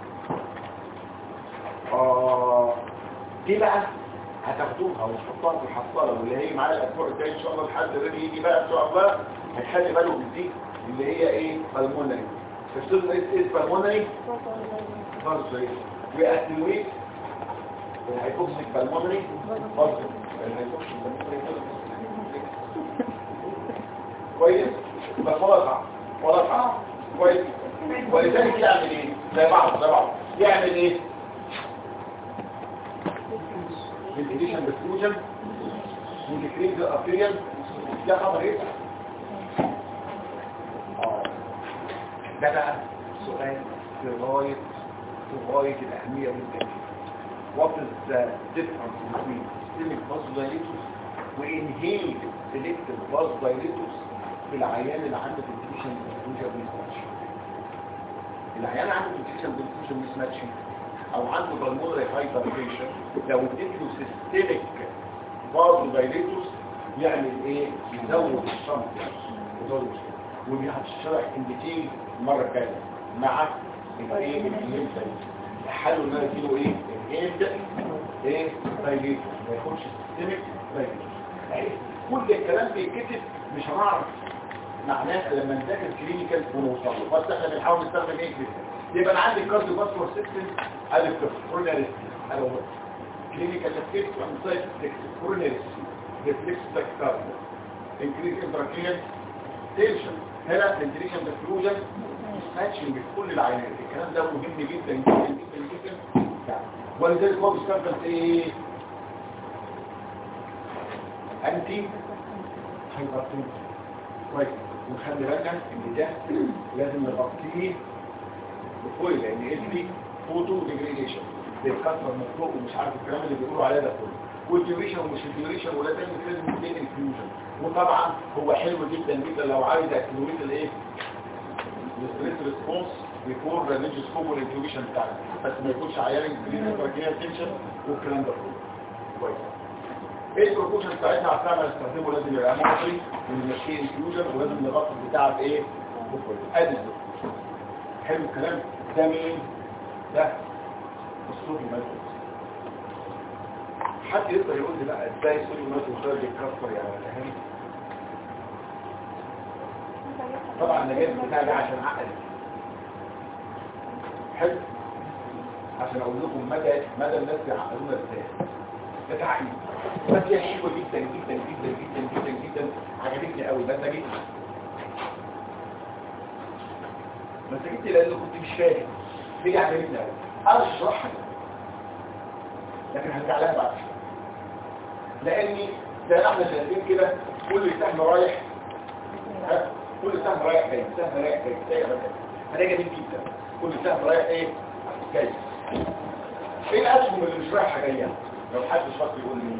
دي بقى هتاخدوها وتحطوها في الحصاله واللي هي معانا الاسبوع الجاي ان شاء الله لحد الربي يجي بقى ان شاء الله هتخلي باله من دي اللي هي ايه بالمونري تفصيل ايه بالمونري فازوي واتنويت الهيبوكسيك بالمونري فازوي الهيبوكسيك بالمونري كويس بس وضع كويس ولذلك يعمل ايه زي بعض يعمل ايه الإديشن بالفوجن والكريم الأفريال ده خبر ايه ده بقى سؤال في غاية الأهمية جدا what is the difference between systemic vasodilators وinhaled selective vasodilators في العيان اللي عنده ventilation diffusion mismatch. العيان عنده ventilation diffusion mismatch او عنده pulmonary hypertension لو اديت له systemic vasodilators يعمل ايه؟ يزود الصمت ودي هتشرح كلمتين المره الجايه مع الايه الانهيل حلو ان انا اديله ايه الانهيل ايه دايليتور ما ياخدش سيستميك دايليتور. كل الكلام بيتكتب مش هنعرف معناه لما نذاكر كلينيكال ونوصل له. بس احنا بنحاول نستخدم ايه كده. يبقى انا عندي كارديو فاسكولار سيستم الف كوروناري الو كلينيكال افكت وانسايت كوروناري ريفلكس تاكيكارديا انكريز انتراكريال تنشن هنا فنتيليشن ديفيوجن ماتشنج في كل العينات. الكلام ده مهم جدا جدا جدا جدا ولذلك هو بيستخدم ايه انتي هايبرتنشن كويس. ونخلي بالنا ان ده لازم نغطيه بفويل لان دي فوتو ديجريديشن بيتكسر من فوق ومش عارف الكلام اللي بيقولوا عليه ده كله والديوريشن ومش الديوريشن ولا ده لازم يكون انفيوجن. وطبعا هو حلو جدا جدا لو عايز اكتيفيت الايه الستريس ريسبونس بيفور ريليجيوس كومون انفيوجن بتاعنا بس ما يكونش عيان انتراكريال تنشن والكلام ده كله كويس. ايه البروبوشن بتاعتنا عشان نستخدمه لازم يبقى مونتري ونمشيه انفيوجن ولازم نغطي البتاع بايه بفويل. ادي حلو الكلام ده. مين ده الصوت المادي. حد يقدر يقول لي بقى ازاي الصوت المادي خارج يتكسر يا هاني؟ طبعا انا جايب البتاع ده عشان اعقل حلو عشان اقول لكم مدى الناس بيعقلونا ازاي. ده تعقيد بس هي حلوه جدا جدا جدا جدا جدا جدا عجبتني قوي. بس جيت بس جيت لان كنت مش فاهم هي عجبتني قوي اشرح لكن هرجع لها بعد شويه لاني زي ما احنا شايفين كده كل سهم رايح كل سهم رايح جاي سهم رايح جاي هنلاقي جميل جدا. كل سهم رايح ايه جاي. ايه الاسهم اللي مش رايحه جايه لو حد شاطر يقول لي.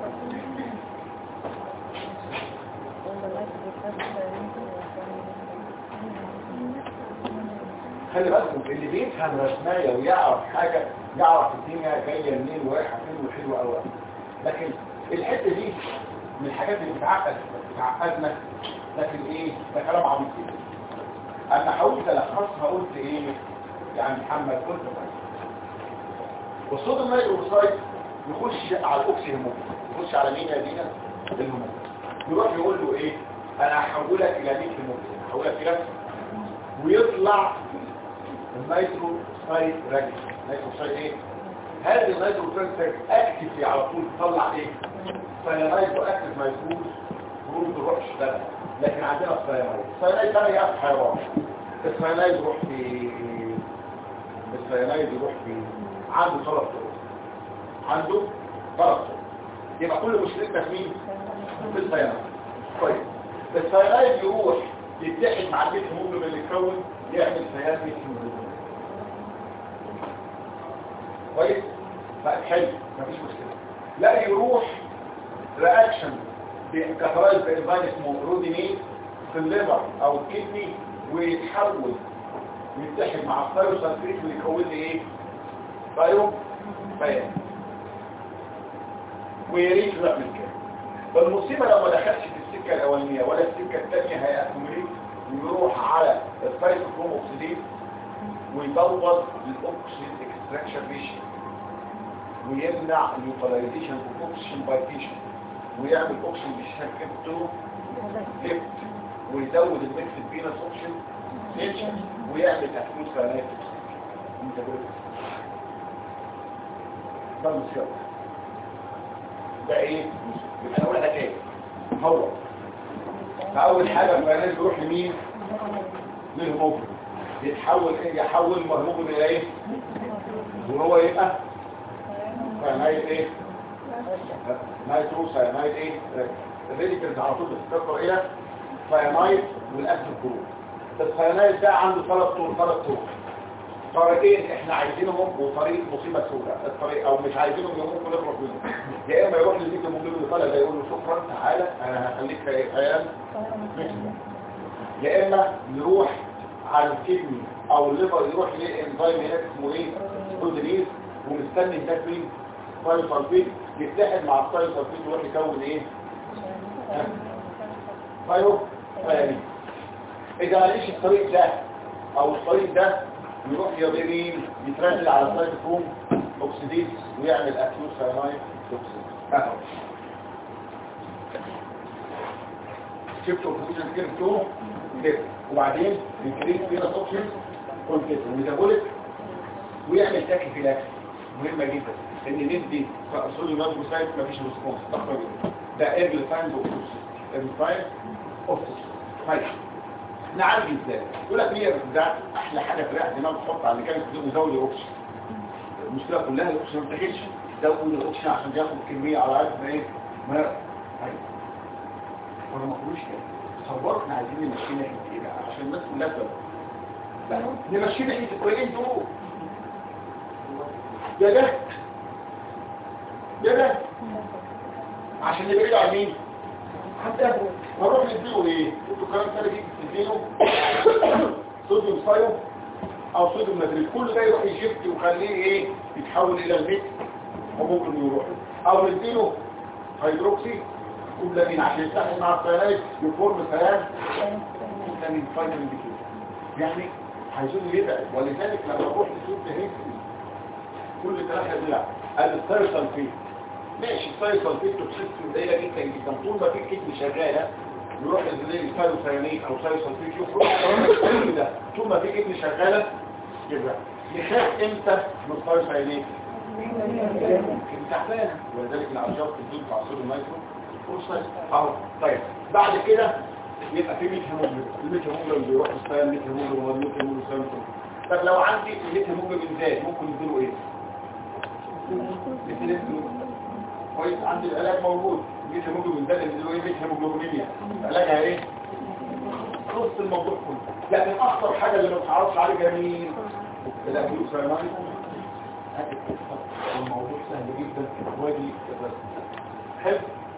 خلي بالكم اللي بيفهم رسمايه ويعرف حاجه يعرف الدنيا جايه منين ورايحه فين وحلوه قوي. لكن الحته دي من الحاجات اللي بتعقدنا لكن ايه ده كلام عبيط جدا. انا حاولت الخصها قلت ايه يعني محمد قلت والصوت المايكروسايت يخش على الاوكسي هرمون يخش على مين يا دينا الهرمون يروح يقول له ايه انا هحولك الى ميت هرمون هحولك الى ويطلع المايكروسايت راجل المايكروسايت ايه هذا المايكروسايت اكتف على طول تطلع ايه ساينايد واكتف مايكروس خروج تروح تشتغل. لكن عندنا الساينايد ده يا حيوان الساينايد يروح في عنده ثلاث طرق يبقى كل مشكلتنا في مين في الساينايد. كويس. الساينايد يروح يتحد مع الميت هيموجلوبين اللي يتكون يعمل سيال ميت هيموجلوبين كويس بقى حلو مفيش مشكله. لا يروح رياكشن بكاتالايز بانزيم اسمه رودينيز في الليفر او الكدني ويتحول ويتحد مع الثايروسلفيت ويكون لي ايه بايو بيان ويريد يعمل كده. فالمصيبه لو ما دخلش في السكه الاولانيه ولا السكه الثانيه هيأكمليت ويروح على السايتوكروم اوكسيديز ويبوظ الاوكسيد اكستراكشن ريشيو ويمنع اليوتيلايزيشن اوف اوكسجين باي تيشو ويعمل اوكسجين بيشكل ليفت ويزود الميكس فينس اوكسجين نيتشر ويعمل اكيوت ساينايتس ده مشكله. ده ايه انا اقول لك ايه هو فاول حاجه الفيروس بيروح لمين للهرمون يتحول ايه يحول الهرمون الى ايه وهو يبقى ساينايد ايه نايترو ساينايد ايه الريديكالز على طول بتتكسر الى ساينايد والاكتيف جروب. الساينايد ده عنده ثلاث طرق طريقين احنا عايزينهم وطريق مصيبه سوداء، الطريق او مش عايزينهم ممكن نخلص منهم. يا اما يروح للبيت المدير يطلع ده يقول له شكرا تعالى انا هخليك خيال، يا اما نروح على الكدني او الليفر يروح لانزيم هناك اسمه ايه بروتينيز، ومستني هناك مين ثايوسلفيت يتحد مع الثايوسلفيت يروح يكون ايه ثايوسلفيت. اذا ماليش الطريق ده او الطريق ده يروح يمين يترجل على السايتوكروم اوكسيديز ويعمل اكيوت ساينايد توكسين. شفتوا الكومبوزيشن كده بتوعه كده، وبعدين ينكريز فينا توكسين كونتيت وميتابوليك ويعمل تاكيفيلاكسي. مهمه جدا ان ندي صوديوم نيتروسايد مفيش ريسبونس ضخمه جدا، ده ايرلي ساينز اوف توكسين. طيب نعالج ازاي؟ يقول لك هي ده احلى حاجه في الرئه دماغ تحط على اللي كانت مزود الاوكسجين. المشكله كلها الاوكسجين ما بتاخدش، زود الاوكسجين عشان ياخد كميه على قد ما ايه ما طيب ولا ما كلوش كده تصوروا احنا عايزين نمشي ناحيه ايه بقى عشان الناس كلها تبقى لا نمشي ناحيه الكويسين دول ده عشان يبعدوا عن مين؟ حتى هروح نديله ايه؟ انتوا كلام ثاني تديله صوديوم صايم او صوديوم نتريت، كل ده يروح يشفت ويخليه ايه يتحول الى الميت وممكن يروح، او نديله هيدروكسي كوبلامين عشان يتحد مع الثيانات يفورم ثيان كوبلامين فايتامين بي 2 يعني عايزين يبعد. ولذلك لما اروح لسوق هيك كل 3 دقايق قال الثايوسلفيت ماشي، الثايوسلفيت توكسيستي قليله جدا جدا، طول ما في كدني شغاله يروح الثايوسيانين او ثايوسلفيت يخرج كل ده طول ما في كدني شغاله يبقى يخاف امتى من الثايوسيانين تعبانه. ولذلك العشاق الدود بتاع صوديوم نايترو فرصه اهو. طيب بعد كده يبقى في ميت هيموجلوبين، الميت هيموجلوبين بيروح الثيان ميت هيموجلوبين والميت هيموجلوبين. طب لو عندي الميت هيموجلوبين زاد ممكن نديله ايه؟ كويس، عندي العلاج موجود. ميت هيموجلوبين زاد نديله ايه؟ ميت هيموجلوبينيا علاجها ايه؟ نص الموضوع كله. لكن اخطر حاجه اللي ما بتعرفش عليها مين؟ الاكيوت ساينايد. الموضوع سهل جدا وادي بس حلو.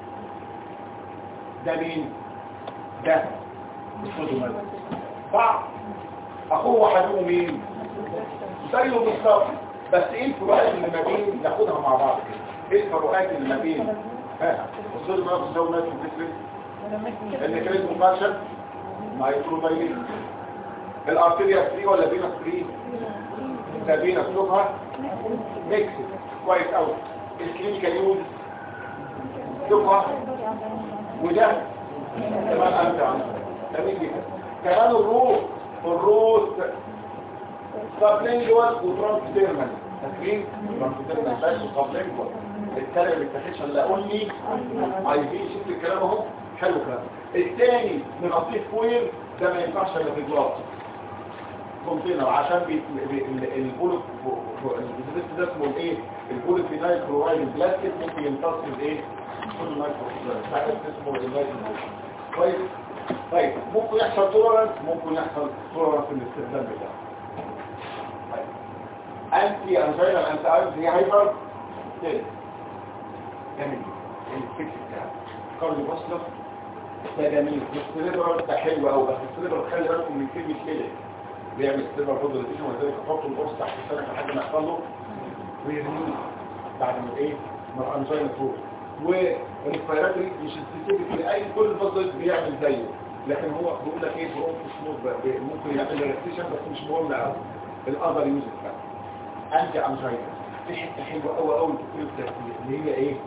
ده مين؟ ده الصوديوم بعض اخوه وحدوه مين؟ زيه بالظبط، بس ايه الفروقات اللي ما بين ناخدها مع بعض كده؟ ايه الفروقات اللي ما بين الصوديوم والصوديوم اللي كانت مفاشل مع الكلومايلين؟ الارتيريا فري ولا فينا فري؟ ده فينا سلوكها ميكس كويس قوي. الكلينيكال يوز سلوكها وده كمان امتع جميل جدا. كمان الروت سابلينجوال وترانسديرمال، فاكرين ترانسديرمال بس وسابلينجوال الكلام اللي بتاخدش الا اقول لي عايزين شوف الكلام اهو حلو كلام. الثاني نغطيه فويل، ده ما ينفعش الا في جلاس كونتينر عشان البوليت ده اسمه ايه؟ البوليت فينايل كلورايد البلاستيك ممكن يمتص الايه؟ كل مايكرو ساعات اسمه اللايزن. كويس. طيب ممكن يحصل تولرانس، ممكن يحصل تولرانس في الاستخدام بتاعه. طيب انتي انجينال انتي ايرز هي هايبر تيل جميل. الفكر بتاعه كارديو باسلر ده جميل. السيريبرال ده حلو قوي، بس السيريبرال خلي بالكم من كلمه كده بيعمل سيرفر فوضى للتيشن، وذلك احط القرص تحت السنة لحد ما يحصل له ويرميه بعد ما ايه ما الانجينا فوق. والانسبيراتوري مش سبيسيفيك لاي كل الفضل بيعمل زيه، لكن هو بيقول لك ايه برونكوس ممكن يعمل ريلاكسيشن بس مش مهم قوي. الاذر يوز بقى انتي انجينا في حته حلوه قوي قوي في التركيز اللي هي ايه؟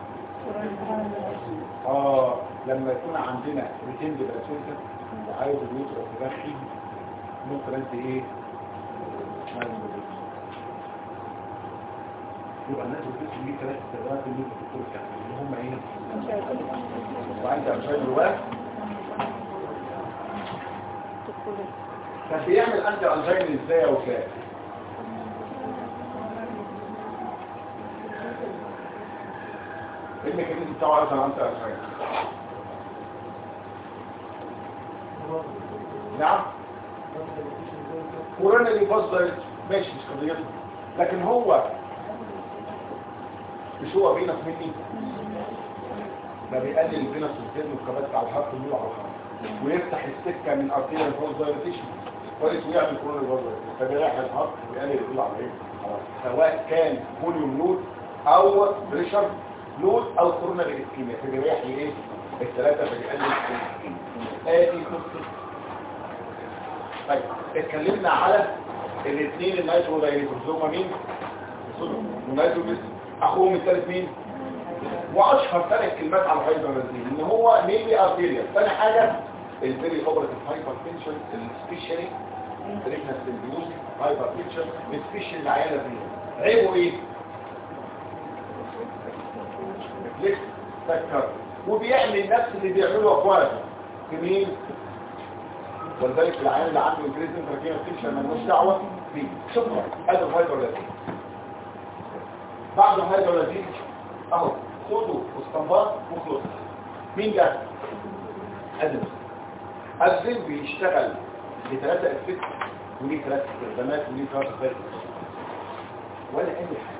لما يكون عندنا ريتين بلاسينتا وعايز اليوتر تدخل ممكن انت ايه يبقى الناس بتقول لي 3 سنوات اللي الدكتور كان اللي هم ايه وعند عشان الوقت كان بيعمل انت انجين ازاي يا وفاء؟ ايه الميكانيزم بتاعه عشان انت انجين؟ نعم كورونا اللي فصلت ماشي مش قضيته، لكن هو مش هو فينس مني ده بيقلل الفينس والسيرم والكبات على الحرف النور على الحرف ويفتح السكه من ارتيريال فوز دايليتيشن كويس ويعمل كورونا برضه فبيريح الحرف ويقلل الفيل على ايه سواء كان فوليوم لود او بريشر لود او كورونا بالاسكيميا فبيريح ايه الثلاثه فبيقلل الاسكيميا ادي قصه. طيب اتكلمنا على الاثنين النايترو دايليتورز هما مين؟ ونايترو اخوهم الثالث مين؟ واشهر ثلاث كلمات على الهايبرتنشن ان هو ميلي ارتيريال. ثاني حاجه الفيري اوبراتيف هايبرتنشن السبيشالي بريكنس انديوز هايبرتنشن السبيشال العيانه دي عيبه ايه؟ ريفلكس سكر وبيعمل نفس اللي بيعمله اخواته في مين؟ ولذلك العيان اللي عنده انكريزنج تراكيوم مالوش دعوه بيه. شكرا ادي الهايبرتنشن. بعد الهايبرتنشن اهو خدوا واستنباط وخلص. مين ده؟ أدرينالين بيشتغل بثلاثة افكت وليه ثلاث استخدامات وليه ثلاث افكت ولا اي حاجه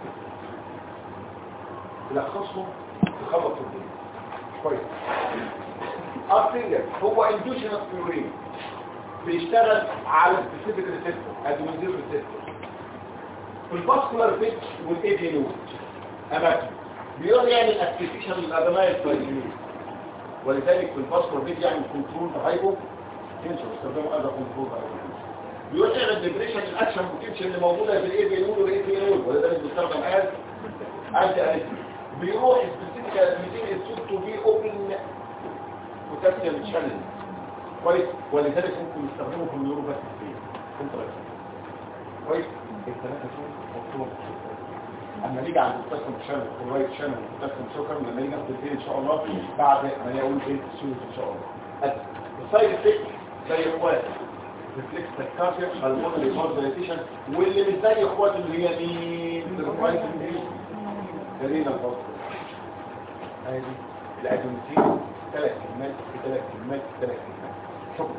تلخصهم تخلص الدنيا كويس. ارتيريال هو اندوجينوس نيورين بيشتغل على سبيسيفيك ريسبتور ادوينزير ريسبتور في الفاسكولار بيتش والايدينو اماكن بيقدر يعمل اكتيفيشن للادمايل سايكلين ولذلك في الفاسكولار بيتش يعمل كنترول هايبو تنشن استخدامه ادى كنترول هايبو بيقدر يعمل ديبريشن الاكشن بوتنشال اللي موجوده في الايدينو والايدينو ولذلك بيستخدم انتي اريثميك بيروح سبيسيفيك ادميتين السوت تو بي اوبن بوتنشال شانل كويس ولذلك ممكن يستخدمه في النيوروباثي كويس. الثلاثه دول مطلوب اما نيجي عند البوتاسيوم شانل والرايت شانل والبوتاسيوم شوكر لما نيجي ناخد الفيل ان شاء الله بعد ما اقول ايه السيوز ان شاء الله. السايد افكت زي اخوات ريفلكس تكافير هرمونال ريفورزيشن واللي مش زي اخوات اللي هي مين الرايت دي خلينا نفكر هذه الادوينتين ثلاث كلمات في ثلاث كلمات في ثلاث كلمات شكرا.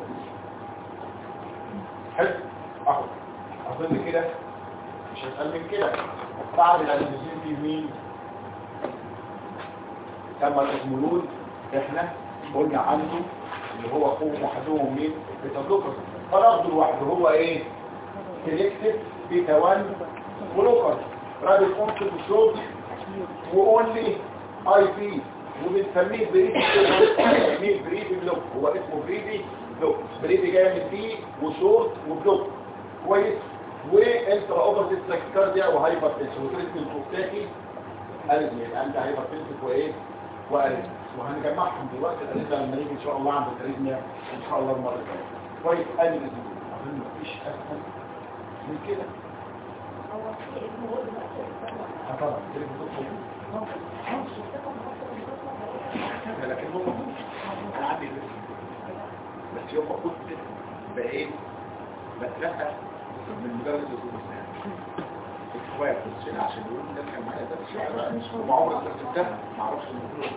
حلو اهو اظن كده مش هسأل من كده. بعد الادوينتين في مين كما الاسمولول احنا قلنا عنه اللي هو قوم وحدهم مين بيتبلوكر فناخده لوحده هو ايه سيلكتيف بيتا 1 بلوكر رابط اونسل وشوب واونلي اي بي وبنسميه بريدي بلوك هو اسمه بريدي بلوك. بريدي جاي من بي وشورت وبلوك كويس وانترا اوبرتيف تاكيكارديا وهايبرتنشن وتريتمنت الكوكتاكي اريثميا انت هايبرتنشن وايه واريثميا وهنجمعهم دلوقتي الاريثميا لما نيجي ان شاء الله عند الاريثميا ان شاء الله المره الجايه كويس. ادي الاسم اظن مفيش اسهل من كده. هو في اسمه هو دلوقتي طبعا لكن هو انا عندي بس يوم ما كنت بقيت بترقى من مدرس الدروس اخوات بس عشان يقولوا ده كان معايا ده شيء ما عمري ده ما اعرفش الموضوع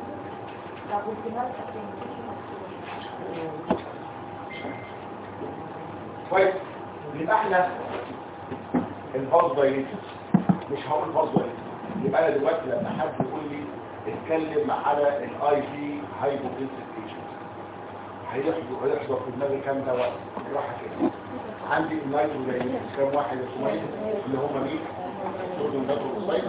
كويس. يبقى احنا الفاز دايليتس مش هقول فاز دايليتس. يبقى انا دلوقتي لما حد يقول لي اتكلم على الاي بي هايبوتنسيفيشن هيحضر في دماغي كام دواء راحه كده. عندي النايترو دايليتس كام واحد يا سميه اللي هم مين صوديوم نيتروكسيد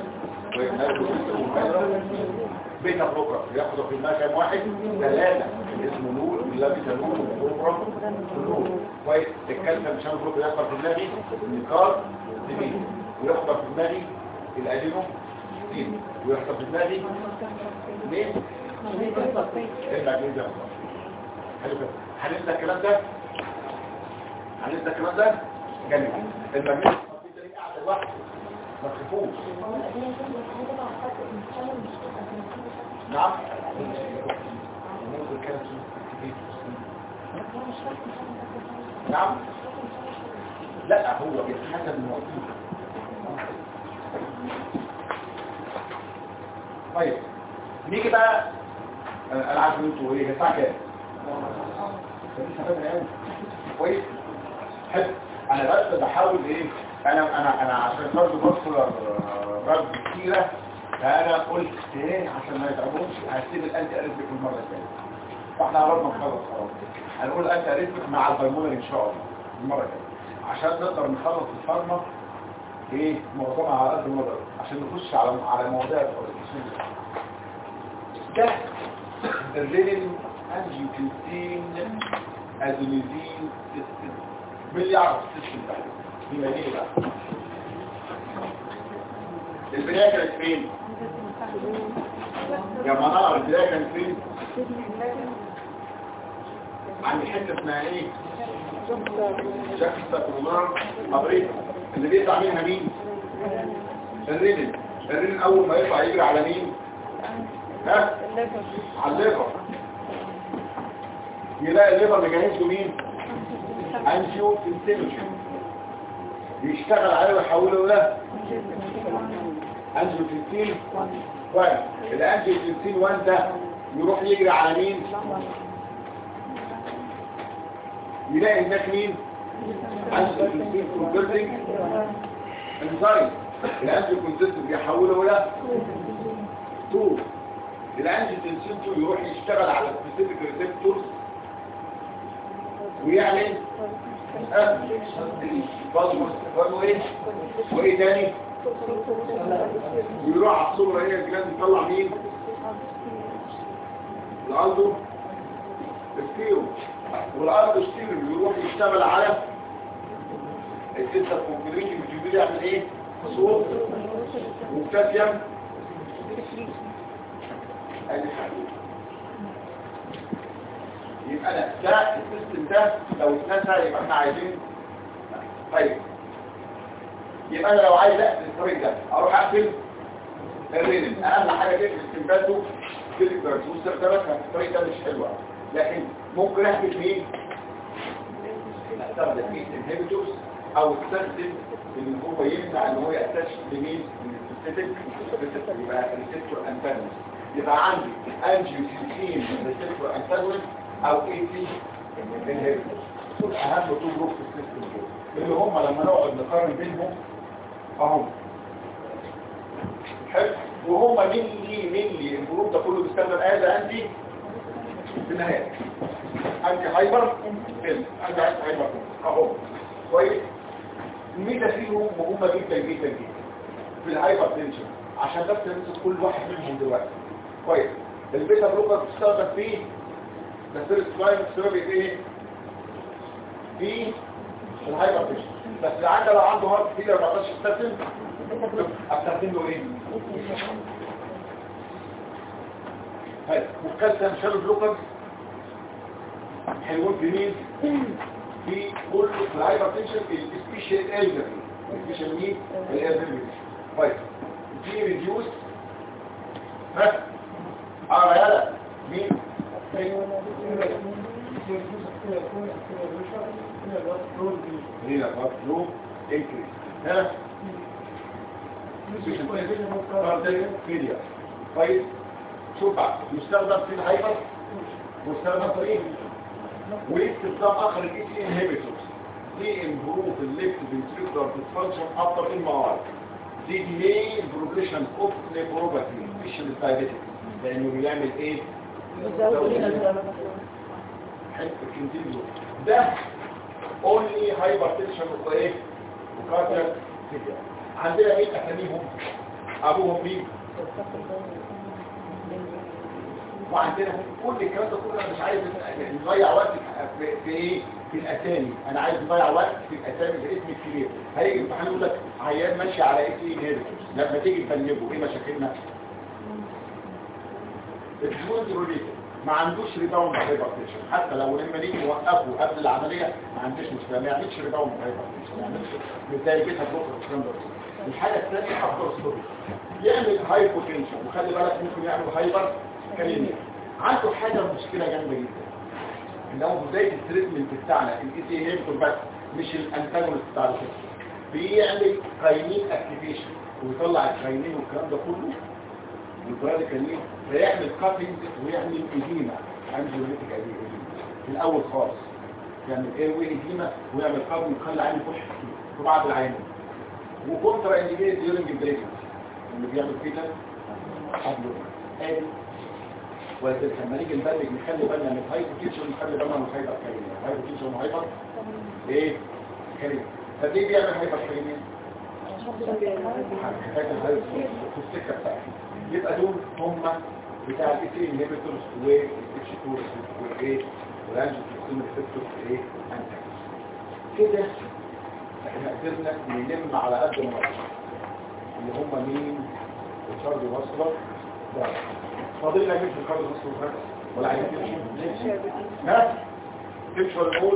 بيتا بلوكر ياخدوا في دماغ كام واحد ثلاثه اسمه نور اللابيتا نور والبروجرام نور كويس. الكالسيوم شان بلوكر ياخد في دماغي النيكار ديمين وياخد في دماغي الادينو دين وياخد في دماغي مين المغنيسيوم. حلو كده. هننسى الكلام ده جميل. المغنيسيوم دي قاعده لوحده ما تخافوش. نعم نعم لا هو بيتحسب الموضوع. طيب نيجي بقى انا عارف ان انتوا ايه الساعه كام كويس. حلو انا بس بحاول ايه، انا عشان برضه بصر رد كتيره، فانا قلت ايه عشان ما يتعبوش هسيب الانتي اريثميك المره الثانيه. فاحنا قربنا نخلص خلاص، هنقول الانتي اريثميك مع البلمونري ان شاء الله المره الثانيه عشان نقدر نخلص الفارما ايه معظمها على قد المدى عشان نخش على مواضيع الاسم ده الرينين انجيوتنسين ادينوزين سيستم. مين يعرف السيستم ده؟ بما ايه بقى؟ البداية كانت فين؟ يا منار البداية كانت فين؟ عندي حتة اسمها ايه؟ جاكستا كولونار مبريد اللي بيطلع منها مين؟ الرينين. الرينين اول ما يطلع يجري على مين؟ ها؟ على الليفر. يلاقي الليفر مجهز له مين؟ انجيو تنسينوجين يشتغل عليه ويحوله له انجيو تنسين 1. الانجيو تنسين 1 ده يروح يجري على مين؟ يلاقي هناك مين؟ انجيو تنسين كونفرتنج انزايم. الانجيو تنسين بيحوله له 2. الانجيو تنسين 2 يروح يشتغل على سبيسيفيك ريسبتورز ويعمل برضه ايه وايه تاني يروح على الصورة هي الجلاند يطلع مين الالدو ستيرو والالدو ستيرو يروح يشتغل على السيستم كونفيريشن بيجي يعمل ايه صوت وبوتاسيوم ادي حاجه. يبقى ده السيستم ده لو اتنسى يبقى احنا عايزين. طيب يبقى انا لو عايز اقفل الطريق ده اروح اقفل الرينين. اهم حاجه تقفل السمباتو في البرسوس ده، بس الطريق ده مش حلو لكن ممكن اقفل مين؟ استخدم مين انهبيتورز او استخدم اللي هو يمنع ان هو يأتش لمين السيستم يبقى ريسبتور انتاجونست. يبقى عندي انجيوتنسين ريسبتور انتاجونست او اي تي انهبيتورز. دول اهم تو جروب في السيستم دول اللي هم لما نقعد نقارن بينهم اهم حلو. وهم مين الجروب ده كله بيستخدم عندي في النهايه عندي هايبر عندي هايبر اهو كويس. الميتا فيهم مهمه جدا جدا جدا في الهايبر تنشن عشان بس نمسك كل واحد منهم دلوقتي كويس. البيتا بلوكر بتستخدم فيه بس السلايم سيرفي ايه في الهايبر تنشن. بس لو عنده هارت فيلر ما يقدرش يستخدم له ايه هاي والكالسيوم شانل بلوكر حلوين في مين في كل الهايبر تنشن السبيشال الجري السبيشال مين الالجري. طيب دي ريديوس ها يلا مين هنا فلو انكريس ها فيديا. طيب شوف بقى يستخدم في الهايبر مستخدم في ايه واستخدام اخر الاي تي انهبيتورز دي امبروف الليفت فنتريكولار ديسفانكشن افتر ام ار دي ديلي بروجريشن اوف نيفروباثي مش الدايابيتيك لانه بيعمل ايه حته كنتيجو ده اونلي هايبرتنشن وايه وكارتر فيديا. عندنا ايه اساميهم ابوهم مين وعندنا كل الكلام ده كله. انا مش عايز نضيع وقت في ايه في الاسامي. انا عايز نضيع وقت في الاسامي باسم الكبير. هيجي امتحان يقول لك عيان ماشي على ايه ايه لما تيجي تبلغه ايه مشاكلنا الجوز ما عندوش ريباوند هايبرتنشن حتى لو لما نيجي نوقفه قبل العمليه ما عندوش مشكله ما يعملش ريباوند هايبرتنشن ما يعملش زي البيتا بلوكر والكلام ده. الحاجه الثانيه افضل ستوري يعمل هايبوتنشن وخلي بالك ممكن يعمل هايبر كاليميا. عنده حاجه مشكله جامده جدا اللي هو بدايه التريتمنت بتاعنا الاي تي انهبيتور بس مش الانتاجونست بتاع الجسم بيعمل كاينين اكتيفيشن ويطلع الكاينين والكلام ده كله والبراد كاينين فيعمل كاتنج ويعمل ايديما انجيوليتيك ايديما في الاول خالص يعمل ايه وإديمة ويعمل قبل يخلي عين يخش في بعض العينين وكونترا انديكيت ديورنج البريكنس اللي بيعمل كده قبل ادي ولكن لما نيجي نبلغ نخلي بالنا من الهايبوتنشن ونخلي بالنا من الهايبر كاريميا الهايبوتنشن والهايبر ايه كاريميا فدي بيعمل هايبر كاريميا في السكه بتاعتي يبقى دول هم بتاع الاثنين انهبيتورز والاتش 2 والايه والانجيوتنسين ريسبتورز ايه كده احنا قدرنا نلم على قد ما نقدر اللي هم مين الكارديو فاسكولار ده فاضل لنا مين في الكارديو فاسكولار ولا عايزين نمشي ها تمشي ولا نقول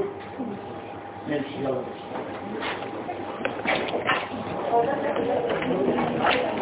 نمشي يلا